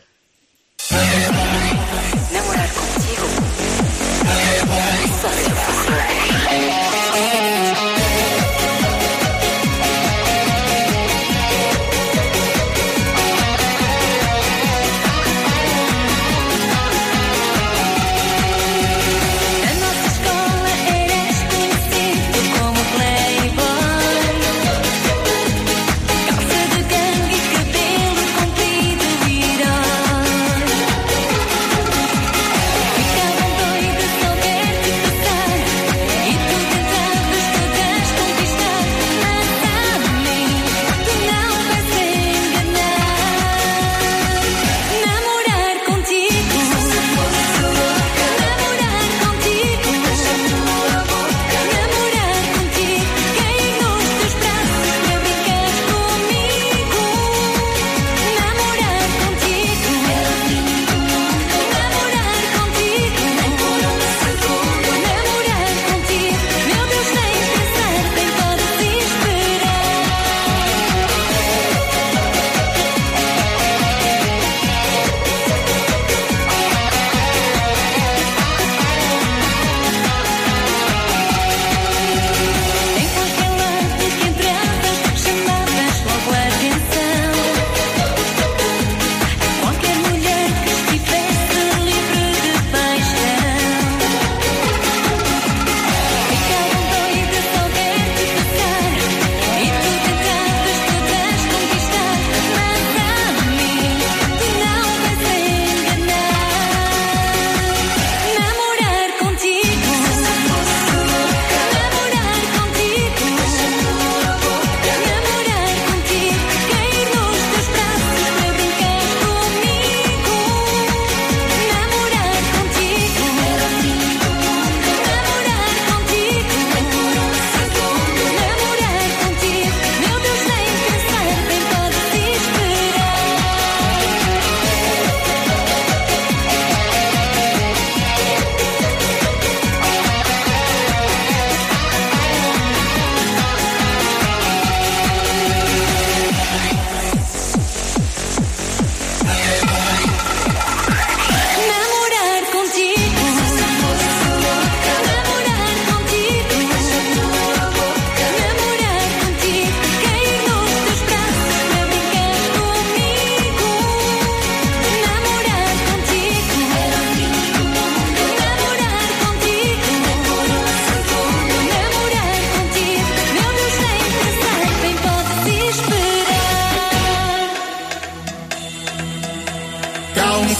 Namorar contigo só se for. Ficava doida só ver-te passar.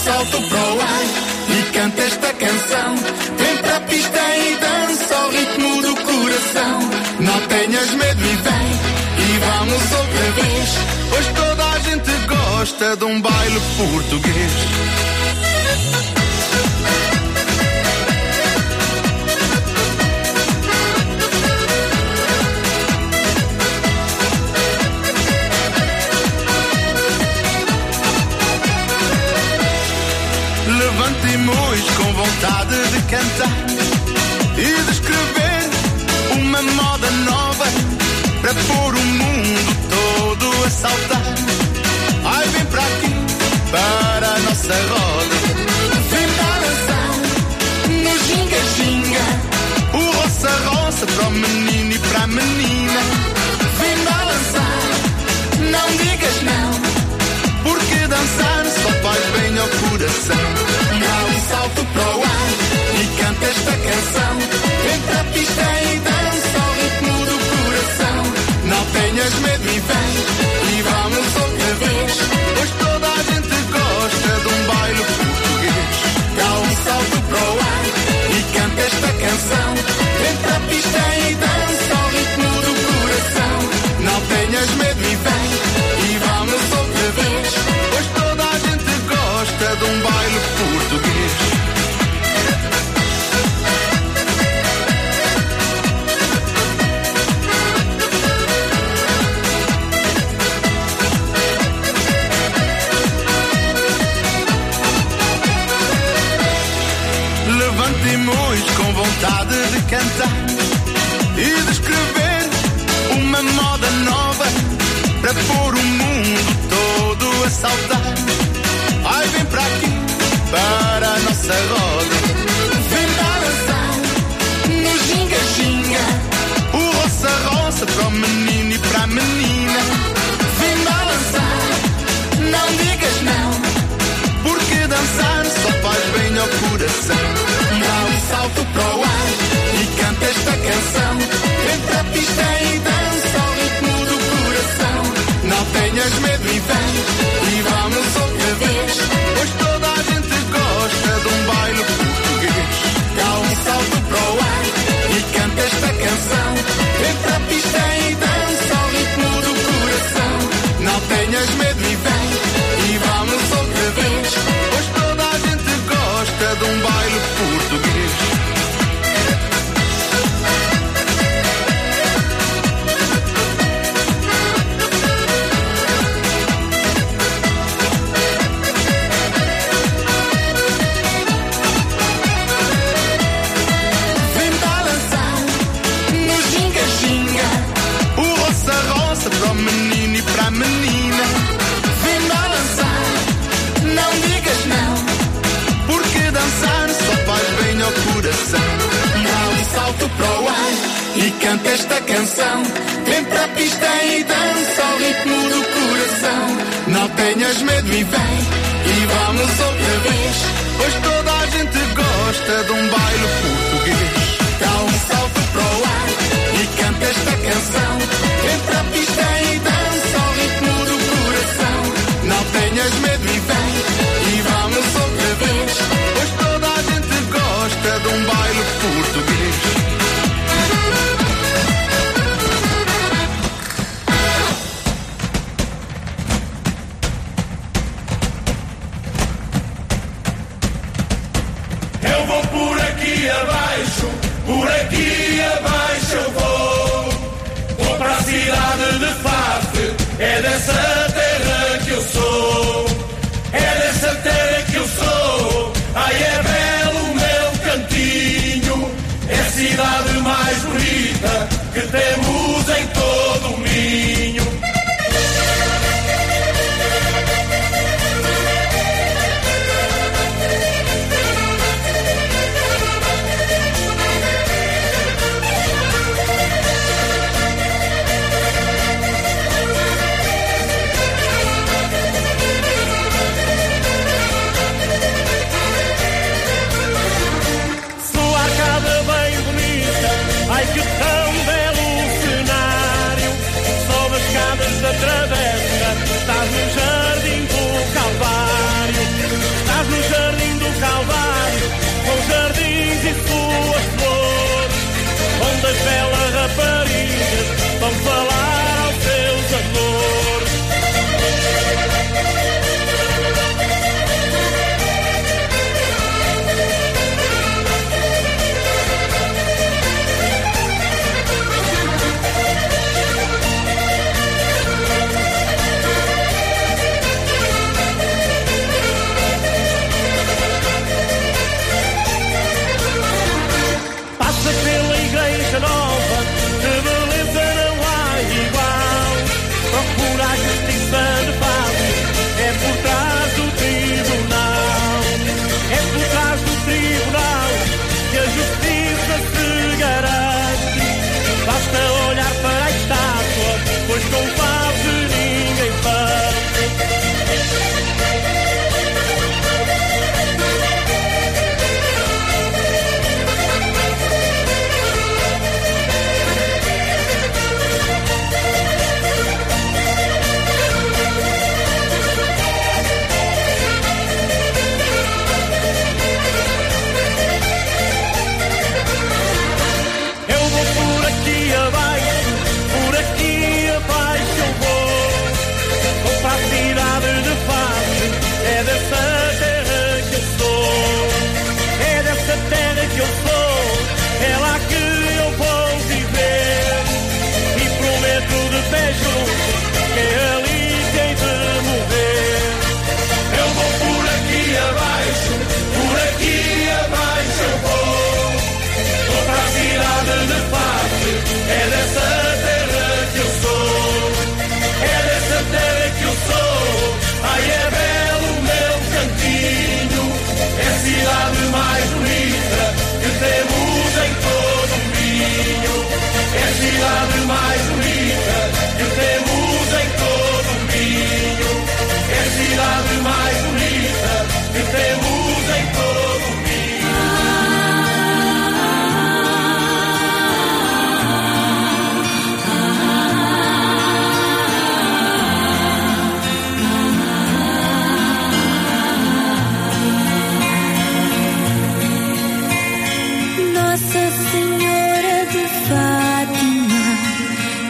salto para o ar e canta esta canção. Vem para a pista e dança ao ritmo do coração. Não tenhas medo e vem, e vamos outra vez, pois toda a gente gosta de um baile português. Levantemo-os com vontade de cantar e de escrever uma moda nova para pôr o mundo todo a saltar. Ai, vem para aqui, para a nossa roda. Vem balançar no ginga-ginga, o roça-roça para o menino e para a menina. Vem balançar, não digas não, porque dançar só faz bem ao coração. Dá um salto para o ar e canta esta canção. Vem para a pista e dança ao ritmo do coração. Não tenhas medo e vem, e vamos outra vez, pois toda a gente gosta de um baile português. Dá um salto para o ar e canta esta canção. Vem para a pista e dança ao ritmo do coração. Não tenhas medo e vem, e vamos outra vez, pois toda a gente gosta de um baile português. Levantemo-os com vontade de cantar e de escrever uma moda nova para pôr o mundo todo a saltar. Ai, vem para aqui, para a nossa roda. Vem balançar no ginga-ginga, o roça-roça para o menino e para a menina. Vem balançar, não digas não, porque dançar só faz bem ao coração. Dá um salto para o ar e canta esta canção. Vem para a pista e dança ao ritmo do coração. Não tenhas medo e vem, e vamos outra vez, pois toda a gente gosta de um baile português. Dá um salto para o ar e canta esta canção. Vem para a pista e dança ao ritmo do coração. Não tenhas medo e vem, e vamos outra vez, pois toda a gente gosta de um baile português. Vem balançar no ginga-ginga, o roça-roça para o menino e para a menina. Vem balançar, não digas não, porque dançar só faz bem ao coração. Dá um salto para o ar e canta esta canção. Vem para a pista e dança ao ritmo do coração. Não tenhas medo e vem, e vamos outra vez, pois toda a gente gosta de um baile português. Dá um salto para o ar e canta esta canção. Vem para a pista e dança ao ritmo do coração. Não tenhas medo e vem, e vamos outra vez, pois toda a gente gosta de um baile português. Eu vou por aqui abaixo, por aqui abaixo eu vou. Vou para a cidade de Faf, é dessa terra que eu sou. É dessa terra que eu sou. Ai, é belo o meu cantinho, é a cidade mais bonita que temos em todo o Minho. Sua casa bem bonita, ai que tão belo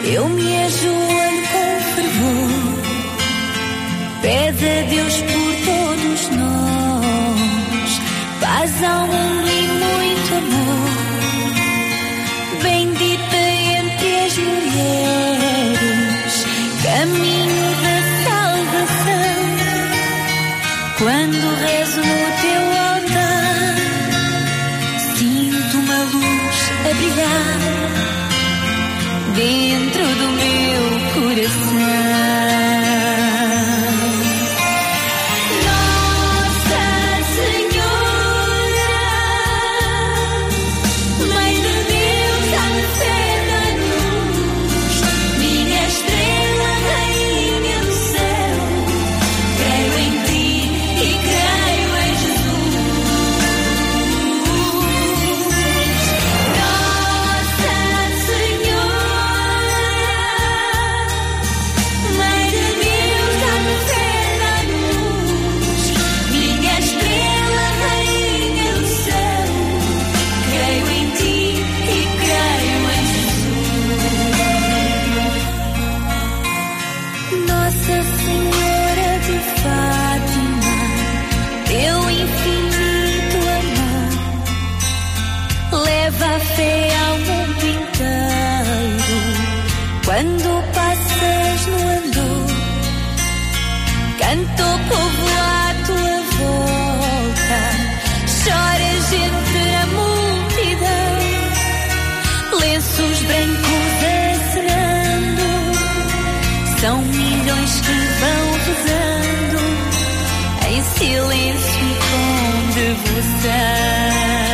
Eu me ajoelho com fervor, peço a Deus por todos nós, paz ao mundo e muito amor. Bendita entre as mulheres, caminho da salvação. Quando rezo no teu altar, sinto uma luz a brilhar dentro do meu coração. Quando passas no andor, canta o povo à tua volta, choras entre a multidão, lenços brancos acenando, são milhões que vão rezando, em silêncio e com devoção.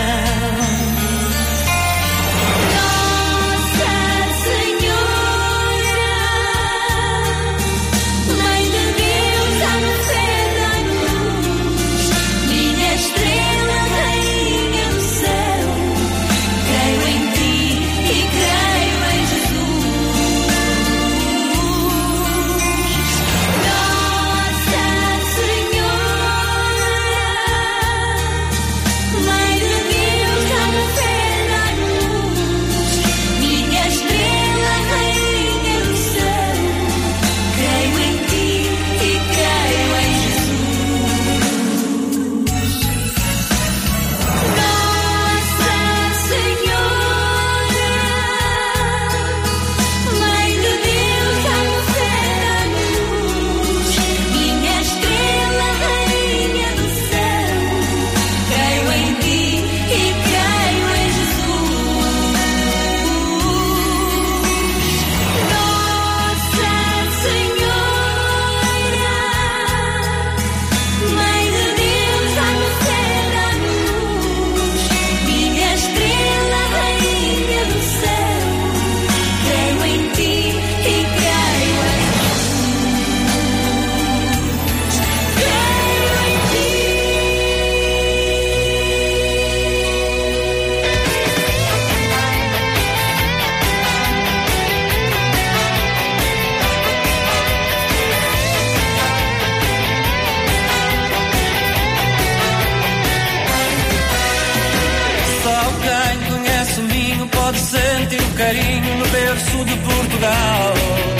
Carinho no berço de Portugal.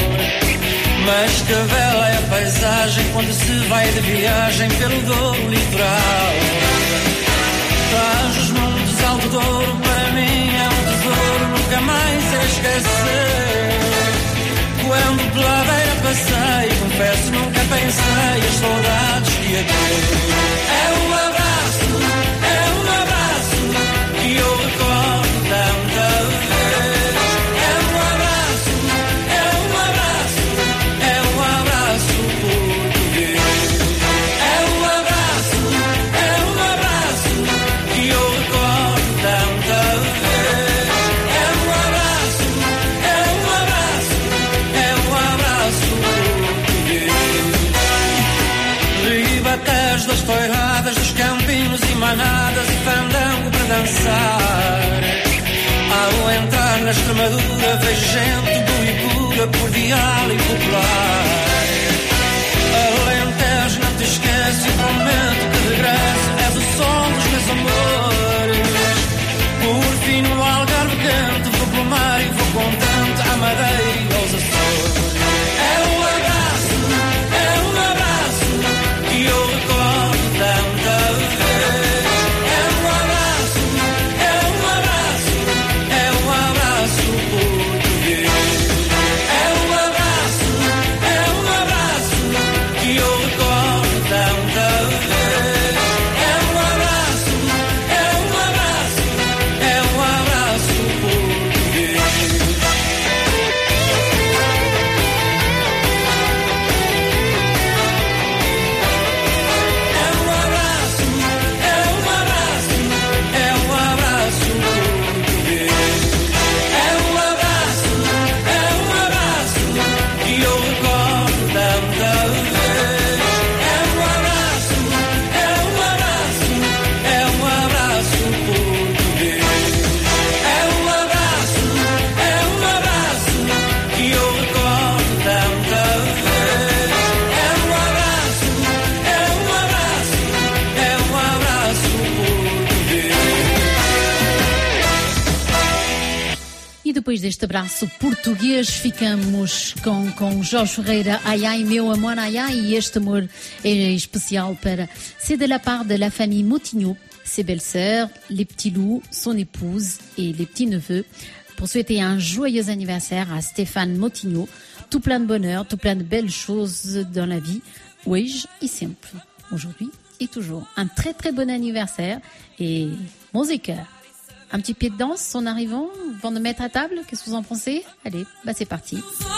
Mas que bela é a paisagem quando se vai de viagem pelo Douro litoral. Traz os montes alto Douro, para mim é um tesouro, nunca mais é esquecer. Quando pela beira passei, confesso nunca pensei as saudades que ia ter. É um abraço, é um abraço que eu recordo tanta vez. Das toiradas, dos campinhos e manadas e fandango para dançar. Ao entrar na Extremadura vejo gente do e pura, cordial e popular. Alentejo não te esquece, prometo que regresso, és o som dos meus amores. Por fim no Algarve quente vou pelo mar e vou contente à Madeira aos depois deste abraço português, ficamos com, com Jorge Ferreira, Ai Ai, meu amor, ai ai, et este amor est especial para... C'est de la part de la famille Motigno, ses belles-sœurs, les petits loups, son épouse et les petits-neveux, pour souhaiter un joyeux anniversaire à Stéphane Motigno, tout plein de bonheur, tout plein de belles choses dans la vie, hoje et sempre, aujourd'hui et toujours. Un très très bon anniversaire et musique. Un petit pied de danse en arrivant, avant de mettre à table, qu'est-ce que vous en pensez? Allez, bah c'est parti.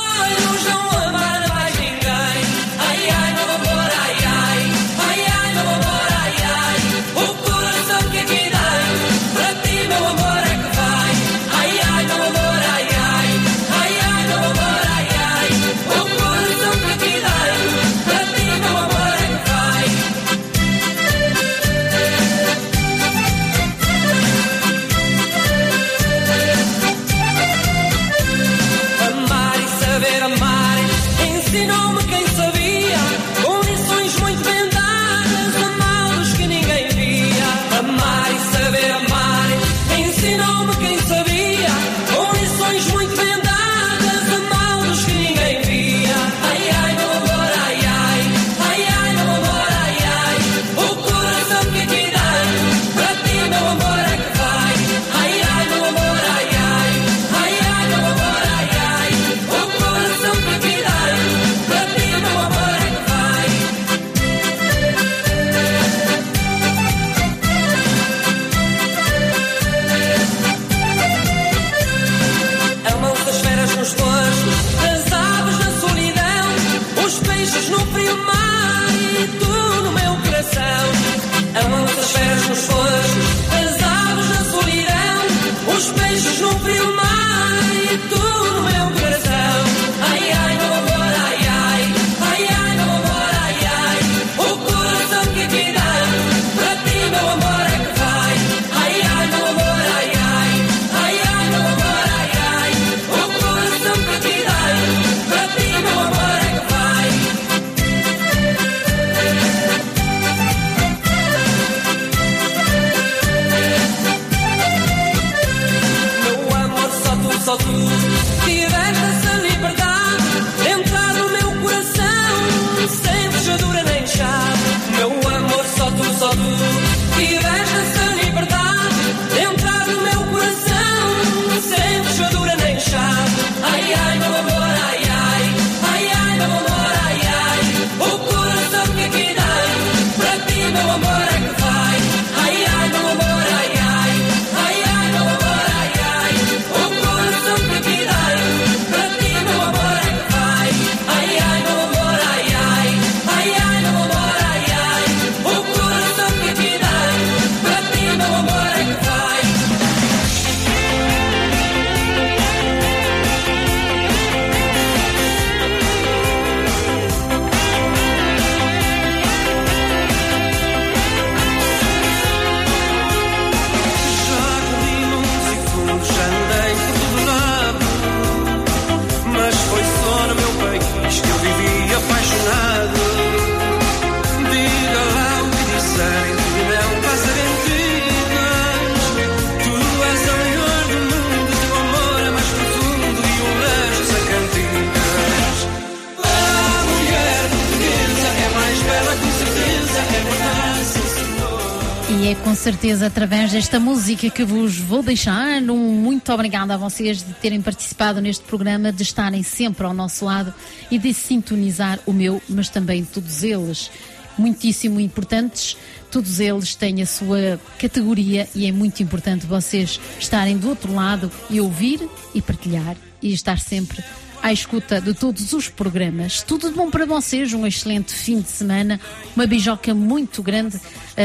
E é com certeza através desta música que vos vou deixar. Um muito obrigada a vocês de terem participado neste programa, de estarem sempre ao nosso lado e de sintonizar o meu, mas também todos eles, muitíssimo importantes. Todos eles têm a sua categoria e é muito importante vocês estarem do outro lado e ouvir e partilhar e estar sempre à escuta de todos os programas. Tudo de bom para vocês, um excelente fim de semana, uma beijoca muito grande uh,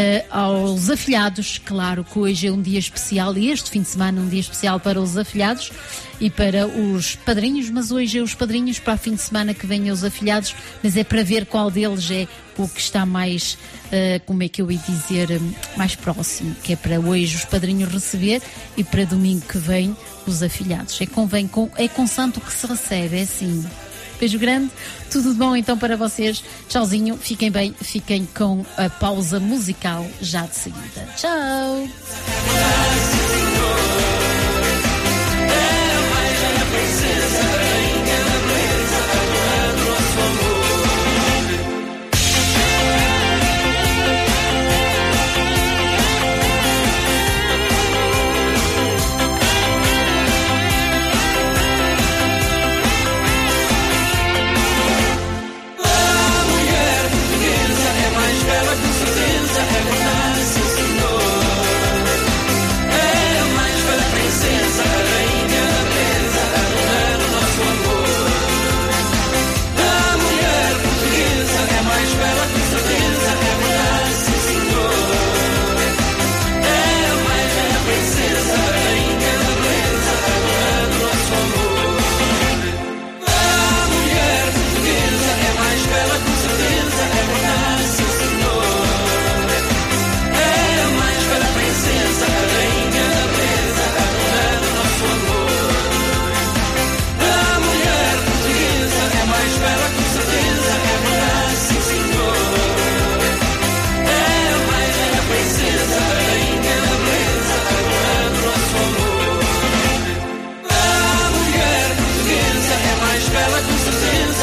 aos afilhados. Claro que hoje é um dia especial e este fim de semana é um dia especial para os afilhados e para os padrinhos, mas hoje é os padrinhos, para o fim de semana que venham os afilhados, mas é para ver qual deles é o que está mais, uh, como é que eu ia dizer, um, mais próximo, que é para hoje os padrinhos receber e para domingo que vem os afilhados. É, convém, com, é com santo que se recebe, é assim. Beijo grande, tudo de bom então para vocês. Tchauzinho, fiquem bem, fiquem com a pausa musical já de seguida. Tchau!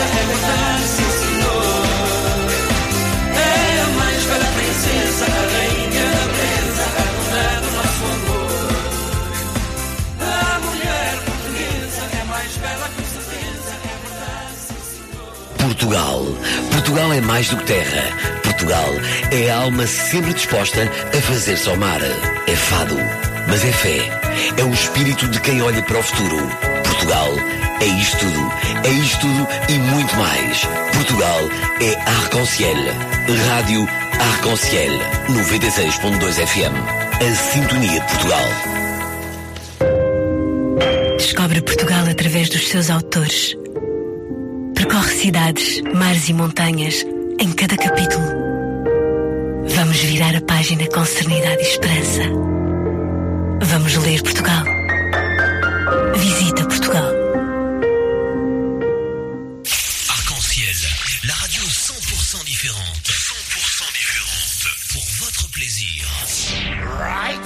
é verdade, sim senhor. É a mais bela princesa, a rainha da beleza, a dona do nosso amor. A mulher portuguesa é mais bela com certeza, é verdade, sim senhor. Portugal. Portugal é mais do que terra. Portugal é a alma sempre disposta a fazer-se ao mar. É fado, mas é fé. É o espírito de quem olha para o futuro. Portugal é isto tudo. É isto tudo e muito mais. Portugal é Arc-en-Ciel. Rádio Arc-en-Ciel. noventa e seis ponto dois F M. A sintonia de Portugal. Descobre Portugal através dos seus autores. Percorre cidades, mares e montanhas em cada capítulo. Vamos virar a página com serenidade e esperança. Vamos ler Portugal. Visita Portugal. Arc-en-Ciel, la radio cent pour cent différente. cent pour cent différente. Pour votre plaisir. Right?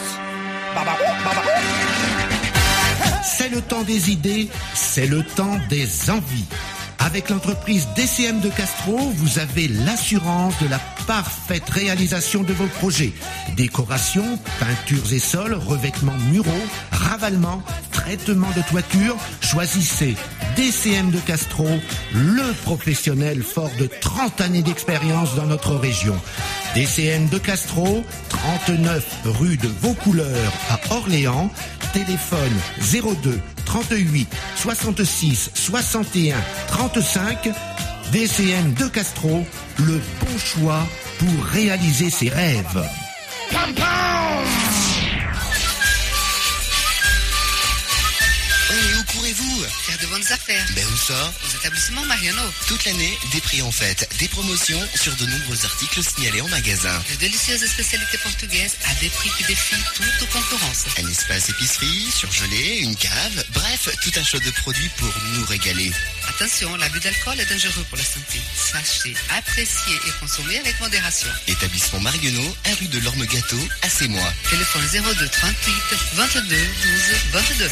C'est le temps des idées, c'est le temps des envies. Avec l'entreprise D C M de Castro, vous avez l'assurance de la parfaite réalisation de vos projets. Décoration, peintures et sols, revêtements muraux, ravalement, traitement de toiture. Choisissez D C M de Castro, le professionnel fort de trente années d'expérience dans notre région. D C M de Castro, trente-neuf rue de Vaucouleurs à Orléans. Téléphone zéro deux trente-huit soixante-six soixante et un trente-cinq. D C M de Castro, le bon choix pour réaliser ses rêves. Pam, pam. Et où courez-vous? Faire de bonnes affaires. Ben où ça? Aux établissements Mariano. Toute l'année, des prix en fête, des promotions sur de nombreux articles signalés en magasin. De délicieuses spécialités portugaises à des prix qui défient toute concurrence. Un espace épicerie, surgelé, une cave, bref, tout un choix de produits pour nous régaler. Attention, l'abus d'alcool est dangereux pour la santé. Sachez apprécier et consommer avec modération. Établissement Marionneau, un rue de l'Orme Gâteau, à Sémois. Téléphone zéro deux trente-huit vingt-deux douze vingt-deux.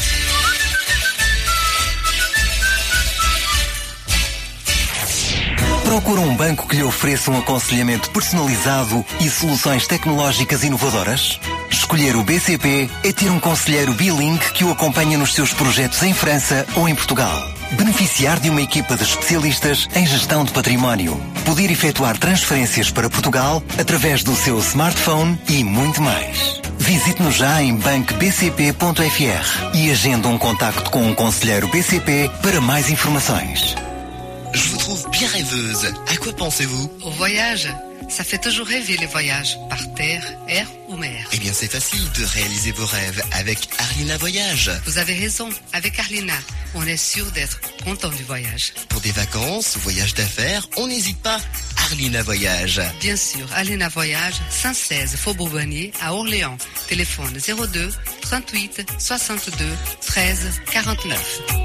Procura um banco que lhe ofereça um aconselhamento personalizado e soluções tecnológicas inovadoras? Escolher o B C P é ter um conselheiro bilingue que o acompanha nos seus projetos em França ou em Portugal. Beneficiar de uma equipa de especialistas em gestão de património. Poder efetuar transferências para Portugal através do seu smartphone e muito mais. Visite-nos já em banco b c p ponto f r e agenda um contacto com um conselheiro B C P para mais informações. Je vous trouve bien rêveuse. À quoi pensez-vous? Au voyage. Ça fait toujours rêver les voyages, par terre, air ou mer. Eh bien, c'est facile de réaliser vos rêves avec Arlina Voyage. Vous avez raison, avec Arlina, on est sûr d'être content du voyage. Pour des vacances ou voyages d'affaires, on n'hésite pas. Arlina Voyage. Bien sûr, Arlina Voyage, cent seize Faubourg Bonnier à Orléans. Téléphone zéro deux trente-huit soixante-deux treize quarante-neuf.